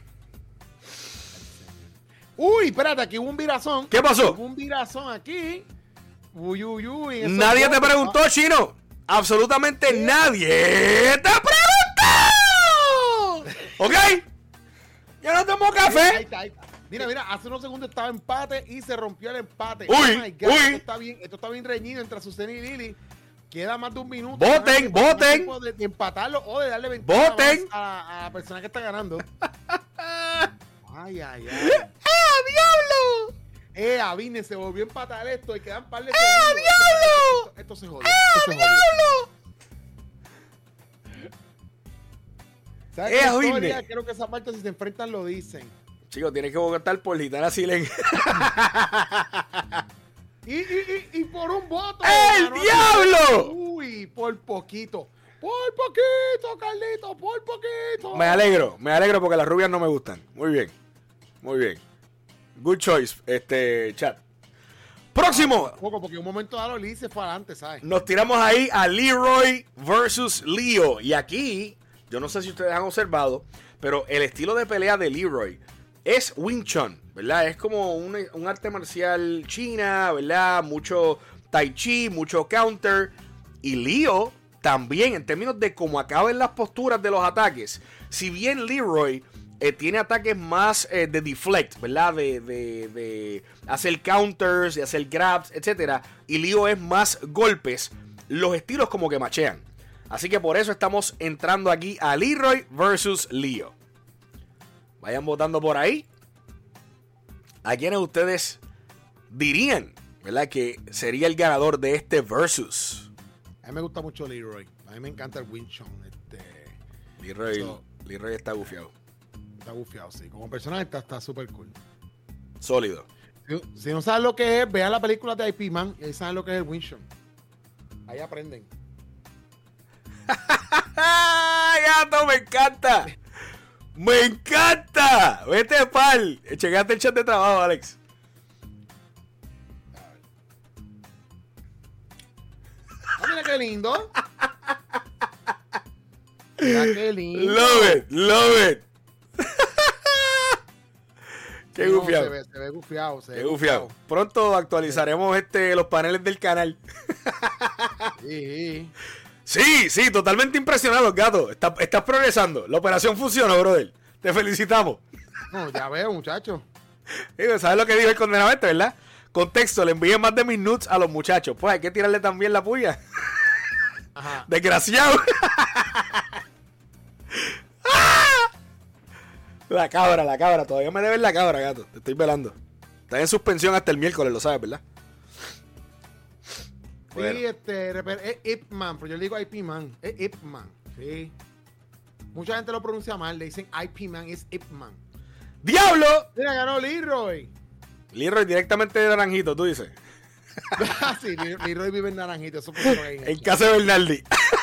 Uy, espérate, aquí hubo un virazón. ¿Qué pasó? Hubo un virazón aquí. Uy, uy, uy. eso Nadie es te bueno. preguntó, Chino. Absolutamente nadie te preguntó. ¿Ok? Yo no tomo Ahí café. está, ahí está. Mira, mira, hace unos segundos estaba empate y se rompió el empate. Uy, Oh my God, uy. Esto está bien, esto está bien reñido entre Azucena y Lily. Queda más de un minuto. Voten, Van a tener voten. tiempo De, de empatarlo o de darle ventaja Voten. más a, a la persona que está ganando. Ay, ay, ay. ¡Ah, diablo! Eh, Avine, se volvió a empatar esto y quedan par de ¡Ah, segundos. diablo! Esto, esto se jodió. Esto se jodió. ¡Diablo! ¿Sabes Eh, qué Avine. historia? Creo que esa parte si se enfrentan lo dicen. Chicos, tienes que votar por Gitana Silen. Y, y, y, y por un voto. ¡El ganó diablo! Uy, por poquito. Por poquito, Carlito, por poquito. Me alegro, me alegro porque las rubias no me gustan. Muy bien, muy bien. Good choice, este chat. Próximo. Poco, porque en un momento dado Lee se fue adelante, ¿sabes? Nos tiramos ahí a Leroy versus Leo. Y aquí, yo no sé si ustedes han observado, pero el estilo de pelea de Leroy es Wing Chun, ¿verdad? Es como un, un arte marcial china, ¿verdad? Mucho tai chi, mucho counter. Y Leo también, en términos de cómo acaban las posturas de los ataques. Si bien Leroy eh, tiene ataques más eh, de deflect, ¿verdad? De, de, de hacer counters, de hacer grabs, etcétera. Y Leo es más golpes. Los estilos como que machean. Así que por eso estamos entrando aquí a Leroy versus Leo. Vayan votando por ahí. ¿A quiénes ustedes dirían, ¿verdad?, que sería el ganador de este versus? A mí me gusta mucho Leroy. A mí me encanta el Wing Chun. Este, Leroy, So- Leroy está bufiado. está bufiado, sí. Como personaje está súper cool. Sólido. Si, si no saben lo que es, vean la película de I P Man y ahí saben lo que es el Winshon. Ahí aprenden. ¡Gato, me encanta! ¡Me encanta! Vete, pal. Chequeate el chat de trabajo, Alex. Ah, mira qué lindo. Mira qué lindo. Love it, love it. Qué No, gufiado. se ve, se ve gufiado. Se Qué ve gufiado. gufiado. Pronto actualizaremos este, los paneles del canal. Sí, sí. Sí, sí, totalmente impresionado, gato. Está- estás progresando. La operación funcionó, brother. Te felicitamos. No, ya veo, muchachos. Digo, ¿sabes lo que dijo el condenado este, verdad? Contexto, le envié más de mis nudes a los muchachos. Pues hay que tirarle también la puya. Ajá. Desgraciado. La cabra, la cabra. Todavía me debes la cabra, gato. Te estoy velando. Está en suspensión hasta el miércoles, lo sabes, ¿verdad? Bueno. Sí, este, reper- es Ip Man, pero yo le digo I P Man. Es Ip Man, sí. Mucha gente lo pronuncia mal, le dicen I P Man, es Ip Man. ¡Diablo! Mira, ganó Leroy. Leroy directamente de Naranjito, tú dices. Ah, sí, Leroy Leroy vive en Naranjito, eso pusieron ahí en el En chat. casa de Bernardi.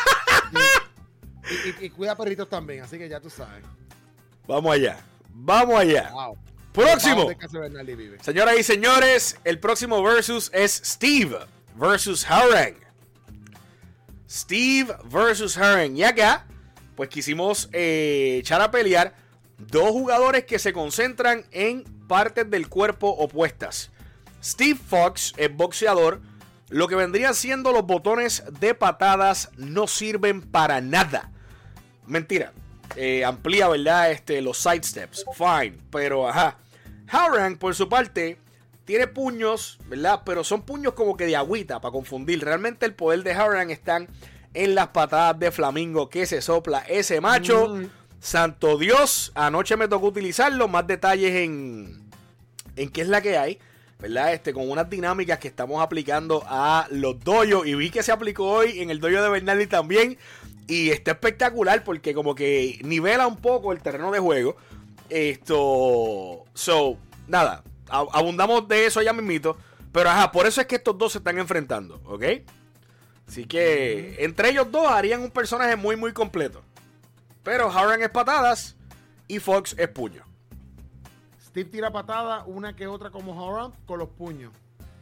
Y, y- y cuida perritos también, así que ya tú sabes. Vamos allá. Vamos allá. Wow. Próximo. Vamos de casa de Bernardi vive. Señoras y señores, el próximo versus es Steve versus Harang. Steve versus Harang. Y acá, pues quisimos eh, echar a pelear dos jugadores que se concentran en partes del cuerpo opuestas. Steve Fox es boxeador. Lo que vendrían siendo los botones de patadas no sirven para nada. Mentira. Eh, amplía, ¿verdad? Este, los sidesteps. Fine. Pero, ajá. Harang, por su parte, tiene puños, ¿verdad? Pero son puños como que de agüita, para confundir. Realmente el poder de Harang están en las patadas de flamingo que se sopla ese macho. Mm. Santo Dios. Anoche me tocó utilizarlo. Más detalles en, en qué es la que hay, ¿verdad? Este, con unas dinámicas que estamos aplicando a los dojos. Y vi que se aplicó hoy en el dojo de Bernardi también. Y está espectacular porque como que nivela un poco el terreno de juego. Esto... So, nada. ab- Abundamos de eso ya mismito. Pero ajá, por eso es que estos dos se están enfrentando, ¿ok? Así que entre ellos dos harían un personaje muy, muy completo. Pero Harang es patadas y Fox es puño. Steve tira patada, una que otra como Horan, con los puños.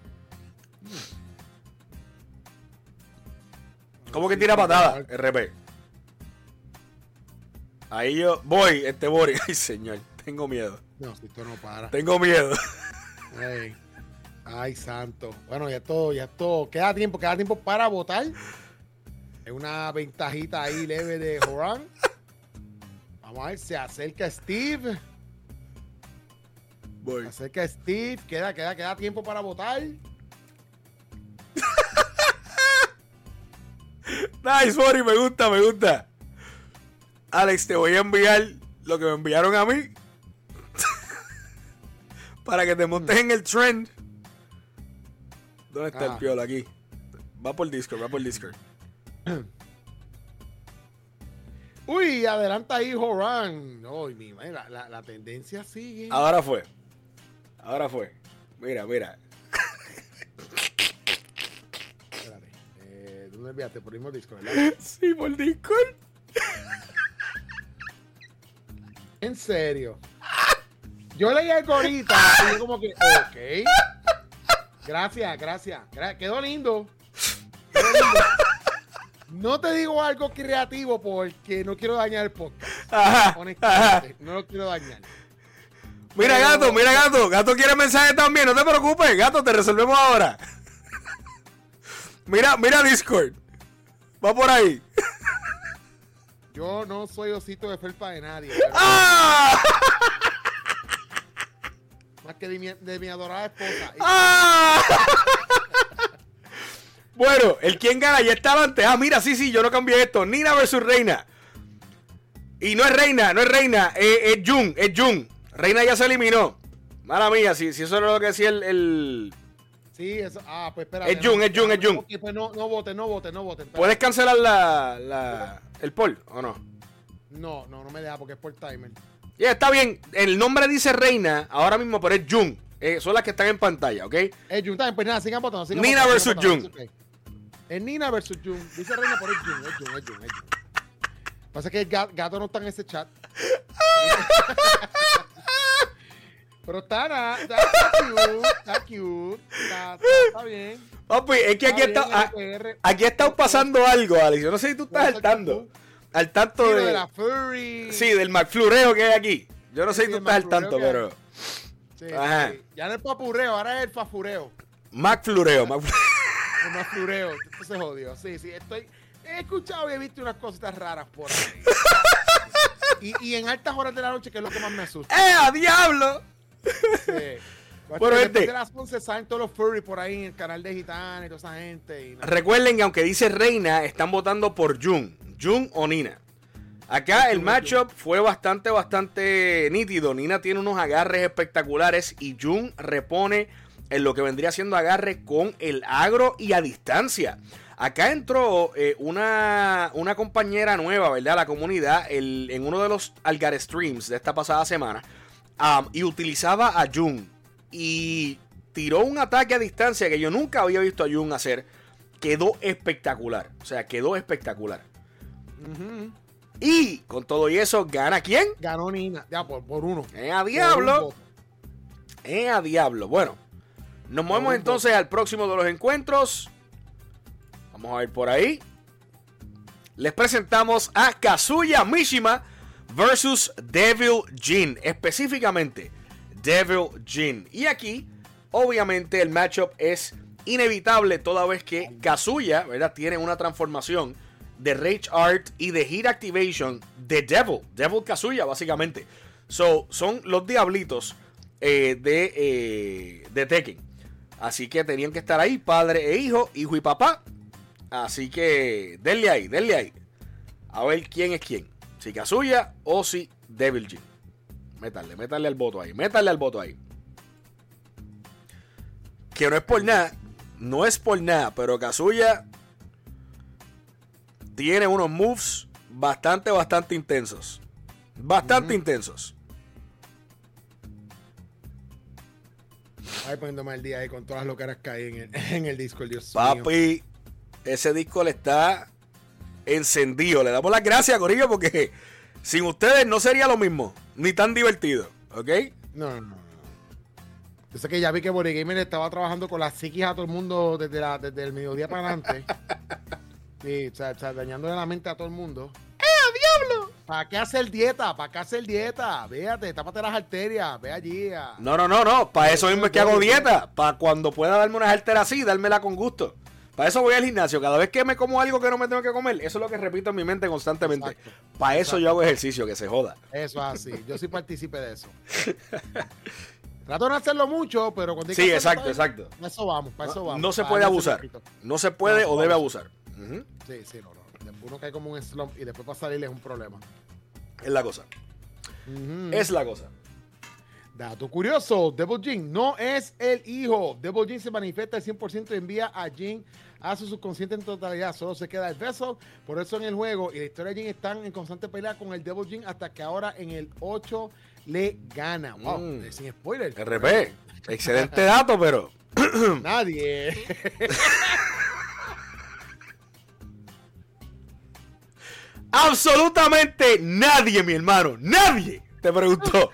¿Cómo que tira patada? R P. Ahí yo voy, este Boris. Ay, señor, tengo miedo. No, si esto no para. Tengo miedo. Ay, ay, santo. Bueno, ya todo, ya todo. Queda tiempo, queda tiempo para votar. Es una ventajita ahí leve de Horan. Vamos a ver, se acerca Steve. Voy. Se acerca Steve. Queda, queda, queda tiempo para votar. Nice, Boris, me gusta, me gusta. Alex, te voy a enviar lo que me enviaron a mí. Para que te montes en el trend. ¿Dónde está Ah. el piola aquí? Va por Discord, va por Discord. Uy, adelanta ahí Horan. Ay, mi madre, la, la, la tendencia sigue. Ahora fue. Ahora fue. Mira, mira. Espérate. Eh, ¿Dónde enviaste? Por el mismo disco, ¿verdad? Sí, por Discord. En serio. Yo leí algo ahorita y yo como que, ok. Gracias, gracias. Gra- quedó lindo. Quedó lindo. No te digo algo creativo porque no quiero dañar el podcast. Ajá, ajá. Honestamente, no lo quiero dañar. Mira, Pero- gato, mira, gato. Gato quiere mensaje también. No te preocupes, gato, te resolvemos ahora. Mira, mira Discord. Va por ahí. Yo no soy osito de felpa de nadie. pero ¡Ah! Más que de mi, de mi adorada esposa. ¡Ah! Bueno, el quien gana ya está adelante. Ah, mira, sí, sí, yo no cambié esto. Nina versus Reina. Y no es Reina, no es Reina, es, es Jun, es Jun. Reina ya se eliminó. Mala mía, si, si eso era lo que decía el... el... Sí, eso. Ah, pues espera. Es Jun, es Jun, es Jun. Ok, pues no, no vote, no vote, no vote. ¿Puedes cancelar la, la, el poll o no? No, no, no me deja porque es por timer. Ya, está bien. El nombre dice Reina ahora mismo, pero es Jun. Eh, son las que están en pantalla, ¿ok? Es Jun, también, pues nada, sigan votando. Sigan Nina votando, versus sigan votando, Jun. okay. Es Nina versus Jun. Dice Reina, pero es Jun, es Jun, es Jun, es Jun. Pasa que el gato, gato no está en ese chat. Pero está, nada, está, está cute, está cute, está, está, está bien. Papi, es que aquí Está está, bien, a- R P R. aquí está pasando algo, Alex. Yo no sé si tú estás al tanto. Al tanto Sí, lo de, de la Furry. sí, del McFlureo que hay aquí. Yo no sé Sí, si tú el estás al McFlureo tanto, que pero... Sí, Ajá. sí. Ya no es papureo, ahora es el fafureo. McFlureo, Macflureo. El McFlureo. Esto se jodió. Sí, sí, estoy... He escuchado y he visto unas cositas raras por ahí. y, y en altas horas de la noche, que es lo que más me asusta. ¡Eh, a diablo! Sí. Bueno, después gente. de las once salen todos los furry por ahí en el canal de Gitana y toda esa gente. Y nada. Recuerden que aunque dice Reina, están votando por Jun. Jun o Nina. Acá el matchup fue bastante, bastante nítido. Nina tiene unos agarres espectaculares y Jun repone en lo que vendría siendo agarre con el agro y a distancia. Acá entró eh, una, una compañera nueva, ¿verdad? A la comunidad el, en uno de los Algar Streams de esta pasada semana. Um, y utilizaba a Jun. Y tiró un ataque a distancia que yo nunca había visto a Jun hacer. Quedó espectacular. O sea, quedó espectacular. Uh-huh. Y con todo y eso, ¿gana quién? Ganó Nina. Ya, por, por uno. ¡Eh, a Por un diablo! voto. ¡Eh, a diablo! Bueno, nos movemos un entonces al próximo de los encuentros. Vamos a ver por ahí. Les presentamos a Kazuya Mishima versus Devil Jin. Específicamente, Devil Jin. Y aquí, obviamente, el matchup es inevitable toda vez que Kazuya, ¿verdad?, tiene una transformación de Rage Art y de Heat Activation de Devil. Devil Kazuya, básicamente. So, son los diablitos eh, de, eh, de Tekken. Así que tenían que estar ahí, padre e hijo, hijo y papá. Así que denle ahí, denle ahí. A ver quién es quién. Si Kazuya o si Devil Jin. Métale, métale al voto ahí. Métale al voto ahí. Que no es por nada. No es por nada. Pero Kazuya tiene unos moves bastante, bastante intensos. Bastante uh-huh. intensos. Ahí poniéndome al día ahí con todas las locaras que hay en el, en el disco, el Dios Papi, mío. Ese disco le está encendido. Le damos las gracias, Corillo, porque sin ustedes no sería lo mismo, ni tan divertido, ¿ok? No, no, no. Yo sé que ya vi que Borigamer estaba trabajando con la psiquis a todo el mundo desde, la, desde el mediodía para adelante. Sí, o sea, o sea, dañándole la mente a todo el mundo. ¡Eh, diablo! ¿Para qué hacer dieta? ¿Para qué hacer dieta? Véate, tápate las arterias, ve allí. A... No, no, no, no. Para eso mismo es que hago dieta. Para cuando pueda darme unas arterias así, dármela con gusto. Para eso voy al gimnasio. Cada vez que me como algo que no me tengo que comer, eso es lo que repito en mi mente constantemente. Exacto. Para eso Exacto. yo hago ejercicio, que se joda. Eso es así. Yo sí partícipe de eso. Trato de no hacerlo mucho, pero cuando hay sí, que exacto, para exacto. Para eso vamos, para eso vamos. No se puede abusar. No se puede no, o debe abusar. Uh-huh. Sí, sí, no, no. Uno cae como un slump y después para salir es un problema. Es la cosa. Uh-huh. Es la cosa. Dato curioso, Devil Jin no es el hijo. Devil Jin se manifiesta al cien por ciento y envía a Jin a su subconsciente en totalidad. Solo se queda el vessel. Por eso en el juego y la historia de Jin están en constante pelea con el Devil Jin hasta que ahora en el ocho le gana. Wow, mm. sin spoiler. R P, excelente dato, pero... Nadie. Absolutamente nadie, mi hermano. Nadie te preguntó.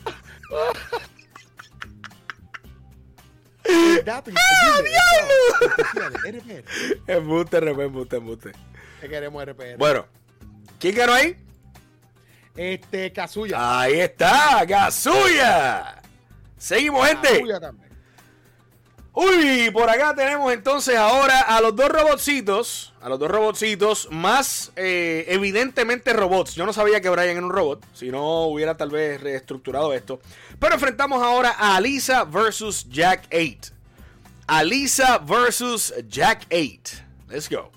Dato ¡Ah, diablo! Embuste, R P, embuste, embuste. Que queremos R P R. Bueno, ¿quién ganó ahí? Este, Kazuya. Ahí está, Kazuya. Seguimos, gente. Kazuya también. Uy, por acá tenemos entonces ahora a los dos robotcitos. A los dos robotcitos más eh, evidentemente robots. Yo no sabía que Brian era un robot. Si no hubiera tal vez reestructurado esto. Pero enfrentamos ahora a Alisa versus Jack eight. Alisa versus Jack eight. Let's go.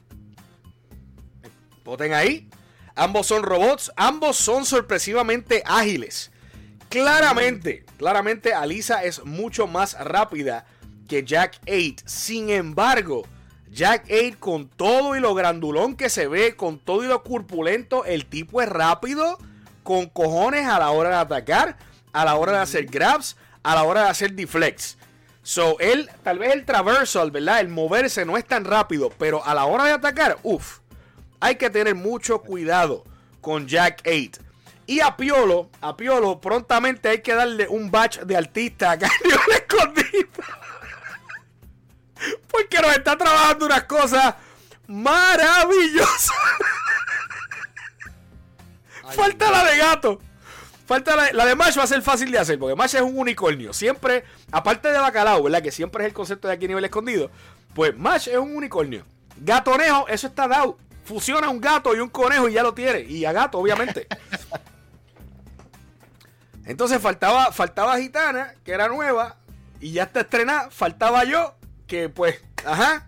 Voten ahí. Ambos son robots. Ambos son sorpresivamente ágiles. Claramente, claramente Alisa es mucho más rápida que Jack eight. Sin embargo, Jack eight, con todo y lo grandulón que se ve, con todo y lo corpulento, el tipo es rápido, con cojones a la hora de atacar, a la hora de hacer grabs, a a la hora de hacer deflects. So, él, tal vez el traversal, ¿verdad? El moverse no es tan rápido, pero a la hora de atacar, uff, hay que tener mucho cuidado con Jack eight. Y a Piolo, a Piolo, prontamente hay que darle un batch de artista acá en el escondido. Porque nos está trabajando unas cosas maravillosas. Falta la de gato. Falta la, la de Mash va a ser fácil de hacer, porque Mash es un unicornio. Siempre, aparte de bacalao, ¿verdad? Que siempre es el concepto de aquí a nivel escondido. Pues Mash es un unicornio. Gatonejo, eso está dado. Fusiona un gato y un conejo y ya lo tiene. Y a gato, obviamente. Entonces faltaba, faltaba Gitana, que era nueva. Y ya está estrenada. Faltaba yo, que pues, ajá.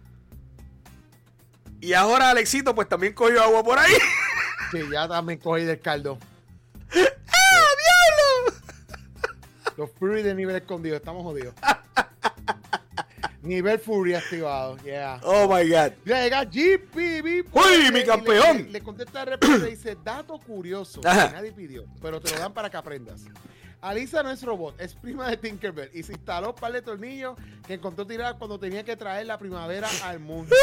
Y ahora Alexito, pues también cogió agua por ahí. Sí, ya también cogí del caldo. ¡Ah, diablo! Los Fury de nivel escondido, estamos jodidos. Nivel Fury activado, yeah. Oh my God. Llega G P B. ¡Uy, mi campeón! Le, le, le contesta de repente y dice: dato curioso, Ajá. que nadie pidió, pero te lo dan para que aprendas. Alisa no es robot, es prima de Tinkerbell y se instaló un par de tornillos que encontró tiradas cuando tenía que traer la primavera al mundo.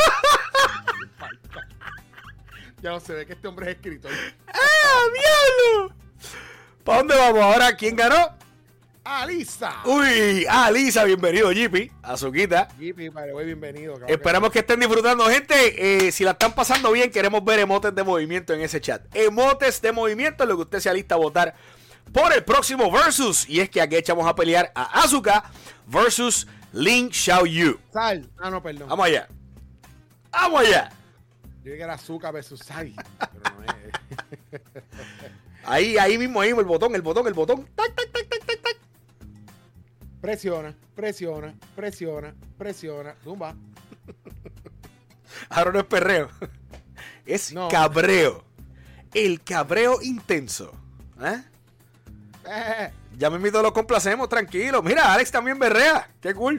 Ya no se ve que este hombre es escritor. ¡Ah, diablo! ¿Para dónde vamos ahora? ¿Quién ganó? ¡Alisa! Uy, Alisa, bienvenido, G P. Azuquita. G P, vale, bienvenido. Claro. Esperamos que estén disfrutando, gente. Eh, si la están pasando bien, queremos ver emotes de movimiento en ese chat. Emotes de movimiento, en lo que usted sea lista a votar por el próximo Versus. Y es que aquí echamos a pelear a Asuka versus Lin Xiaoyu. Sal. Ah, no, perdón. Vamos allá. Vamos allá. Yo dije que era Azúcar versus Sai. Pero no es. Ahí, ahí mismo, ahí el botón, el botón, el botón. Tac, tac, tac, tac, tac, tac. Presiona, presiona, presiona, presiona. Zumba. Ahora no es perreo. Es No. cabreo. El cabreo intenso. ¿Eh? Eh, Ya mismito lo complacemos, tranquilo. Mira, Alex también berrea. Qué cool.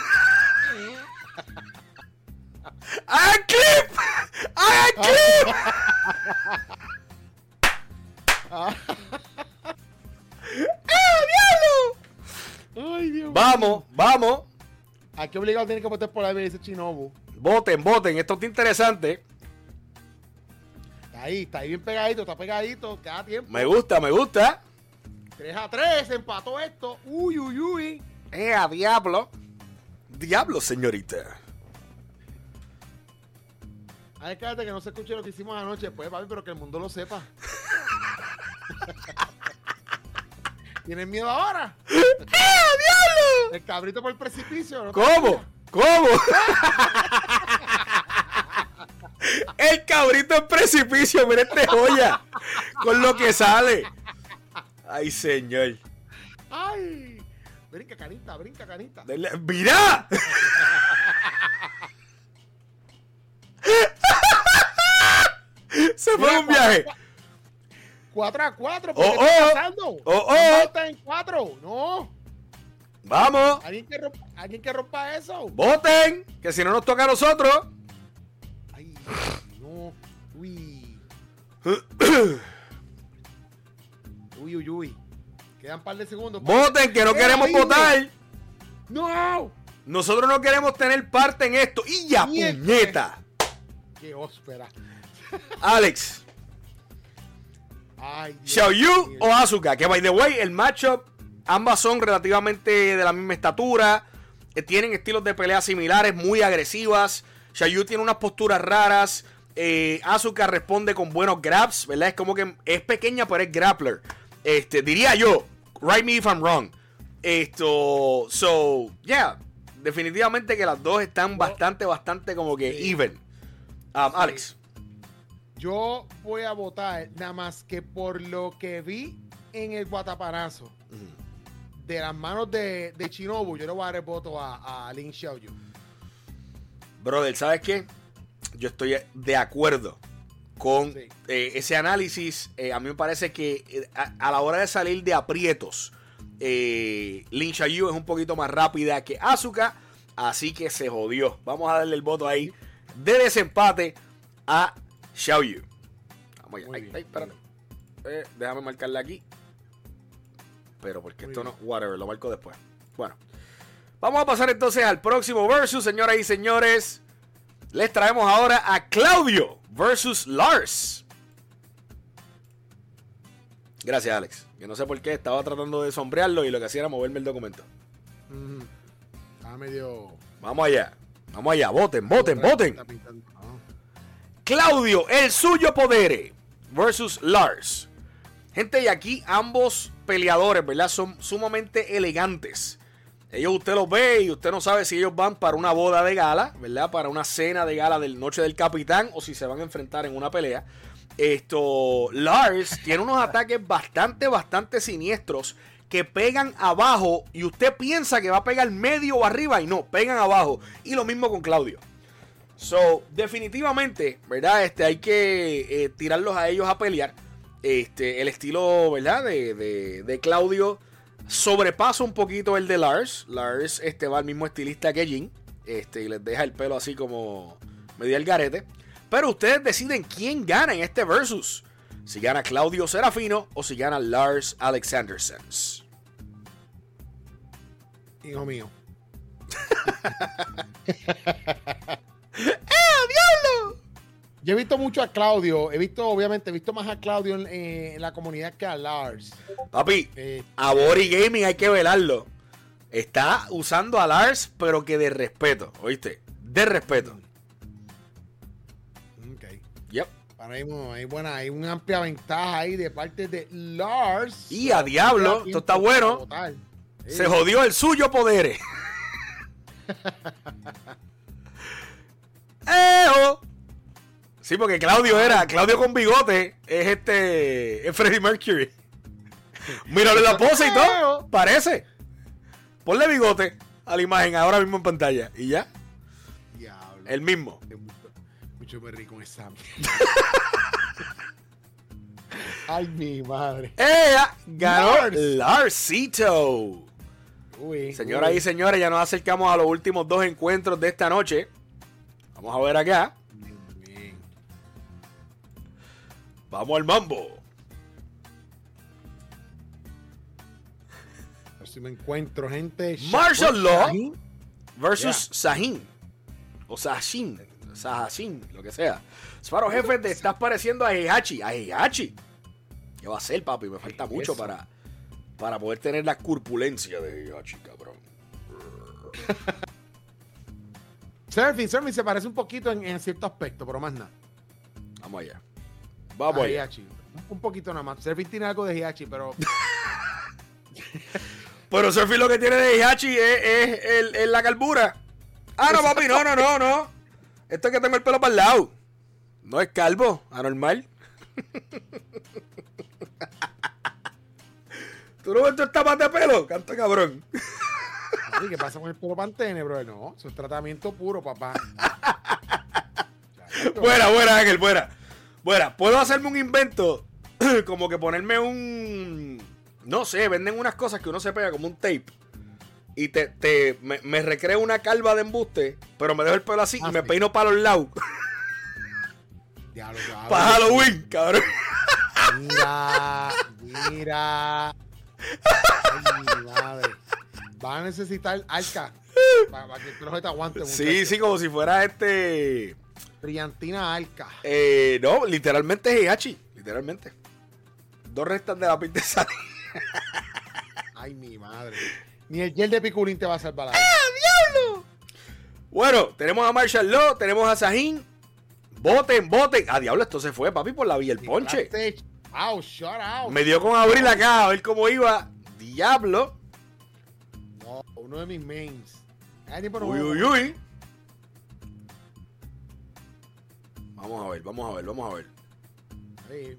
¡Ah, clip! ¡Ah, clip! ah, ¡Ah, diablo! Ay, Dios Vamos, vamos. Aquí obligado tiene que votar por ahí, me dice Chinobu. Voten, voten. Esto está interesante. Está ahí, está ahí bien pegadito, está pegadito, cada tiempo. Me gusta, me gusta. tres a tres, empató esto. Uy, uy, uy. ¡Eh, a diablo! Diablo, señorita. Ay, cállate que no se escuche lo que hicimos anoche, pues, papi, pero que el mundo lo sepa. ¿Tienen miedo ahora? ¡Eh, diablo! El cabrito por el precipicio. ¿no? ¿Cómo? ¿Cómo? El cabrito en precipicio, mira este joya. Con lo que sale. Ay, señor. ¡Ay! Brinca, canita, brinca, canita. Dele- ¡Mira! Se fue Mira, un viaje. cuatro a cuatro, ¿por qué Oh, está oh. pasando? Oh, oh. No está en cuatro, no. Vamos. ¿Alguien que, rompa, ¿Alguien que rompa eso? Voten. Que si no nos toca a nosotros. Ay, no. Uy. Uy, uy, uy. Quedan un par de segundos. Voten, que no ¡Eh, queremos dime! votar. ¡No! Nosotros no queremos tener parte en esto. Y ya, Miente. puñeta. ¡Qué óspera! Alex, Ay, Dios Xiaoyu mío. o Asuka. Que, by the way, el matchup, ambas son relativamente de la misma estatura. eh, Tienen estilos de pelea similares, muy agresivas. Xiaoyu tiene unas posturas raras. Eh, Asuka responde con buenos grabs, ¿verdad? Es como que es pequeña, pero es grappler. Este, diría yo. Write me if I'm wrong. Esto, so, yeah. Definitivamente que las dos están bastante, bastante como que Sí. even. Um, Sí. Alex. Yo voy a votar nada más que por lo que vi en el guatapanazo de las manos de, de Shinobu. Yo le voy a dar el voto a, a Lin Xiaoyu. Brother, ¿sabes qué? Yo estoy de acuerdo con Sí. eh, ese análisis. Eh, a mí me parece que eh, a, a la hora de salir de aprietos, eh, Lin Xiaoyu es un poquito más rápida que Asuka, así que se jodió. Vamos a darle el voto ahí de desempate a Xiaoyu. Vamos allá. Muy Ay, bien. ay, espérate. Eh, déjame marcarla aquí. pero porque Muy esto bien. no, whatever, lo marco después. Bueno, vamos a pasar entonces al próximo versus, señoras y señores. Les traemos ahora a Claudio versus Lars. Gracias, Alex. Yo no sé por qué, estaba tratando de sombrearlo y lo que hacía era moverme el documento. Mm, Estaba medio. Vamos allá, vamos allá, voten, voten, voten. Está pintando. Ah. Claudio, el suyo poder versus Lars. Gente, y aquí ambos peleadores, ¿verdad? Son sumamente elegantes. Ellos usted los ve y usted no sabe si ellos van para una boda de gala, ¿verdad? Para una cena de gala del Noche del Capitán o si se van a enfrentar en una pelea. Esto, Lars tiene unos ataques bastante, bastante siniestros que pegan abajo y usted piensa que va a pegar medio o arriba y no, pegan abajo. Y lo mismo con Claudio. So, definitivamente, ¿verdad? Este, hay que eh, tirarlos a ellos a pelear. Este, el estilo, ¿verdad? De, de, de Claudio sobrepasa un poquito el de Lars. Lars este, va al mismo estilista que Jin. Este, y les deja el pelo así como medio al garete. Pero ustedes deciden quién gana en este versus. Si gana Claudio Serafino o si gana Lars Alexanderson. Hijo mío. ¡Eh, diablo! Yo he visto mucho a Claudio. He visto, obviamente, he visto más a Claudio en, eh, en la comunidad que a Lars. Papi, Eh, a Bori Gaming hay que velarlo. Está usando a Lars, pero que de respeto, ¿oíste? De respeto. ok. Yep. Ahora mismo hay, buena, hay una amplia ventaja ahí de parte de Lars. Y a diablo, esto está bueno. Sí. Se jodió el suyo poder. ¡Eo! Sí, porque Claudio era, Claudio con bigote es este, es Freddie Mercury. Mírale la pose y todo, parece. Ponle bigote a la imagen ahora mismo en pantalla y ya, Diablo. el mismo. Mucho, mucho me rico con esa. Ay, mi madre. ¡Ea! Ganó Lars. Larsito. Uy, Señoras uy. y señores, ya nos acercamos a los últimos dos encuentros de esta noche. Vamos a ver acá. Bien, bien. Vamos al mambo. A ver si me encuentro, gente. Martial Law Shahin. versus Yeah. Sahin. O Sashin. Sahashin, lo que sea. Sparrow, jefe, te estás pareciendo a Heihachi. A Heihachi. ¿Qué va a hacer, papi? Me falta ¿Qué mucho es eso? para, para poder tener la corpulencia de Heihachi, cabrón. Surfing, Surfing se parece un poquito en, en cierto aspecto, pero más nada. Vamos allá. Vamos A allá. Heihachi. Un, un poquito nada más. Surfing tiene algo de Heihachi, pero. Pero Surfy lo que tiene de Heihachi es, es, el- es la calvura. Ah, no, papi, no, no, no, no. Esto es que tengo el pelo para el lado. No es calvo, anormal. ¿Tú no ves tus tapas de pelo? Canta cabrón. Ay, ¿qué pasa con el pelo pantene, bro? No, eso es tratamiento puro, papá. Chacho. Buena, buena, Ángel, buena. Buena, puedo hacerme un invento. Como que ponerme un... No sé, venden unas cosas que uno se pega como un tape. Y te, te me, me recreo una calva de embuste, pero me dejo el pelo así Ah, y me sí. peino para los lados. Diablo, cabrón. Para Halloween, cabrón. Mira, mira. Ay, mi madre. Va a necesitar arca para, para que el pelo se te aguante. Sí, muchacho. sí, como si fuera este... Brillantina arca. Eh, no, literalmente es Heihachi. Literalmente. Dos restas de la pinta de sal. Ay, mi madre. Ni el gel de piculín te va a salvar la vida. ¡Diablo! Bueno, tenemos a Martial Law, tenemos a Sahin. Voten, voten. Ah, diablo, esto se fue, papi, por la vía el ponche. Wow, shut out. Me dio con abrir acá a ver cómo iba. Diablo. No, uno de mis mains. Ay, ni por Uy, un- uy, uy. Vamos a ver, vamos a ver, vamos a ver. Ay,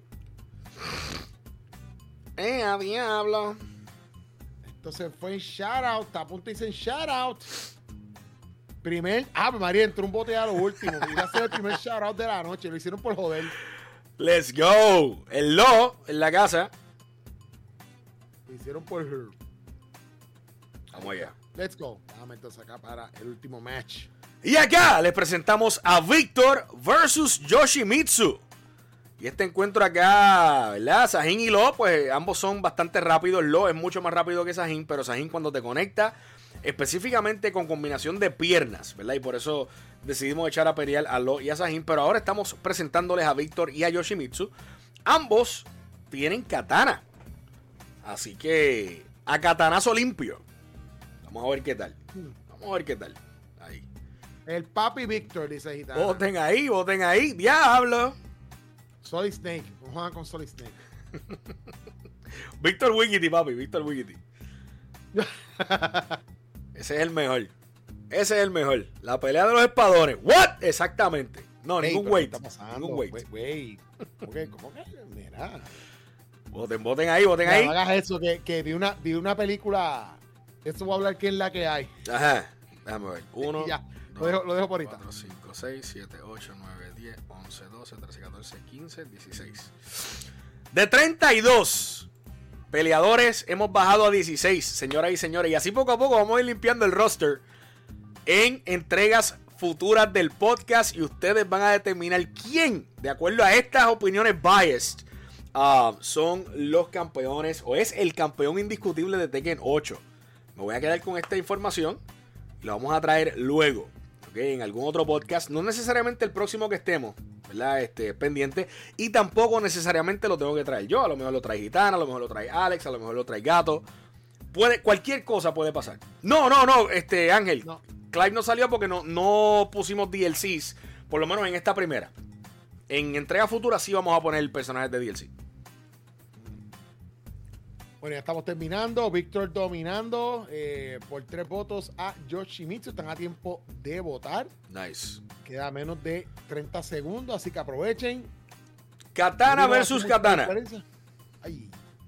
Eh, a diablo. esto se fue en shout out. Está a punto de decir shout out. Primer. Ah, María, entró un bote a lo último. Iba a ser el primer shout out de la noche. Lo hicieron por joder. Let's go. El Law en la casa. Lo hicieron por her. Vamos allá. Let's go. Déjame entonces acá para el último match. Y acá les presentamos a Víctor versus Yoshimitsu. Y este encuentro acá, ¿verdad? Sahin y Lo, pues ambos son bastante rápidos. Lo es mucho más rápido que Sahin, pero Sahin cuando te conecta, específicamente con combinación de piernas, ¿verdad? Y por eso decidimos echar a pelear a Lo y a Sahin. Pero ahora estamos presentándoles a Víctor y a Yoshimitsu. Ambos tienen katana. Así que a katanazo limpio. Vamos a ver qué tal. Vamos a ver qué tal. Ahí. El papi Víctor, dice Gitana. Voten ahí, voten ahí. Diablo. Solid Snake. Vamos a jugar con Solid Snake. Víctor Wigity, papi. Víctor Wigity. Ese es el mejor. Ese es el mejor. La pelea de los espadones. ¿What? Exactamente. No, Hey, ningún weight. Ningún weight. Wait, wait. ¿Cómo que? ¿Cómo que? Mira. Voten, voten ahí, voten Mira, ahí. no hagas eso, que, que vi, una, vi una película. Esto voy a hablar que es la que hay. Ajá. Déjame ver. Uno. Y ya. dos, Lo dejo, lo dejo por ahorita. cuatro, cinco, seis, siete, ocho, nueve, diez, once, doce, trece, catorce, quince, dieciséis. De treinta y dos peleadores hemos bajado a dieciséis, señoras y señores. Y así poco a poco vamos a ir limpiando el roster en entregas futuras del podcast. Y ustedes van a determinar quién, de acuerdo a estas opiniones biased, uh, son los campeones o es el campeón indiscutible de Tekken ocho. Me voy a quedar con esta información y lo vamos a traer luego, ¿okay? En algún otro podcast. No necesariamente el próximo que estemos, ¿verdad? Este, pendiente. Y tampoco necesariamente lo tengo que traer yo. A lo mejor lo trae Gitana, a lo mejor lo trae Alex, a lo mejor lo trae Gato. Puede, cualquier cosa puede pasar. No, no, no, este, Ángel. No. Clive no salió porque no, no pusimos D L Cs, por lo menos en esta primera. En entrega futura sí vamos a poner personajes de D L C. Bueno, ya estamos terminando. Víctor dominando eh, por tres votos a Yoshimitsu. Están a tiempo de votar. Nice. Queda menos de treinta segundos, así que aprovechen. Katana No versus hace mucha Katana. diferencia. Ay.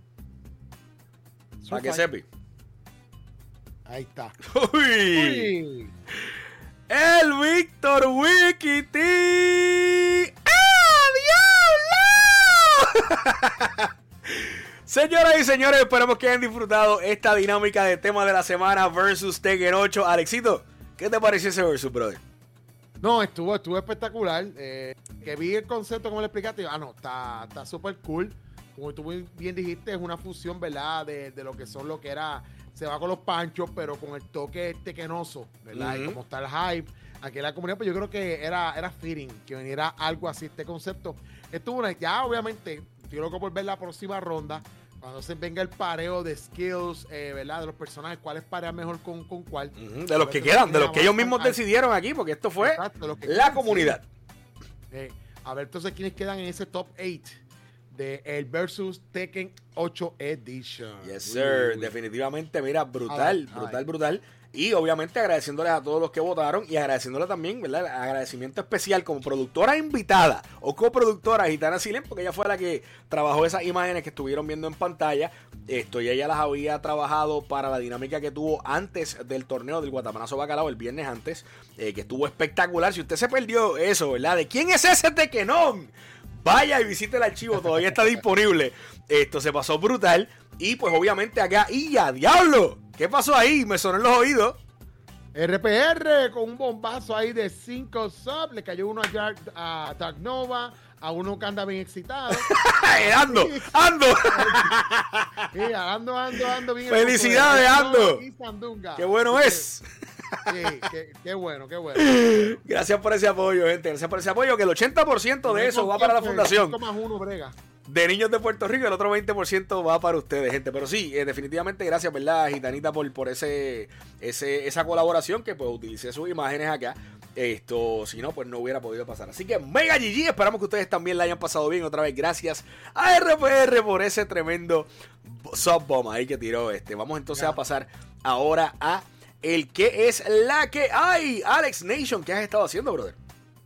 Para que Surfite. sepi. Ahí está. Uy. Uy. El Víctor Wikiti. ¡Ah, diablo! Señoras y señores, esperamos que hayan disfrutado esta dinámica de tema de la semana versus Tekken ocho. Alexito, ¿qué te pareció ese versus, brother? No, estuvo, estuvo espectacular. Eh, que vi el concepto, como le explicaste. y, Ah, no, está está súper cool. Como tú bien dijiste, es una fusión, ¿verdad? De, de lo que son lo que era. Se va con los panchos, pero con el toque tequenoso, ¿verdad? Uh-huh. Y como está el hype, aquí en la comunidad, pues yo creo que era, era fitting que viniera algo así, este concepto. Estuvo una, ya obviamente, estoy loco por ver la próxima ronda. Cuando se venga el pareo de skills, eh, ¿verdad? De los personajes, cuáles parean mejor con, con cuál. Uh-huh. De los que quedan, de los que ellos mismos decidieron aquí, porque esto fue Exacto, los que la quedan, comunidad. sí. Eh, a ver entonces quiénes quedan en ese top ocho de el versus Tekken ocho Edition. Yes, sir. Uy. Definitivamente, mira, brutal, Ay, brutal, ay. brutal. Y obviamente agradeciéndoles a todos los que votaron y agradeciéndole también, ¿verdad? Agradecimiento especial como productora invitada o coproductora Gitana Silen, porque ella fue la que trabajó esas imágenes que estuvieron viendo en pantalla. Esto y ella las había trabajado para la dinámica que tuvo antes del torneo del Guatamanazo Bacalao, el viernes antes, eh, que estuvo espectacular. Si usted se perdió eso, ¿verdad? ¿De quién es ese Tekenón? Vaya y visite el archivo, todavía está disponible. Esto se pasó brutal. Y pues obviamente acá, ¡y a diablo! ¿Qué pasó ahí? Me sonó en los oídos. R P R con un bombazo ahí de cinco subs. Le cayó uno a, Dark, a Dark Nova, a uno que anda bien excitado. ¡Ando! ¡Ando! Sí, ando, ando, ando bien. ¡Felicidades, Ando! Y Sandunga. ¡Qué bueno es! Sí, qué, qué bueno, qué bueno. Gracias por ese apoyo, gente. Gracias por ese apoyo. Que el ochenta por ciento de eso va para la fundación cinco más uno, brega. de niños de Puerto Rico. El otro veinte por ciento va para ustedes, gente. Pero sí, eh, definitivamente gracias, ¿verdad, Gitanita, por, por ese, ese, esa colaboración que pues utilicé sus imágenes acá. Esto, si no, pues no hubiera podido pasar. Así que mega G G. Esperamos que ustedes también la hayan pasado bien. Otra vez, gracias a R P R por ese tremendo subbomb ahí que tiró este. Vamos entonces Ya. a pasar ahora a el que es la que hay. Alex Nation, ¿qué has estado haciendo, brother?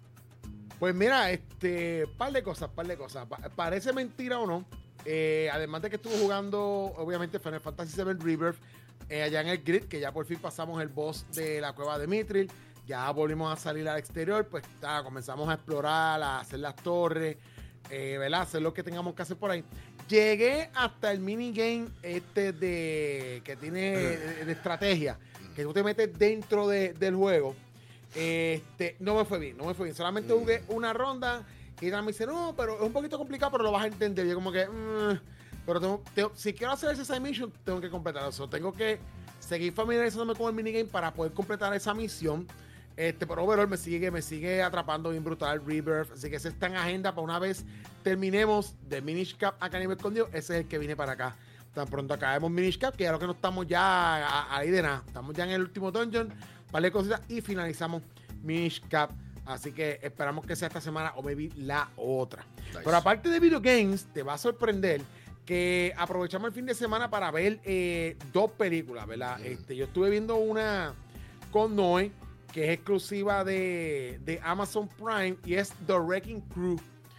Pues mira, este, par de cosas, par de cosas. Pa- parece mentira o no. Eh, además de que estuvo jugando, obviamente, Final Fantasy siete Rebirth eh, allá en el grid, que ya por fin pasamos el boss de la cueva de Mithril. Ya volvimos a salir al exterior, pues ta, comenzamos a explorar, a hacer las torres, eh, ¿verdad? Hacer lo que tengamos que hacer por ahí. Llegué hasta el minigame este de que tiene de, de estrategia, que tú te metes dentro de, del juego. Este, no me fue bien, no me fue bien. Solamente jugué una ronda Y Ethan me dice, no, pero es un poquito complicado, pero lo vas a entender. Y yo como que, mmm, pero tengo, tengo, si quiero hacer ese side mission, tengo que completar eso. Tengo que seguir familiarizándome con el minigame para poder completar esa misión. Este, pero overall me sigue, me sigue atrapando bien brutal Rebirth. Así que ese está en agenda para una vez terminemos de Minish Cap acá a nivel escondido. Ese es el que viene para acá. Tan pronto acabemos Minish Cap, que ya lo que no estamos ya ahí de nada. Estamos ya en el último dungeon, vale cositas, y finalizamos Minish Cap. Así que esperamos que sea esta semana o maybe la otra. Nice. Pero aparte de video games, te va a sorprender que aprovechamos el fin de semana para ver eh, dos películas, ¿verdad? Mm. Este, yo estuve viendo una con Noé, que es exclusiva de, de Amazon Prime, y es The Wrecking Crew,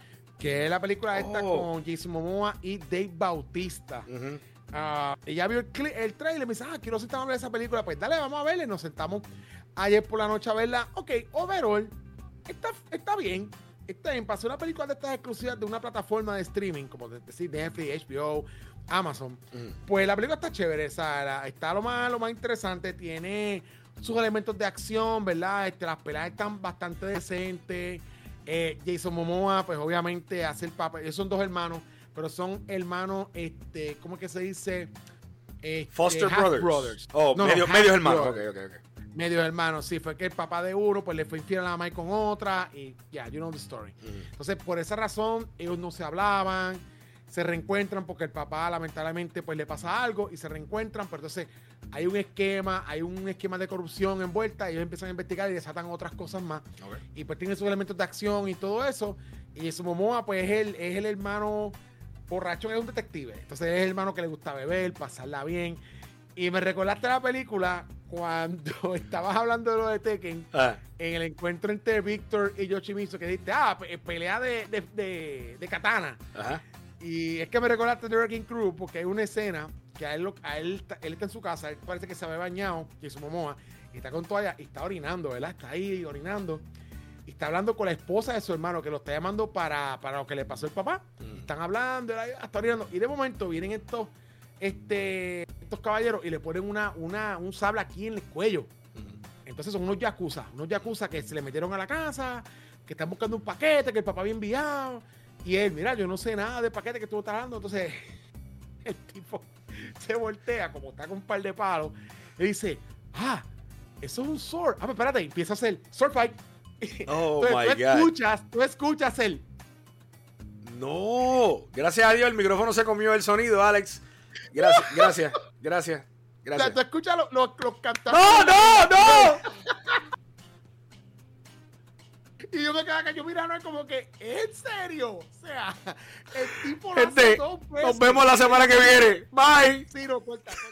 que es la película oh. esta con Jason Momoa y Dave Bautista. Uh-huh. Uh, ella vio el, el trailer y me dice, ah, quiero sentarme a ver esa película. Pues dale, vamos a verla. Nos sentamos ayer por la noche a verla. Ok, overall, está, está bien. Está bien. Pasó una película de estas exclusivas de una plataforma de streaming, como decir Netflix, H B O, Amazon. Uh-huh. Pues la película está chévere. O sea, está lo más, lo más interesante. Tiene sus elementos de acción, ¿verdad? Este, las peleas están bastante decentes. Eh, Jason Momoa, pues obviamente hace el papel. Ellos son dos hermanos, pero son hermanos, este, ¿cómo es que se dice? Este, Foster Brothers. brothers. Oh, no, medio, no, medios hermanos. Okay, okay, okay. Medios hermanos, sí. Fue que el papá de uno, pues le fue infiel a la mamá con otra. Y ya, yeah, you know the story. Mm. Entonces, por esa razón, ellos no se hablaban. Se reencuentran porque el papá lamentablemente pues le pasa algo y se reencuentran, pero entonces hay un esquema, hay un esquema de corrupción envuelta y ellos empiezan a investigar y desatan otras cosas más. Okay. Y pues tienen sus elementos de acción y todo eso. Y su Momoa pues es el, es el hermano borracho, es un detective. Entonces es el hermano que le gusta beber, pasarla bien. Y me recordaste la película cuando estabas hablando de lo de Tekken, ah. en el encuentro entre Víctor y Yoshimitsu, que dijiste, ah, pelea de, de, de, de katana. Ajá. Y es que me recordaste de Wrecking Crew porque hay una escena que a él, a él, él está en su casa, él parece que se había bañado, Jason Momoa, y está con toalla y está orinando, ¿verdad? Está ahí orinando y está hablando con la esposa de su hermano que lo está llamando para, para lo que le pasó al papá. Mm. Están hablando, él está orinando y de momento vienen estos, este, estos caballeros y le ponen una, una, un sable aquí en el cuello. Mm. Entonces son unos yakuza, unos yakuza que se le metieron a la casa, que están buscando un paquete que el papá había enviado. Y él, mira, yo no sé nada del paquete que tú estás dando. Entonces, el tipo se voltea, como está con un par de palos, y dice, ah, eso es un sword. Ah, pero espérate, empieza a hacer sword fight. Oh, Entonces, my tú God. escuchas, tú escuchas él. No, gracias a Dios el micrófono se comió el sonido, Alex. Gracias, gracias, gracias, gracias. O sea, tú escuchas los, los, los cantantes. ¡No, no, no! Y yo me quedaba que yo mirando como que, ¿en serio? O sea, el tipo lo Gente, hace dos veces. Nos vemos la semana que viene. Bye. Sí, no, corta, corta.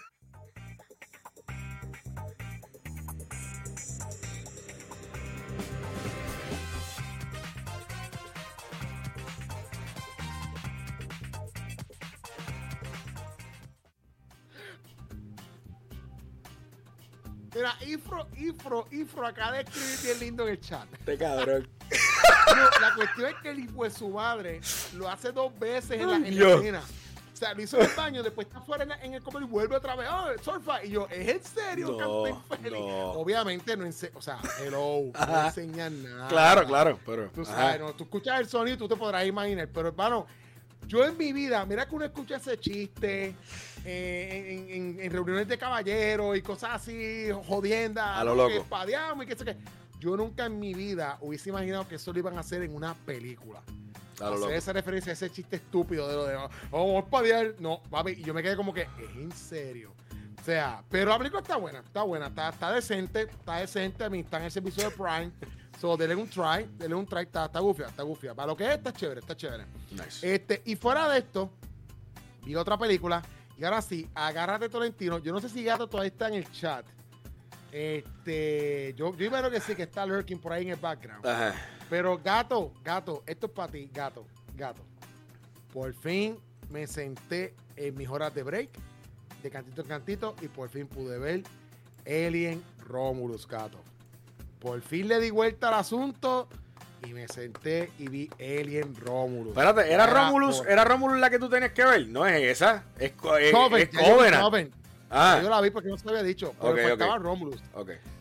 Mira, Ifro, Ifro, Ifro acaba de escribir bien lindo en el chat. Te cabrón. No, la cuestión es que el hijo de su madre lo hace dos veces en la, en la escena. O sea, lo hizo en el baño, después está afuera en, en el comer y vuelve otra vez. Oh, surfa. Y yo, ¿es en serio? No, no. Obviamente no enseña, o sea, hello, no enseña nada. Claro, claro, pero. Tú sabes, no, tú escuchas el sonido y tú te podrás imaginar. Pero hermano, yo en mi vida, mira que uno escucha ese chiste eh, en, en, en reuniones de caballeros y cosas así, jodiendas, a lo ¿no? loco. Que espadeamos y qué sé qué. Yo nunca en mi vida hubiese imaginado que eso lo iban a hacer en una película. A lo hacer loco. esa referencia a ese chiste estúpido de lo de oh, vamos a espadear. No, papi, y yo me quedé como que, es en serio. O sea, pero la película está buena, está buena, está, está decente, está decente. A mí está en el servicio de Prime. So, denle un try, denle un try, está, está gufia, está gufia. Para lo que es, está chévere, está chévere. Nice. Este, y fuera de esto, vi otra película. Y ahora sí, agárrate, Tolentino. Yo no sé si Gato todavía está en el chat. Este, yo, yo imagino que sí, que está lurking por ahí en el background. Ajá. Pero Gato, Gato, esto es para ti, Gato, Gato. Por fin me senté en mis horas de break, de cantito en cantito, y por fin pude ver Alien Romulus, Gato. Por fin le di vuelta al asunto y me senté y vi Alien Romulus. Espérate, ¿era, era Romulus? Por... ¿Era Romulus la que tú tenías que ver? No es esa, es, es, Coven, es Covenant. Coven. Ah. Yo la vi porque no se había dicho, pero okay, faltaba okay. Romulus. Okay.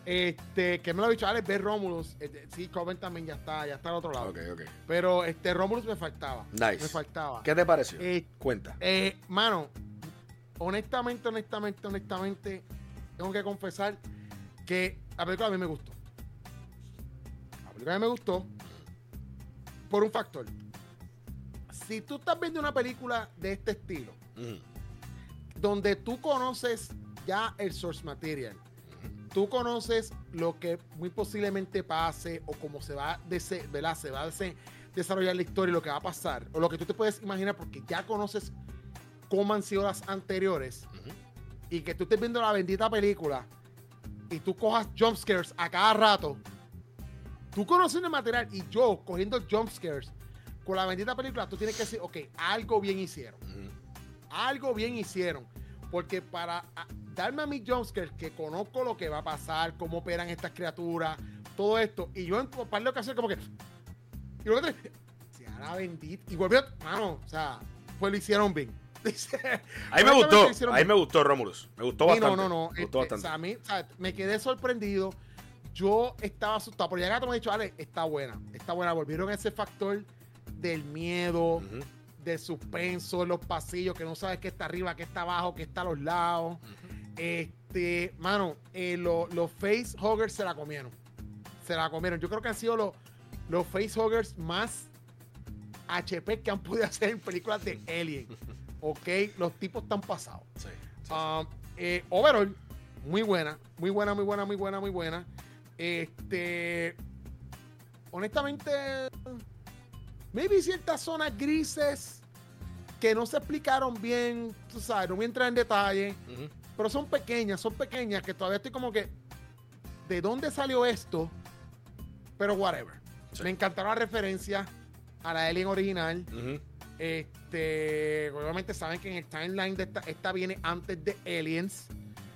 Este, que me lo ha dicho Alex, ver Romulus. Este, sí, Coven también ya está, ya está al otro lado. Ok, ok. Pero este Romulus me faltaba. Nice. Me faltaba. ¿Qué te pareció? Eh, Cuenta. Eh, mano, honestamente, honestamente, honestamente, tengo que confesar que la película a mí me gustó. La película a mí me gustó por un factor. Si tú estás viendo una película de este estilo, Uh-huh. donde tú conoces ya el source material, uh-huh. tú conoces lo que muy posiblemente pase o cómo se va, dese, ¿verdad? Se va a dese, desarrollar la historia y lo que va a pasar, o lo que tú te puedes imaginar porque ya conoces cómo han sido las anteriores, uh-huh. y que tú estés viendo la bendita película y tú cojas jump scares a cada rato, tú conoces el material y yo cogiendo jump scares con la bendita película, tú tienes que decir, ok, algo bien hicieron. Uh-huh. Algo bien hicieron. Porque para a, darme a mis jumpscares, que conozco lo que va a pasar, cómo operan estas criaturas, todo esto, y yo en un par de ocasiones como que... Y luego te... sea la bendita. Y volvió... Mano, o sea, pues lo hicieron bien. A mí me gustó. A mí me gustó Romulus. Me gustó bastante. Sí, no, no, no. Me gustó este, bastante. O sea, a mí, o sea, me quedé sorprendido. Yo estaba asustado. Pero ya Gato me ha dicho, Ale, está buena. Está buena. Volvieron a ese factor del miedo, uh-huh. del suspenso en los pasillos, que no sabes qué está arriba, qué está abajo, qué está a los lados. Uh-huh. Este, mano, eh, lo, los facehuggers se la comieron. Se la comieron. Yo creo que han sido los, los facehuggers más H P que han podido hacer en películas de Alien. Ok, los tipos están pasados. Sí, sí, um, sí. Eh, overall, muy buena, muy buena, muy buena, muy buena, muy buena. Este, honestamente, maybe ciertas zonas grises que no se explicaron bien, tú sabes, no voy a entrar en detalle, uh-huh. pero son pequeñas, son pequeñas que todavía estoy como que, ¿de dónde salió esto? Pero whatever. Sí. Me encantaron las referencias a la Alien original. Uh-huh. Este, obviamente saben que en el timeline de esta, esta viene antes de Aliens.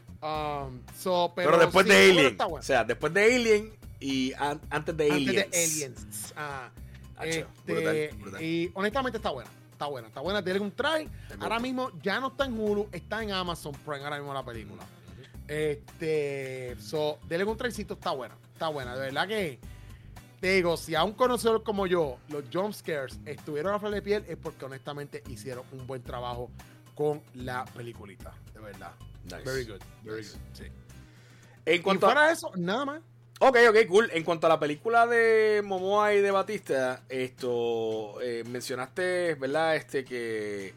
Um, so, pero, pero después sí, de Alien. Bueno. O sea, después de Alien y an, antes de antes Aliens. Antes de Aliens. Ah, Hacho, este, brutal, brutal. Y honestamente está buena. Está buena, está buena. Tiene un try. Ahora mismo ya no está en Hulu, está en Amazon Prime ahora mismo la película. Uh-huh. Este, so, denle un trycito, está buena. Está buena. De verdad que te digo, si a un conocedor como yo, los jump scares estuvieron a flor de piel, es porque honestamente hicieron un buen trabajo con la peliculita. De verdad. Nice. Very good. Very nice. good. Sí. En cuanto y fuera a de eso, nada más. Ok, ok, cool. En cuanto a la película de Momoa y de Batista, esto eh, mencionaste, ¿verdad? Este que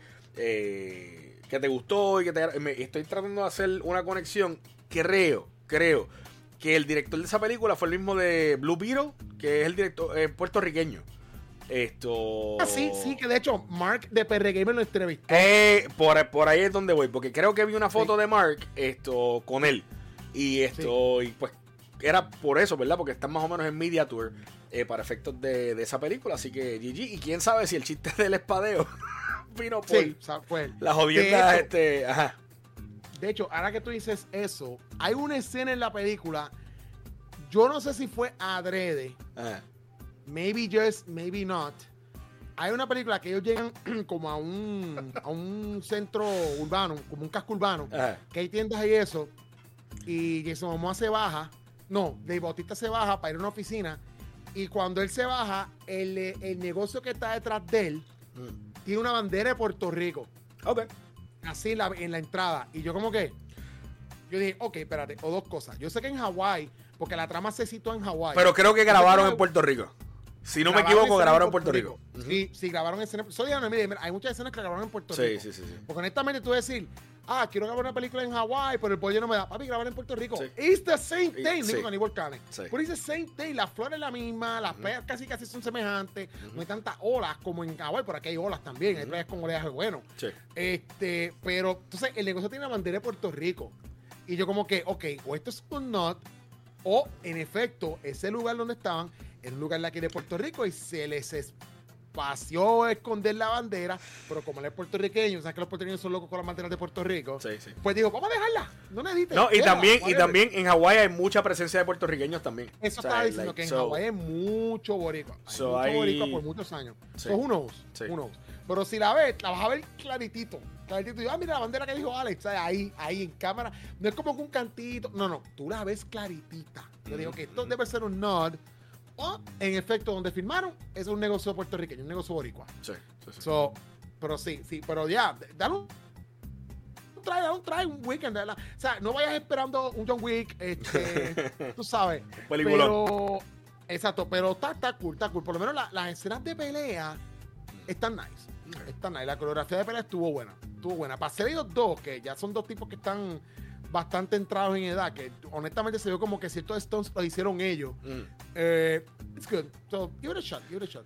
eh, que te gustó y que te, me, estoy tratando de hacer una conexión. Creo, creo que el director de esa película fue el mismo de Blue Beetle, que es el director eh, puertorriqueño. Esto. Ah, sí, sí, que de hecho Mark de P R Gamer lo entrevistó. Eh, por, por ahí es donde voy, porque creo que vi una foto sí. de Mark esto con él. Y esto, sí. y pues era por eso, ¿verdad? Porque están más o menos en Media Tour eh, para efectos de, de esa película. Así que G G. Y quién sabe si el chiste del espadeo vino por sí, fue la jodienda. Este, ajá. De hecho, ahora que tú dices eso, hay una escena en la película. Yo no sé si fue adrede. Ajá. Maybe just, maybe not. Hay una película que ellos llegan como a un, a un centro urbano, como un casco urbano, ajá. que hay tiendas y eso. Y Jason Momoa se baja. No, Dave Bautista se baja para ir a una oficina. Y cuando él se baja, el, el negocio que está detrás de él mm. tiene una bandera de Puerto Rico. Ok. Así en la, en la entrada. Y yo como que, yo dije, ok, espérate, o dos cosas. Yo sé que en Hawái, porque la trama se sitúa en Hawái. Pero creo que grabaron en Puerto Rico. Si no me equivoco, grabaron en Puerto Rico. Rico. Sí, sí, grabaron escenas. Soy no, mire, hay muchas escenas que grabaron en Puerto sí, Rico. Sí, sí, sí. Porque honestamente tú decir, ah, quiero grabar una película en Hawái, pero el pollo no me da. Papi, grabar en Puerto Rico. Sí. It's the same thing. Sí. Digo, ni volcanes. Sí. Pero it's the same thing. La flora es la misma, las uh-huh. playas casi casi son semejantes. Uh-huh. No hay tantas olas como en Hawái, por aquí hay olas también. Uh-huh. Hay playas con oleaje bueno. Sí. Este, pero, entonces, el negocio tiene la bandera de Puerto Rico. Y yo como que, ok, o esto es un not, o en efecto, ese lugar donde estaban es un lugar de aquí de Puerto Rico y se les espació esconder la bandera, pero como él es puertorriqueño, sabes que los puertorriqueños son locos con las banderas de Puerto Rico, sí, sí. pues digo, vamos a dejarla, no necesites. No, y deja, también, whatever. y también en Hawái hay mucha presencia de puertorriqueños también. Eso o sea, estaba diciendo like, que en so, Hawái hay mucho boricua, hay so mucho hay... boricua por muchos años. Sí. So who knows, Sí. who knows. Pero si la ves, la vas a ver claritito. Claritito. Y, ah, mira la bandera que dijo Alex. ¿Sabes? Ahí, ahí en cámara. No es como que un cantito. No, no. Tú la ves claritita. Yo digo que esto debe ser un nod. O, en efecto, donde firmaron, es un negocio puertorriqueño, un negocio boricua. Sí, sí, sí. So, pero sí, sí. Pero ya, dale un try, dale un try, un weekend. Dale. O sea, no vayas esperando un John Wick. Este, tú sabes. Pero, exacto. Pero está, está cool, está cool. Por lo menos la, las escenas de pelea están nice. Están nice. La coreografía de pelea estuvo buena. Estuvo buena. Para ser ellos dos, que ya son dos tipos que están bastante entrados en edad, que honestamente se vio como que ciertos stunts lo hicieron ellos. Mm. Eh, it's good. So, give it a shot, give it a shot.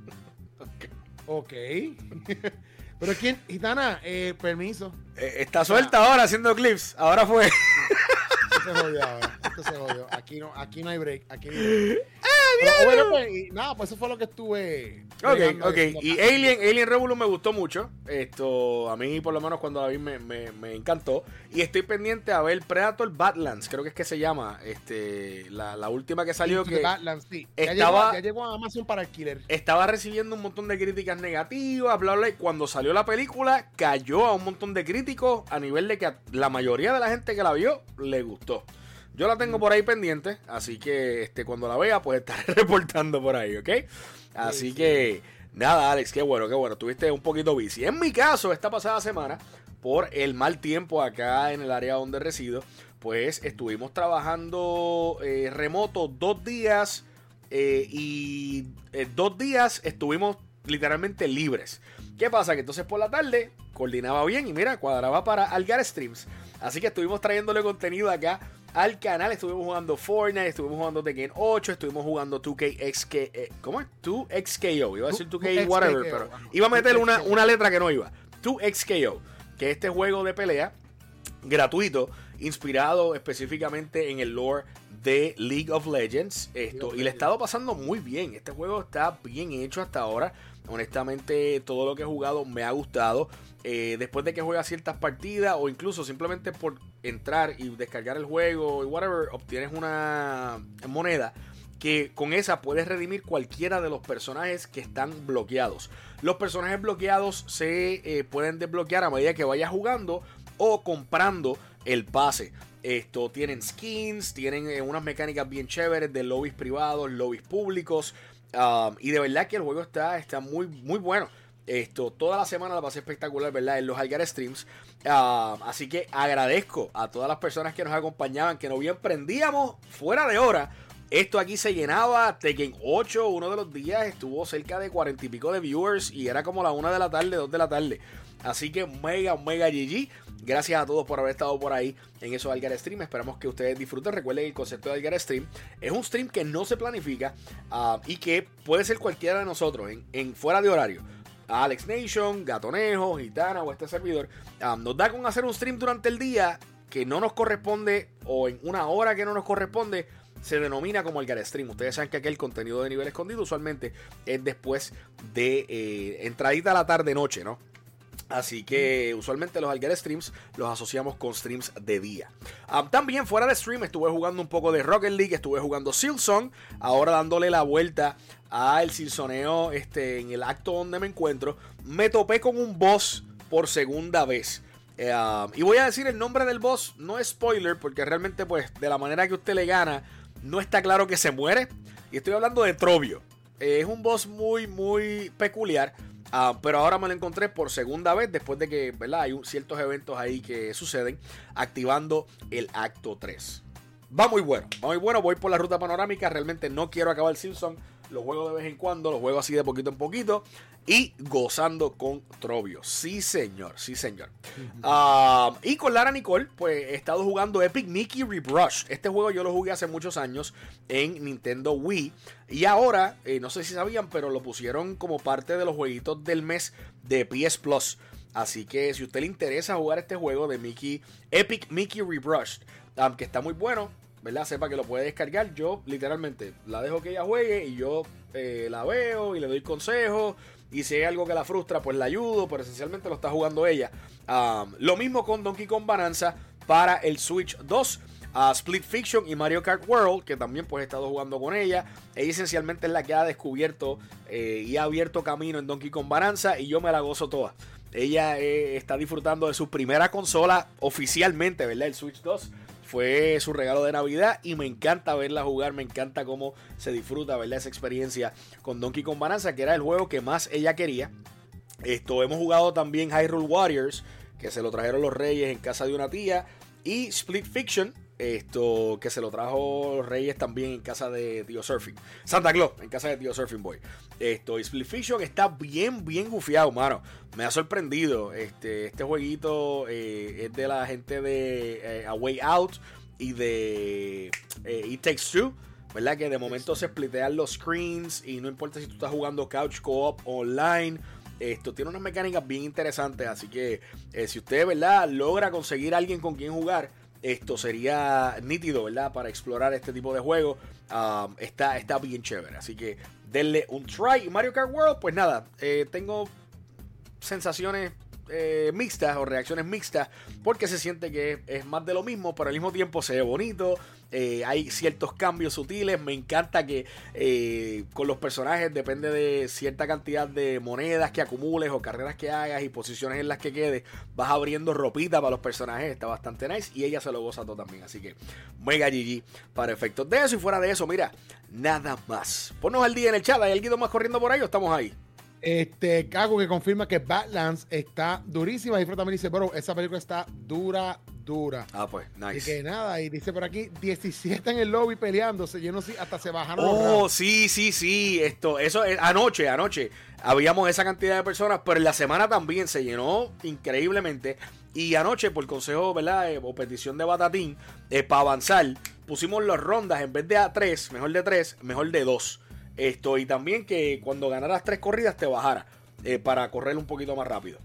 Ok. Ok. Pero quién, Gitana, eh, permiso. Eh, está suelta ah. ahora haciendo clips. Ahora fue. Esto se jodió ahora. Esto se jodió. Aquí no, aquí no hay break. Aquí no hay break. Pero, bueno, pues, y, nada, pues eso fue lo que estuve. Ok, ok. Y Alien, Alien Revolution me gustó mucho. Esto, a mí, por lo menos, cuando la vi me, me, me encantó. Y estoy pendiente a ver Predator Badlands, creo que es que se llama. Este, la, la última que salió. Que Badlands, sí. Estaba, ya, llegó, ya llegó a Amazon para alquiler. Estaba recibiendo un montón de críticas negativas, bla, bla. Y cuando salió la película, cayó a un montón de críticos a nivel de que a la mayoría de la gente que la vio le gustó. Yo la tengo por ahí pendiente, así que este, cuando la vea, pues estaré reportando por ahí, ¿ok? Así sí, sí. que, nada, Alex, qué bueno, qué bueno. Tuviste un poquito bici. En mi caso, esta pasada semana, por el mal tiempo acá en el área donde resido, pues estuvimos trabajando eh, remoto dos días eh, y eh, dos días estuvimos literalmente libres. ¿Qué pasa? Que entonces por la tarde coordinaba bien y mira, cuadraba para Algar Streams. Así que estuvimos trayéndole contenido acá al canal. Estuvimos jugando Fortnite, estuvimos jugando Tekken ocho, estuvimos jugando dos K X K, eh, ¿cómo es? dos X K O, iba a decir dos K whatever, pero iba a meter una, una letra que no iba. dos X K O, que es este juego de pelea gratuito, inspirado específicamente en el lore de League of Legends. Esto, y le he estado pasando muy bien. Este juego está bien hecho hasta ahora. Honestamente, todo lo que he jugado me ha gustado. Eh, después de que juegas ciertas partidas o incluso simplemente por entrar y descargar el juego y whatever, obtienes una moneda que con esa puedes redimir cualquiera de los personajes que están bloqueados. Los personajes bloqueados se eh, pueden desbloquear a medida que vayas jugando o comprando el pase. Esto, tienen skins, tienen eh, unas mecánicas bien chéveres de lobbies privados, lobbies públicos. Um, y de verdad que el juego está, está muy, muy bueno. Esto, toda la semana la pasé espectacular, ¿verdad? En los Algar Streams. Uh, así que agradezco a todas las personas que nos acompañaban, que nos bien prendíamos fuera de hora. Esto aquí se llenaba. Tekken ocho, uno de los días, estuvo cerca de cuarenta y pico de viewers. Y era como la una de la tarde, dos de la tarde. Así que mega, mega G G. Gracias a todos por haber estado por ahí en esos Algar Stream. Esperamos que ustedes disfruten. Recuerden el concepto de Algar Stream. Es un stream que no se planifica uh, y que puede ser cualquiera de nosotros en, en fuera de horario. Alex Nation, Gatonejo, Gitana o este servidor. Um, nos da con hacer un stream durante el día que no nos corresponde o en una hora que no nos corresponde. Se denomina como Algar Stream. Ustedes saben que aquí el contenido de nivel escondido usualmente es después de eh, entradita a la tarde-noche, ¿no? Así que usualmente los Algar Streams los asociamos con streams de día. Um, también fuera de stream estuve jugando un poco de Rocket League, estuve jugando Silksong, ahora dándole la vuelta al silsoneo este, en el acto donde me encuentro. Me topé con un boss por segunda vez. Uh, y voy a decir el nombre del boss, no es spoiler, porque realmente pues de la manera que usted le gana, no está claro que se muere. Y estoy hablando de Trovio. Eh, es un boss muy, muy peculiar. Uh, pero ahora me lo encontré por segunda vez después de que, ¿verdad? Hay un, ciertos eventos ahí que suceden activando el acto tres. Va muy bueno, va muy bueno. Voy por la ruta panorámica. Realmente no quiero acabar Silksong. Lo juego de vez en cuando, lo juego así de poquito en poquito. Y gozando con Trovio. Sí, señor, sí, señor. Uh-huh. Uh, y con Lara Nicole, pues he estado jugando Epic Mickey Rebrush. Este juego yo lo jugué hace muchos años en Nintendo Wii. Y ahora, eh, no sé si sabían, pero lo pusieron como parte de los jueguitos del mes de P S Plus. Así que si a usted le interesa jugar este juego de Mickey, Epic Mickey Rebrush, um, que está muy bueno, ¿verdad? Sepa que lo puede descargar. Yo literalmente la dejo que ella juegue y yo eh, la veo y le doy consejos. Y si hay algo que la frustra, pues la ayudo. Pero esencialmente lo está jugando ella. Um, lo mismo con Donkey Kong Bonanza para el Switch dos. a Split Fiction y Mario Kart World, que también pues he estado jugando con ella. Ella esencialmente es la que ha descubierto eh, y ha abierto camino en Donkey Kong Bonanza, y yo me la gozo toda. Ella eh, está disfrutando de su primera consola oficialmente, ¿verdad? El Switch dos. Fue su regalo de Navidad y me encanta verla jugar, me encanta cómo se disfruta, ¿verdad? Esa experiencia con Donkey Kong Bonanza, que era el juego que más ella quería. Esto, hemos jugado también Hyrule Warriors, que se lo trajeron los Reyes en casa de una tía, y Split Fiction, esto, que se lo trajo los Reyes también en casa de Tío Surfing. Santa Claus, en casa de Tío Surfing Boy. Esto, y Split Fiction está bien, bien gufiado, mano. Me ha sorprendido. Este, este jueguito eh, es de la gente de eh, A Way Out y de eh, It Takes Two, ¿verdad? Que de momento se splitean los screens y no importa si tú estás jugando couch co-op online. Esto tiene unas mecánicas bien interesantes, así que eh, si usted, ¿verdad?, logra conseguir a alguien con quien jugar, esto sería nítido, ¿verdad?, para explorar este tipo de juegos. Um, está, está bien chévere, así que denle un try. Y Mario Kart World, pues nada, eh, tengo sensaciones eh, mixtas o reacciones mixtas, porque se siente que es más de lo mismo, pero al mismo tiempo se ve bonito. Eh, hay ciertos cambios sutiles. Me encanta que eh, con los personajes depende de cierta cantidad de monedas que acumules o carreras que hagas y posiciones en las que quedes, vas abriendo ropita para los personajes. Está bastante nice y ella se lo goza todo también, así que mega G G para efectos de eso. Y fuera de eso, mira, nada más. Ponnos al día en el chat. ¿Hay alguien más corriendo por ahí o estamos ahí? Este, Cago que confirma que Badlands está durísima. Y Fred también dice, bro, esa película está dura, dura. Ah, pues, nice. Y que nada, y dice por aquí, diecisiete en el lobby peleándose. Yo no sé, hasta se bajaron los Oh, rounds. sí, sí, sí. Esto, eso, eh, anoche, anoche, habíamos esa cantidad de personas, pero en la semana también se llenó increíblemente. Y anoche, por consejo, ¿verdad? Eh, o petición de Batatín, eh, para avanzar, pusimos las rondas en vez de a tres, mejor de tres, mejor de dos. Esto, y también que cuando ganaras tres corridas te bajara eh, para correr un poquito más rápido.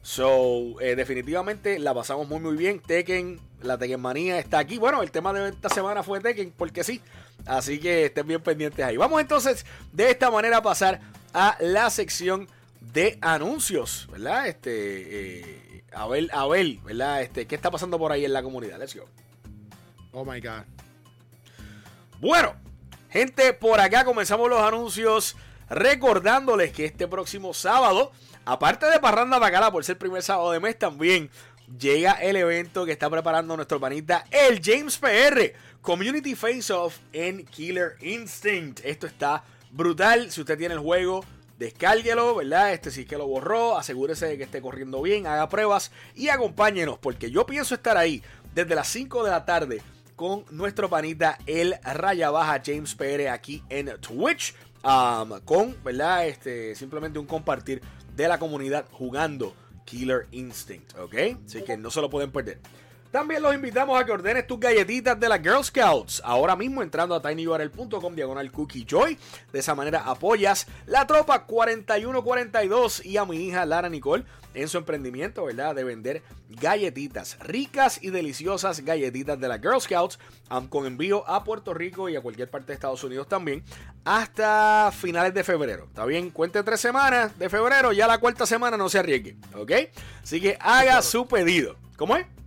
So, eh, definitivamente la pasamos muy muy bien. Tekken, la Tekken manía está aquí. Bueno, el tema de esta semana fue Tekken, porque sí. Así que estén bien pendientes ahí. Vamos entonces de esta manera a pasar a la sección de anuncios, ¿verdad? Este, eh, Abel, Abel, ¿verdad? Este, ¿qué está pasando por ahí en la comunidad? Let's go. Oh my God. Bueno, gente, por acá comenzamos los anuncios recordándoles que este próximo sábado, aparte de Parranda Bacala por ser primer sábado de mes, también llega el evento que está preparando nuestro panita, el James P R, Community Face Off en Killer Instinct. Esto está brutal. Si usted tiene el juego, descárguelo, ¿verdad? Este sí que lo borró, asegúrese de que esté corriendo bien, haga pruebas y acompáñenos, porque yo pienso estar ahí desde las cinco de la tarde con nuestro panita, el Raya Baja James P R, aquí en Twitch, um, con, ¿verdad? Este, simplemente un compartir de la comunidad jugando Killer Instinct, ¿ok? Así que no se lo pueden perder. También los invitamos a que ordenes tus galletitas de las Girl Scouts ahora mismo entrando a tinyurl punto com diagonal cookie joy. De esa manera apoyas la tropa cuarenta y uno cuarenta y dos y a mi hija Lara Nicole en su emprendimiento, ¿verdad? De vender galletitas, ricas y deliciosas galletitas de las Girl Scouts, um, con envío a Puerto Rico y a cualquier parte de Estados Unidos también, hasta finales de febrero. ¿Está bien? Cuente tres semanas de febrero, ya la cuarta semana no se arriesgue, ¿ok? Así que haga su pedido. ¿Cómo es?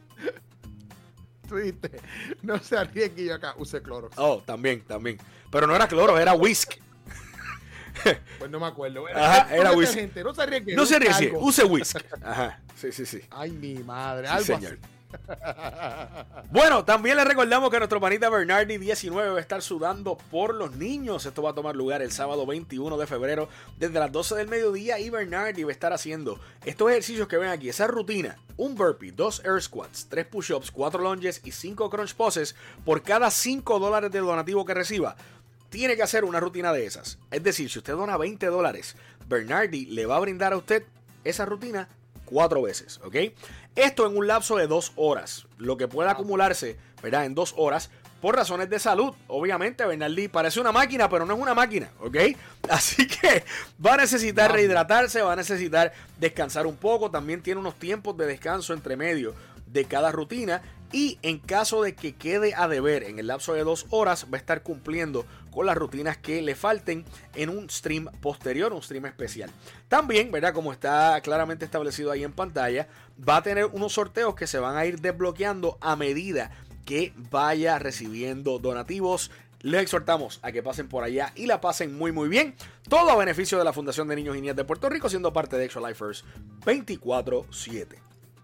Tú dijiste, no se arriesgue, yo acá use Clorox. Oh, también, también. Pero no era cloro, era whisk. Pues no me acuerdo. Ajá, era whisk. Gente, no se arriesgue. No se arriesgue, algo. use whisk. Ajá, sí, sí, sí. Ay, mi madre, Sí, algo señor. así. Bueno, también les recordamos que nuestro panita Bernardi diecinueve va a estar sudando por los niños. Esto va a tomar lugar el sábado veintiuno de febrero desde las doce del mediodía, y Bernardi va a estar haciendo estos ejercicios que ven aquí, esa rutina: un burpee, dos air squats, tres push-ups, cuatro lunges y cinco crunch poses por cada cinco dólares de donativo que reciba. Tiene que hacer una rutina de esas. Es decir, si usted dona veinte dólares, Bernardi le va a brindar a usted esa rutina cuatro veces, ¿ok? Esto en un lapso de dos horas, lo que puede acumularse, ¿verdad? En dos horas, por razones de salud. Obviamente, Bernardi parece una máquina, pero no es una máquina, ¿ok? Así que va a necesitar rehidratarse, va a necesitar descansar un poco. También tiene unos tiempos de descanso entre medio de cada rutina. Y en caso de que quede a deber en el lapso de dos horas, va a estar cumpliendo con las rutinas que le falten en un stream posterior, un stream especial. También, ¿verdad? Como está claramente establecido ahí en pantalla, va a tener unos sorteos que se van a ir desbloqueando a medida que vaya recibiendo donativos. Les exhortamos a que pasen por allá y la pasen muy muy bien. Todo a beneficio de la Fundación de Niños y Niñas de Puerto Rico, siendo parte de Extra Lifers veinticuatro siete.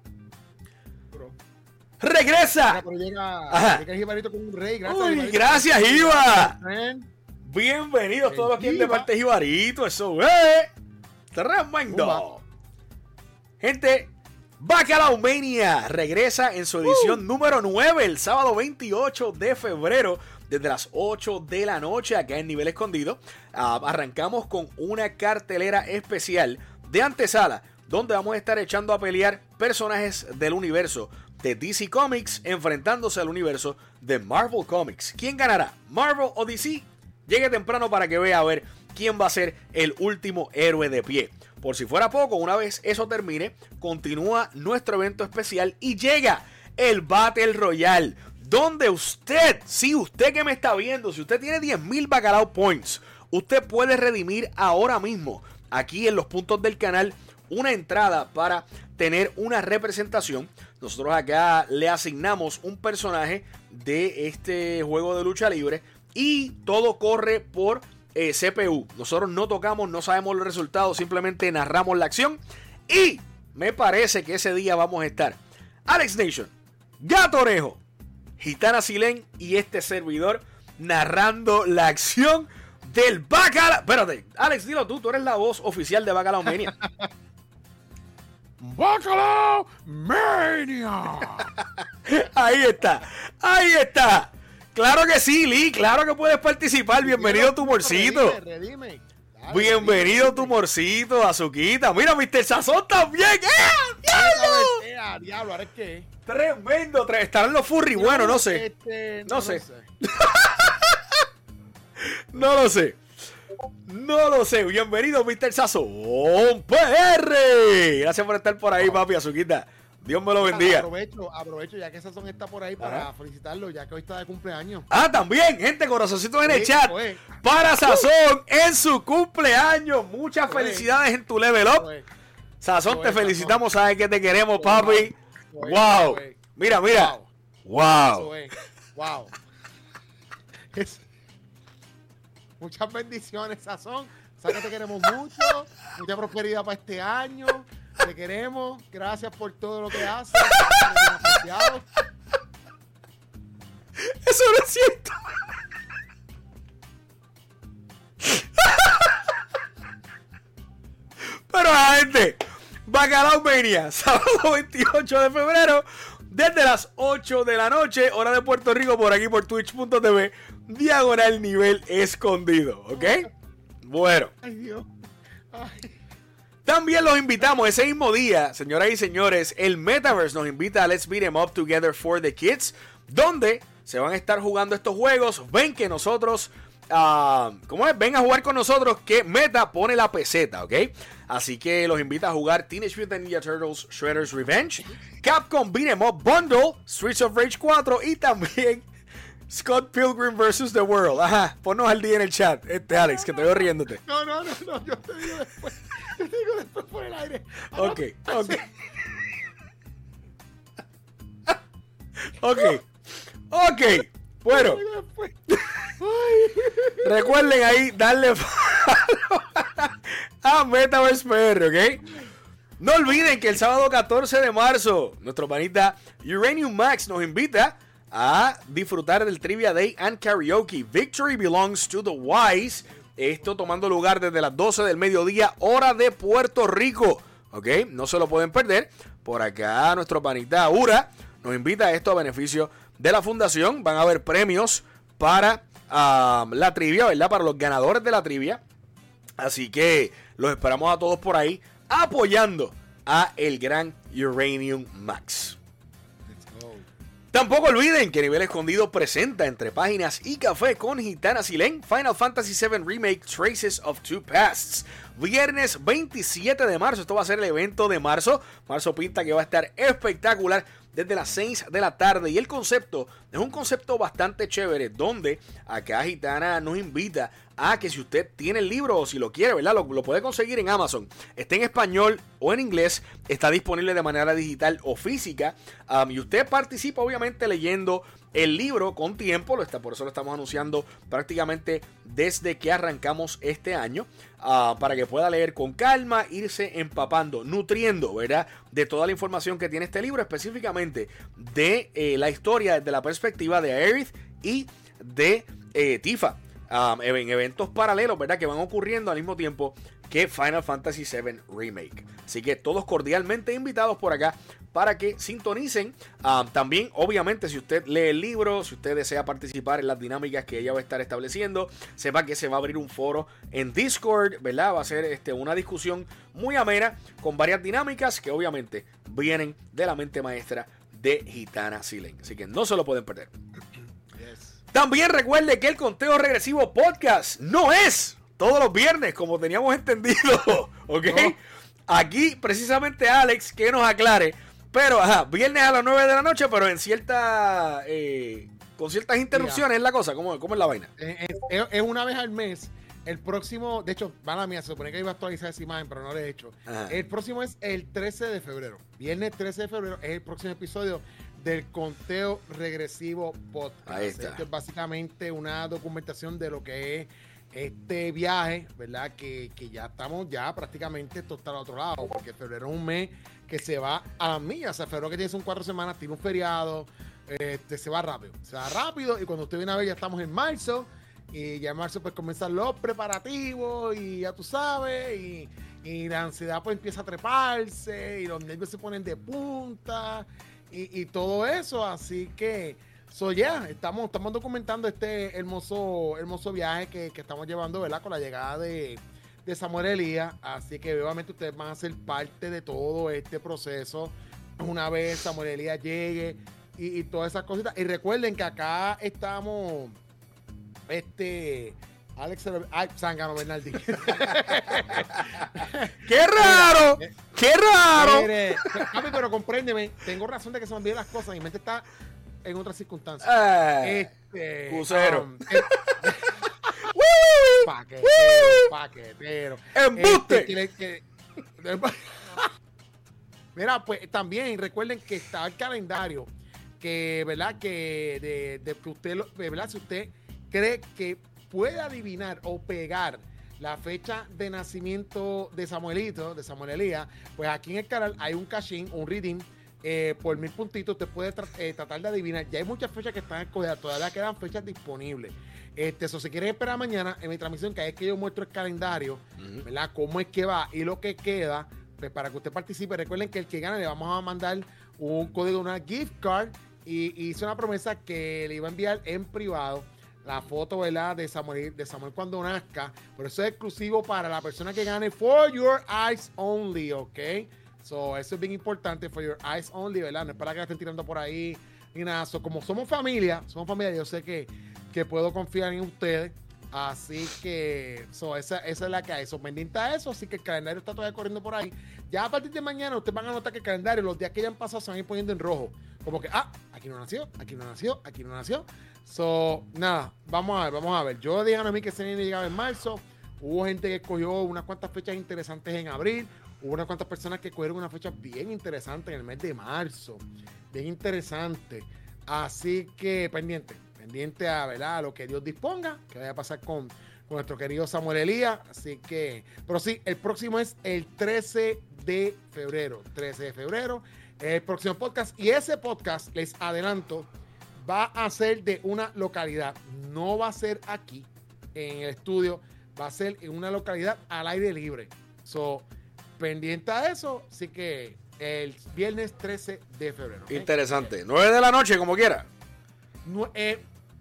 ¡Regresa! Llega, llega Jibarito con un rey. Gracias, Uy, Jibarito. gracias, Jiba. Bienvenidos todos aquí de parte de Jibarito. Eso es tremendo. Gente, Bacalao Mania regresa en su edición uh. número nueve el sábado veintiocho de febrero desde las ocho de la noche acá en Nivel Escondido. Uh, arrancamos con una cartelera especial de antesala donde vamos a estar echando a pelear personajes del universo de D C Comics enfrentándose al universo de Marvel Comics. ¿Quién ganará? ¿Marvel o D C? Llegue temprano para que vea a ver quién va a ser el último héroe de pie. Por si fuera poco, una vez eso termine, continúa nuestro evento especial y llega el Battle Royale, donde usted, si usted que me está viendo, si usted tiene diez mil Bacalao Points, usted puede redimir ahora mismo, aquí en los puntos del canal, una entrada para tener una representación. Nosotros acá le asignamos un personaje de este juego de lucha libre y todo corre por eh, C P U. Nosotros no tocamos, no sabemos los resultados, simplemente narramos la acción. Y me parece que ese día vamos a estar Alex Nation, Gato Orejo, Gitana Silén y este servidor narrando la acción del Bacalao. Espérate, Alex, dilo tú, tú eres la voz oficial de Bacalao Mania. ¡Bacalao Mania! Ahí está, ahí está. Claro que sí, Lee, claro que puedes participar. Bienvenido, Tumorcito. Redime, redime. Bienvenido, Tumorcito, Azuquita. Mira, mister Sazón también. ¡Eh! ¡Diablo! ¡Diablo! ¿Ahora es qué? Tremendo. Estarán los furry. Bueno, no sé. Este, no, no sé. Lo sé. No lo sé. No lo sé. Bienvenido, mister Sazón P R. Gracias por estar por ahí, papi, Azuquita. Dios me lo bendiga. Aprovecho, aprovecho ya que Sazón está por ahí para Ajá. felicitarlo, ya que hoy está de cumpleaños. Ah, también, gente, corazoncitos en el chat. Pues. Para Sazón uh. en su cumpleaños. Muchas pues. felicidades en tu level up. Pues. Sazón, pues, te felicitamos, Sazón. Sabes que te queremos, pues, papi. Pues, wow. Pues. Mira, mira. Wow. Wow. Wow. Es... Muchas bendiciones, Sazón. Sabes que te queremos mucho. Mucha prosperidad para este año. Te queremos, gracias por todo lo que haces. Eso no es cierto. Pero gente, Bacalao Mania, sábado veintiocho de febrero, desde las ocho de la noche, hora de Puerto Rico, por aquí por twitch punto t v, diagonal Nivel Escondido, ¿ok? Bueno. Ay, Dios. Ay. También los invitamos ese mismo día, señoras y señores, el Metaverse nos invita a Let's Beat 'em Up Together for the Kids, donde se van a estar jugando estos juegos. Ven que nosotros, uh, ¿cómo es? Ven a jugar con nosotros que Meta pone la peseta, ¿ok? Así que los invita a jugar Teenage Mutant Ninja Turtles Shredder's Revenge, Capcom Beat 'em Up Bundle, Streets of Rage cuatro y también Scott Pilgrim versus The World. Ajá, ponnos al día en el chat, este Alex, que te veo riéndote. No, no, no, no, yo te digo después. Yo te digo después por el aire. Ok, ok. Ok, ok. Bueno, recuerden ahí darle a Metaverse P R, ¿ok? No olviden que el sábado catorce de marzo, nuestro panita Uranium Max nos invita a disfrutar del Trivia Day and Karaoke. Victory belongs to the wise. Esto tomando lugar desde las doce del mediodía, hora de Puerto Rico. ¿Ok? No se lo pueden perder. Por acá nuestro panita Ura nos invita a esto a beneficio de la fundación. Van a haber premios para uh, la trivia, ¿verdad? Para los ganadores de la trivia. Así que los esperamos a todos por ahí apoyando a el gran Uranium Max. Tampoco olviden que Nivel Escondido presenta Entre Páginas y Café con Gitana Silén Final Fantasy siete Remake Traces of Two Pasts. Viernes veintisiete de marzo. Esto va a ser el evento de marzo. Marzo pinta que va a estar espectacular desde las seis de la tarde. Y el concepto es un concepto bastante chévere, donde acá Gitana nos invita a que si usted tiene el libro o si lo quiere, ¿verdad? Lo, lo puede conseguir en Amazon. Está en español o en inglés. Está disponible de manera digital o física. Um, y usted participa obviamente leyendo el libro con tiempo. Lo está, por eso lo estamos anunciando prácticamente desde que arrancamos este año. Uh, para que pueda leer con calma, irse empapando, nutriendo, ¿verdad? De toda la información que tiene este libro, específicamente de eh, la historia desde la perspectiva de Aerith y de eh, Tifa. Um, en eventos paralelos, ¿verdad? Que van ocurriendo al mismo tiempo que Final Fantasy siete Remake. Así que todos cordialmente invitados por acá para que sintonicen. Um, también, obviamente, si usted lee el libro, si usted desea participar en las dinámicas que ella va a estar estableciendo, sepa que se va a abrir un foro en Discord, ¿verdad? Va a ser este, una discusión muy amena con varias dinámicas que obviamente vienen de la mente maestra de Gitana Silen. Así que no se lo pueden perder. También recuerde que el Conteo Regresivo Podcast no es todos los viernes, como teníamos entendido, ¿ok? No. Aquí, precisamente, Alex, que nos aclare. Pero, ajá, viernes a las nueve de la noche, pero en cierta, eh, con ciertas interrupciones, es la cosa. ¿Cómo, cómo es la vaina? Es, es, es una vez al mes. El próximo, de hecho, mala mía, se supone que iba a actualizar esa imagen, pero no lo he hecho. Ajá. El próximo es el trece de febrero. Viernes trece de febrero es el próximo episodio del Conteo Regresivo Podcast. Ahí está. Esto es básicamente una documentación de lo que es este viaje, ¿verdad? Que, que ya estamos ya prácticamente, esto está al otro lado, porque febrero es un mes que se va a las millas. O sea, febrero que tiene son cuatro semanas, tiene un feriado, este, se va rápido. Se va rápido y cuando usted viene a ver ya estamos en marzo y ya en marzo pues comienzan los preparativos y ya tú sabes y, y la ansiedad pues empieza a treparse y los nervios se ponen de punta y, y todo eso, así que so yeah, estamos, estamos documentando este hermoso, hermoso viaje que, que estamos llevando, ¿verdad? Con la llegada de, de Samuel Elías. Así que obviamente ustedes van a ser parte de todo este proceso una vez Samuel Elías llegue y, y todas esas cositas. Y recuerden que acá estamos, este, Alex, ay, Zángano Bernardi. ¡Qué raro! ¡Qué raro! Mire, papi, pero compréndeme, tengo razón de que se me olviden las cosas, mi mente está en otras circunstancias. Eh, este Cusero. Um, eh, paquetero, paquetero. ¡Embuste! Este, que, que, mira, pues también recuerden que está el calendario. Que, ¿verdad? Que de, de que usted, ¿verdad? Si usted cree que puede adivinar o pegar la fecha de nacimiento de Samuelito, de Samuel Elías, pues aquí en el canal hay un cachín, un reading. Eh, por mil puntitos usted puede tra eh, tratar de adivinar. Ya hay muchas fechas que están escogidas, todavía quedan fechas disponibles. Este, eso, si quieren esperar mañana en mi transmisión, que es que yo muestro el calendario, uh-huh. ¿verdad? Cómo es que va y lo que queda, pues para que usted participe. Recuerden que el que gane le vamos a mandar un código, una gift card, y, y hice una promesa que le iba a enviar en privado la foto, ¿verdad? De Samuel, de Samuel cuando nazca. Por eso es exclusivo para la persona que gane, for your eyes only, ¿ok? So, eso es bien importante, for your eyes only, ¿verdad? No es para que la estén tirando por ahí ni nada. So, como somos familia, somos familia, yo sé que, que puedo confiar en ustedes. Así que, so, esa, esa es la que hay. So, pendiente a eso, así que el calendario está todavía corriendo por ahí. Ya a partir de mañana, ustedes van a notar que el calendario, los días que ya han pasado, se van a ir poniendo en rojo. Como que, ah, aquí no nació, aquí no nació, aquí no nació. So, nada, vamos a ver, vamos a ver. Yo digan a mí que ese niño llegaba en marzo. Hubo gente que escogió unas cuantas fechas interesantes en abril. Hubo unas cuantas personas que cogieron una fecha bien interesante en el mes de marzo. Bien interesante. Así que pendiente. Pendiente a, ¿verdad? A lo que Dios disponga. Que vaya a pasar con, con nuestro querido Samuel Elías. Así que... Pero sí, el próximo es el trece de febrero. trece de febrero. El próximo podcast. Y ese podcast, les adelanto, va a ser de una localidad. No va a ser aquí, en el estudio. Va a ser en una localidad al aire libre. So... pendiente a eso, así que el viernes trece de febrero. ¿Okay? Interesante. nueve de la noche, como quiera. No, eh,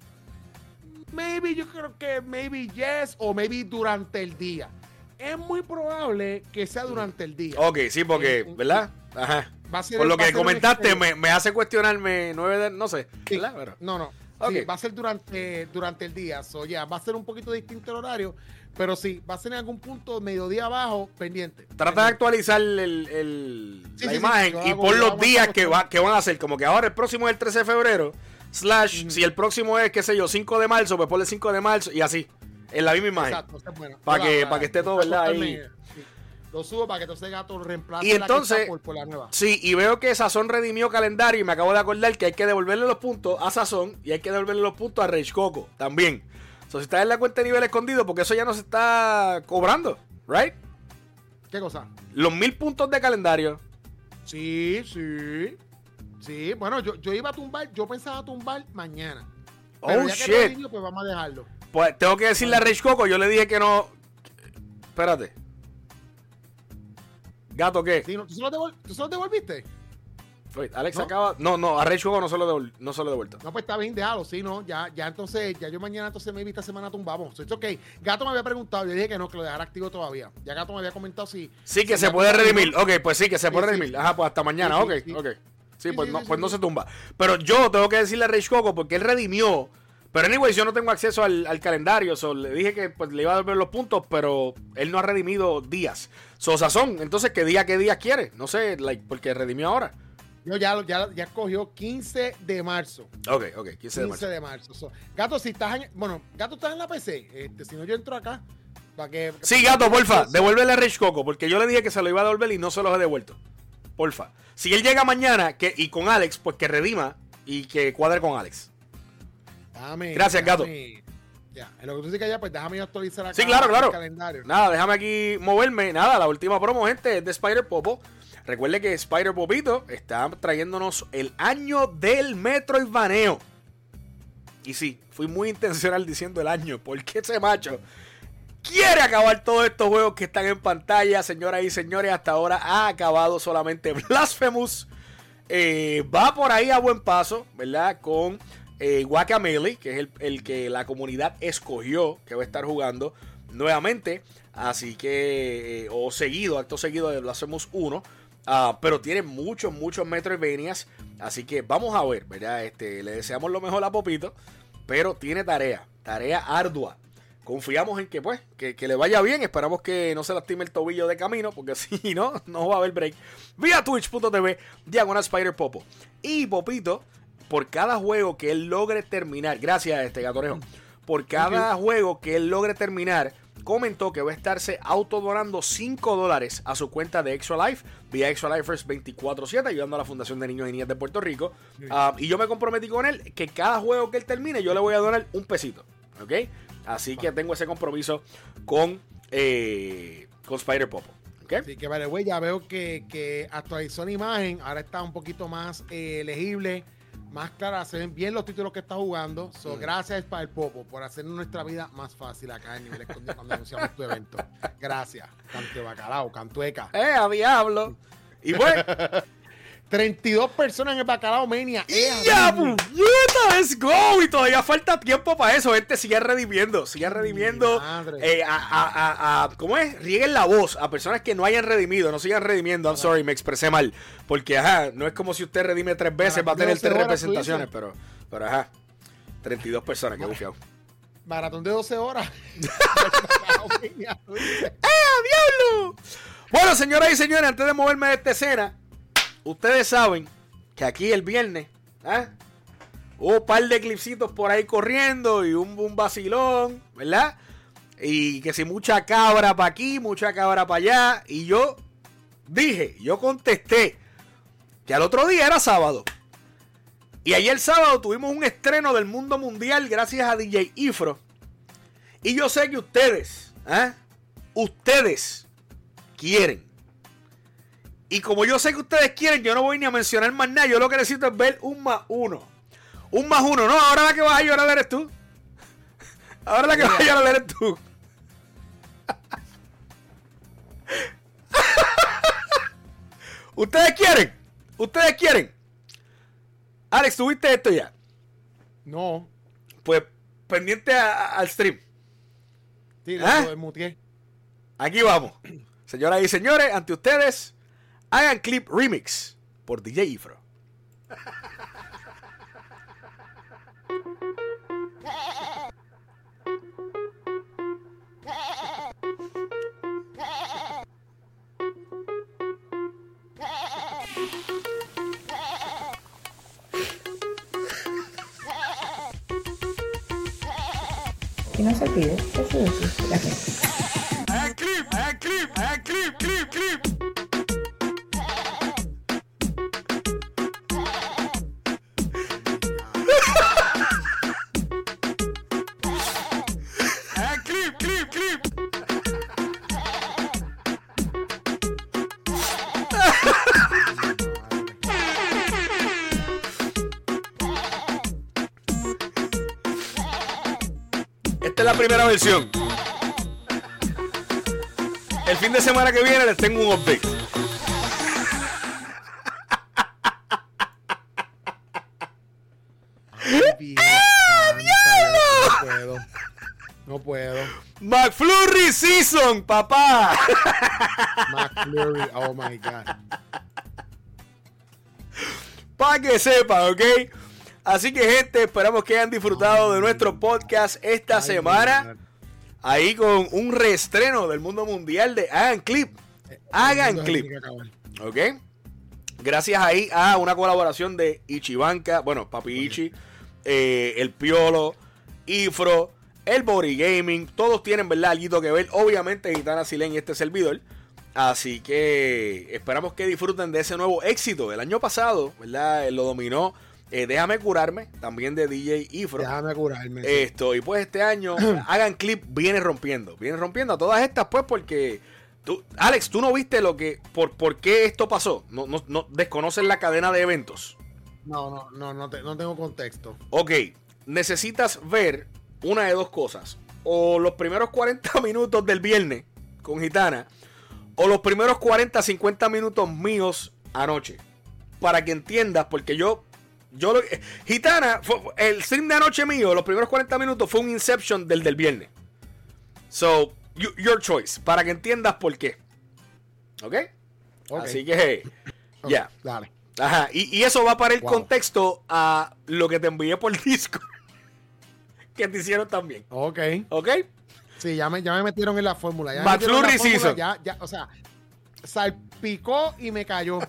maybe, yo creo que maybe yes, o maybe durante el día. Es muy probable que sea durante el día. Ok, sí, porque, eh, ¿verdad? Ajá. Va a ser Por el, lo que comentaste, me, me hace cuestionarme nueve de, no sé. Sí. ¿Verdad? Pero, no, no. Okay. Sí, va a ser durante, durante el día. So, yeah, va a ser un poquito distinto el horario. Pero sí, va a ser en algún punto mediodía abajo, pendiente. Trata pendiente. de actualizar el, el, sí, la sí, imagen sí, y hago, por los hago, días hago, que, va, que van a ser. Como que ahora el próximo es el trece de febrero. Slash, mm. si el próximo es, qué sé yo, cinco de marzo, pues ponle cinco de marzo y así. En la misma imagen. Exacto, está bueno. Para que, para que esté todo, ¿verdad? Ahí. Sí. Lo subo para que entonces Gato reemplace y entonces, la que por, por la nueva. Sí, y veo que Sazón redimió calendario y me acabo de acordar que hay que devolverle los puntos a Sazón y hay que devolverle los puntos a Rage Coco también. O sea, si está en la cuenta de nivel escondido, porque eso ya no se está cobrando, ¿right? ¿Qué cosa? Los mil puntos de calendario. Sí, sí. Sí, bueno, yo, yo iba a tumbar, yo pensaba tumbar mañana. Pero Oh, ya que shit. redimió, pues vamos a dejarlo. Pues tengo que decirle a Rage Coco, yo le dije que no. Espérate. Gato, ¿qué? Sí, no, ¿tú, se lo devol- ¿Tú se lo devolviste? Wait, Alex ¿No? acaba. No, no, a Rage Coco no se lo devol- no se lo he devuelto. No, pues está bien, déjalo, sí, no, ya, ya entonces, ya yo mañana entonces me esta semana tumbamos. So, it's ok. Gato me había preguntado, yo dije que no, que lo dejara activo todavía. Ya Gato me había comentado si... Sí, que si se ya puede tumbamos, redimir. ¿no? Ok, pues sí, que se puede Sí, sí. redimir. Ajá, pues hasta mañana. Sí, ok, sí, sí. ok. Sí, Sí, pues, sí, no, sí, pues sí, no sí. se tumba. Pero yo tengo que decirle a Rage Coco porque él redimió. Pero anyway, yo no tengo acceso al, al calendario. So, le dije que pues, le iba a devolver los puntos, pero él no ha redimido días. So, Sazón, entonces, ¿qué día, qué día quiere? No sé, like, porque redimió ahora. Yo ya, ya, ya cogió quince de marzo. Ok, ok, quince de marzo. quince de marzo. So, Gato, si estás en... Bueno, Gato, estás en la P C. Este, si no, yo entro acá. Para que... Sí, Gato, porfa, devuélvele a Rage Coco, porque yo le dije que se lo iba a devolver y no se los he devuelto. Porfa. Si él llega mañana que, y con Alex, pues que redima y que cuadre con Alex. Déjame, Gracias, Gato. déjame- Ya, en lo que tú dices allá, pues déjame actualizar acá Sí, claro, claro. el calendario. Nada, déjame aquí moverme. Nada, la última promo, gente, es de Spider Popo. Recuerde que Spider Popito está trayéndonos el año del Metroidvaneo. Y sí, fui muy intencional diciendo el año, porque ese macho quiere acabar todos estos juegos que están en pantalla, señoras y señores. Hasta ahora ha acabado solamente Blasphemous. Eh, va por ahí a buen paso, ¿verdad? Con eh, Guacamelee, que es el, el que la comunidad escogió que va a estar jugando nuevamente. Así que, eh, o seguido, acto seguido de Blasphemous uno. Uh, pero tiene muchos, muchos Metroidvanias. Así que vamos a ver, ¿verdad? Este, le deseamos lo mejor a Popito. Pero tiene tarea, tarea ardua. Confiamos en que, pues, que, que le vaya bien. Esperamos que no se lastime el tobillo de camino, porque si no, no va a haber break. Vía twitch punto tv, diagonal Spider Popo. Y Popito, por cada juego que él logre terminar, gracias a este Gatorejo, por cada juego que él logre terminar, comentó que va a estarse autodonando cinco dólares a su cuenta de Extra Life vía Extra Lifers veinticuatro siete, ayudando a la Fundación de Niños y Niñas de Puerto Rico. Uh, y yo me comprometí con él que cada juego que él termine yo le voy a donar un pesito, ¿ok? Así que tengo ese compromiso con, eh, con Spider Popo, ¿ok? Así que vale, güey, ya veo que, que actualizó la imagen, ahora está un poquito más eh, legible, más clara, se ven bien los títulos que está jugando. So, Mm. Gracias para el Popo por hacer nuestra vida más fácil acá en Nivel Escondido cuando anunciamos tu evento. Gracias, Cante Bacalao, Cantueca. ¡Eh, a diablo! Y bueno, treinta y dos personas en el Bacalao Mania. ¡Eh, ¡ya, amigo! puñeta! ¡Let's go! Y todavía falta tiempo para eso. Gente, sigue redimiendo. Sigue redimiendo. madre. Eh, a, a, a, a- ¿Cómo es? Rieguen la voz a personas que no hayan redimido. No sigan redimiendo. I'm sorry, me expresé mal. Porque, ajá, no es como si usted redime tres veces, va a tener doce tres horas, representaciones. tú Pero, pero, ajá. treinta y dos personas, que bufiado. Maratón de doce horas. Bacalao Mania, tú dices. ¡Eh, a diablo! Bueno, señoras y señores, antes de moverme de esta escena, ustedes saben que aquí el viernes, ¿eh? Hubo un par de clipsitos por ahí corriendo y un, un vacilón, ¿verdad? Y que si mucha cabra para aquí, mucha cabra para allá. Y yo dije, yo contesté que al otro día era sábado. Y ayer sábado tuvimos un estreno del mundo mundial gracias a D J Ifro. Y yo sé que ustedes, ¿eh? Ustedes quieren. Y como yo sé que ustedes quieren, yo no voy ni a mencionar más nada. Yo lo que necesito es ver un más uno. Un más uno. No, ahora la que vas a llorar eres tú. Ahora la que vas a llorar eres tú. ¿Ustedes quieren? ¿Ustedes quieren? Alex, ¿tuviste esto ya? No. Pues pendiente a- a- al stream. Sí, ¿Ah? lo desmuteé. Aquí vamos. Señoras y señores, ante ustedes, hagan clip remix por D J Ifro. Y no se olvide de su dosis de café. ¡Ah, clip! ¡Ah, clip! ¡Ah, clip! ¡Clip! ¡Clip! ¡Ah, clip! ¡Clip! ¡Clip! Esta es la primera versión. El fin de semana que viene les tengo un update. Ay, ¡Ah, no puedo! No puedo. McFlurry Season, papá. McFlurry, oh my God. Para que sepan, ¿ok? Así que, gente, esperamos que hayan disfrutado de nuestro podcast esta Ay, semana. Ahí con un reestreno del mundo mundial de Hagan Clip. Hagan Clip. ¿Ok? Gracias ahí a una colaboración de Ichibanka, bueno, Papi Ichi, eh, el Piolo, Ifro, el Body Gaming. Todos tienen, ¿verdad?, algo que ver. Obviamente, Gitana Silen y este servidor. Así que esperamos que disfruten de ese nuevo éxito. El año pasado, ¿verdad?, lo dominó eh, Déjame Curarme, también de D J Ifro. Déjame curarme. Esto, y pues este año Hagan Clip viene rompiendo. Viene rompiendo a todas estas, pues, porque tú, Alex, tú no viste lo que, por, por qué esto pasó. No, no, no desconoces la cadena de eventos. No, no, no, no, te, no tengo contexto. Ok, necesitas ver una de dos cosas. O los primeros cuarenta minutos del viernes con Gitana, o los primeros cuarenta, cincuenta minutos míos anoche. Para que entiendas, porque yo, yo lo, Gitana, fue, el stream de anoche mío, los primeros cuarenta minutos fue un Inception del del viernes. So, you, your choice, para que entiendas por qué. ¿Ok? Okay. Así que, ya. Okay, yeah. Dale. Ajá, y, y eso va para el Wow. contexto a lo que te envié por Discord. Que te hicieron también. Ok. ¿Ok? Sí, ya me, ya me metieron en la fórmula. Ya me McFlurry metieron en la fórmula, Season. ya, ya, o sea, salpicó y me cayó.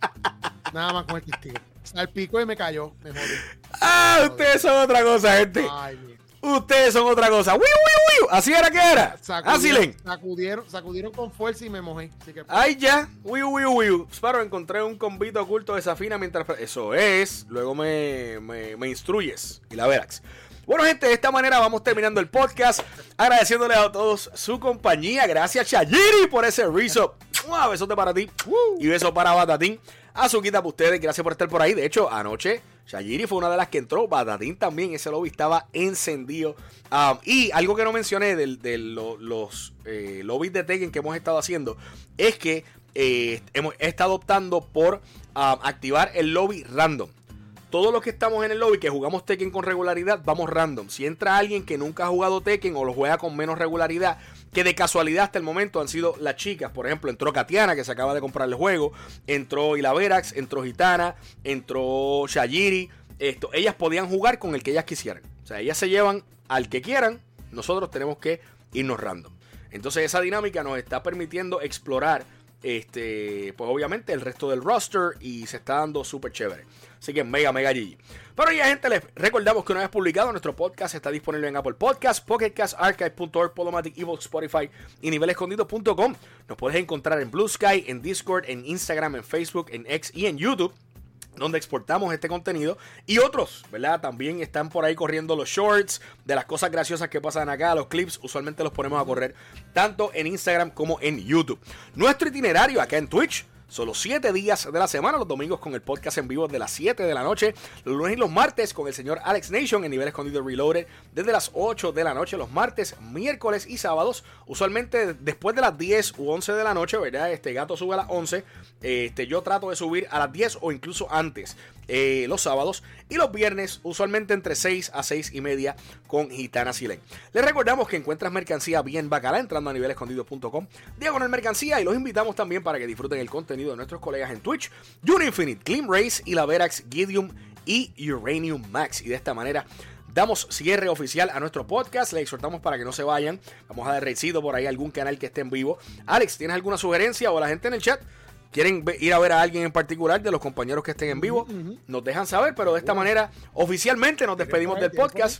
Nada más con el testigo. Salpicó y me cayó. Me jodí. Ah, ustedes son otra cosa, gente. Ay, mira. Ustedes son otra cosa. ¡Wiu, wiu, wiu! Así era que era. Así Sacudieron, len. sacudieron, sacudieron con fuerza y me mojé. Así que, Ahí ya. Wiu, wiu, wiu. Sparrow, encontré un convito oculto de Safina mientras. Eso es. Luego me, me, me instruyes. Y la verás. Bueno, gente, de esta manera vamos terminando el podcast. Agradeciéndoles a todos su compañía. Gracias, Chayiri, por ese resub. ¡Mua! Besote para ti. Y beso para Batatín. Azuquita para ustedes. Gracias por estar por ahí. De hecho, anoche Chayiri fue una de las que entró. Batatín también. Ese lobby estaba encendido. Um, y algo que no mencioné de, de lo, los eh, lobbies de Tekken que hemos estado haciendo es que eh, hemos estado optando por um, activar el lobby random. Todos los que estamos en el lobby que jugamos Tekken con regularidad, vamos random. Si entra alguien que nunca ha jugado Tekken o lo juega con menos regularidad, que de casualidad hasta el momento han sido las chicas. Por ejemplo, entró Katiana, que se acaba de comprar el juego. Entró Ilaverax, entró Gitana, entró Chayiri. Esto, ellas podían jugar con el que ellas quisieran. O sea, ellas se llevan al que quieran. Nosotros tenemos que irnos random. Entonces esa dinámica nos está permitiendo explorar Este, pues obviamente el resto del roster y se está dando súper chévere. Así que mega, mega G G. Pero ya, gente, les recordamos que una vez publicado nuestro podcast está disponible en Apple Podcasts, Pocket Casts, Archive punto org, Podomatic, Evox, Spotify y nivel escondido punto com. Nos puedes encontrar en Blue Sky, en Discord, en Instagram, en Facebook, en X y en YouTube, donde exportamos este contenido y otros, ¿verdad? También están por ahí corriendo los shorts de las cosas graciosas que pasan acá, los clips, usualmente los ponemos a correr tanto en Instagram como en YouTube. Nuestro itinerario acá en Twitch son los siete días de la semana, los domingos con el podcast en vivo de las siete de la noche, los lunes y los martes con el señor Alex Nation en nivel escondido Reloaded desde las ocho de la noche, los martes, miércoles y sábados, usualmente después de las diez u once de la noche, ¿verdad? Este gato sube a las once, este, yo trato de subir a las diez o incluso antes eh, los sábados, y los viernes usualmente entre seis a seis y media con Gitana Silen. Les recordamos que encuentras mercancía bien bacala entrando a nivel escondido punto com, diagonal mercancía, y los invitamos también para que disfruten el contenido de nuestros colegas en Twitch, Uninfinite, Clean Race, Ilaverax, Gideon y Uranium Max. Y de esta manera damos cierre oficial a nuestro podcast. Les exhortamos para que no se vayan. Vamos a dar recito por ahí algún canal que esté en vivo. Alex, ¿tienes alguna sugerencia o la gente en el chat quieren ir a ver a alguien en particular de los compañeros que estén en vivo? Nos dejan saber, pero de esta manera oficialmente nos despedimos del podcast.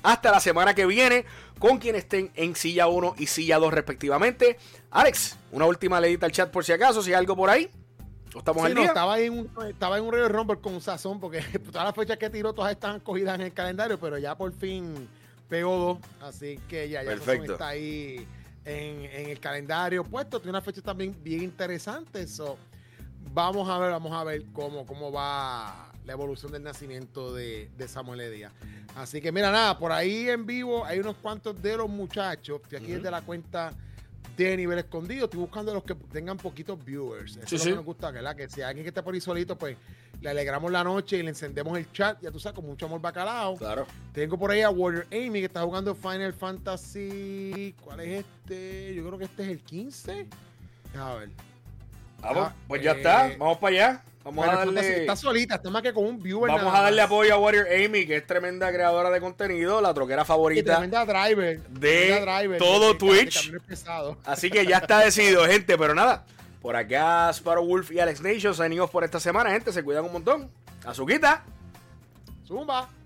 hasta la semana que viene con quienes estén en silla uno y silla dos respectivamente. Alex, una última leidita al chat por si acaso, si hay algo por ahí. ¿O estamos Sí, al no, día? estaba en un, estaba en un Royal Rumble con un sazón, porque todas las fechas que tiró, todas están cogidas en el calendario, pero ya por fin pegó dos, así que ya, ya Perfecto. está ahí en, en el calendario puesto. Tiene una fecha también bien interesante, so, vamos a ver, vamos a ver cómo, cómo va la evolución del nacimiento de, de Samuel Elías. Así que mira, nada, por ahí en vivo hay unos cuantos de los muchachos, que aquí Uh-huh. es de la cuenta de nivel escondido, estoy buscando los que tengan poquitos viewers. Eso Sí, es lo sí. que nos gusta, ¿verdad? Que si hay alguien que esté por ahí solito, pues le alegramos la noche y le encendemos el chat, ya tú sabes, con mucho amor bacalao. Claro. Tengo por ahí a Warrior Amy, que está jugando Final Fantasy. ¿Cuál es este? Yo creo que este es el quince. A ver. Vamos, Ah, pues ya eh, está, vamos para allá. Vamos Final a Fantasy darle... está solita, está más que con un viewer. Vamos nada a darle más. apoyo a Warrior Amy, que es tremenda creadora de contenido, la troquera Y favorita. tremenda driver. de tremenda driver todo de- de- Twitch. de camino pesado. Así que ya está decidido, gente. Pero nada, por acá Sparrow Wolf y Alex Nation signing off por esta semana, gente. Se cuidan un montón. Azuquita. Zumba.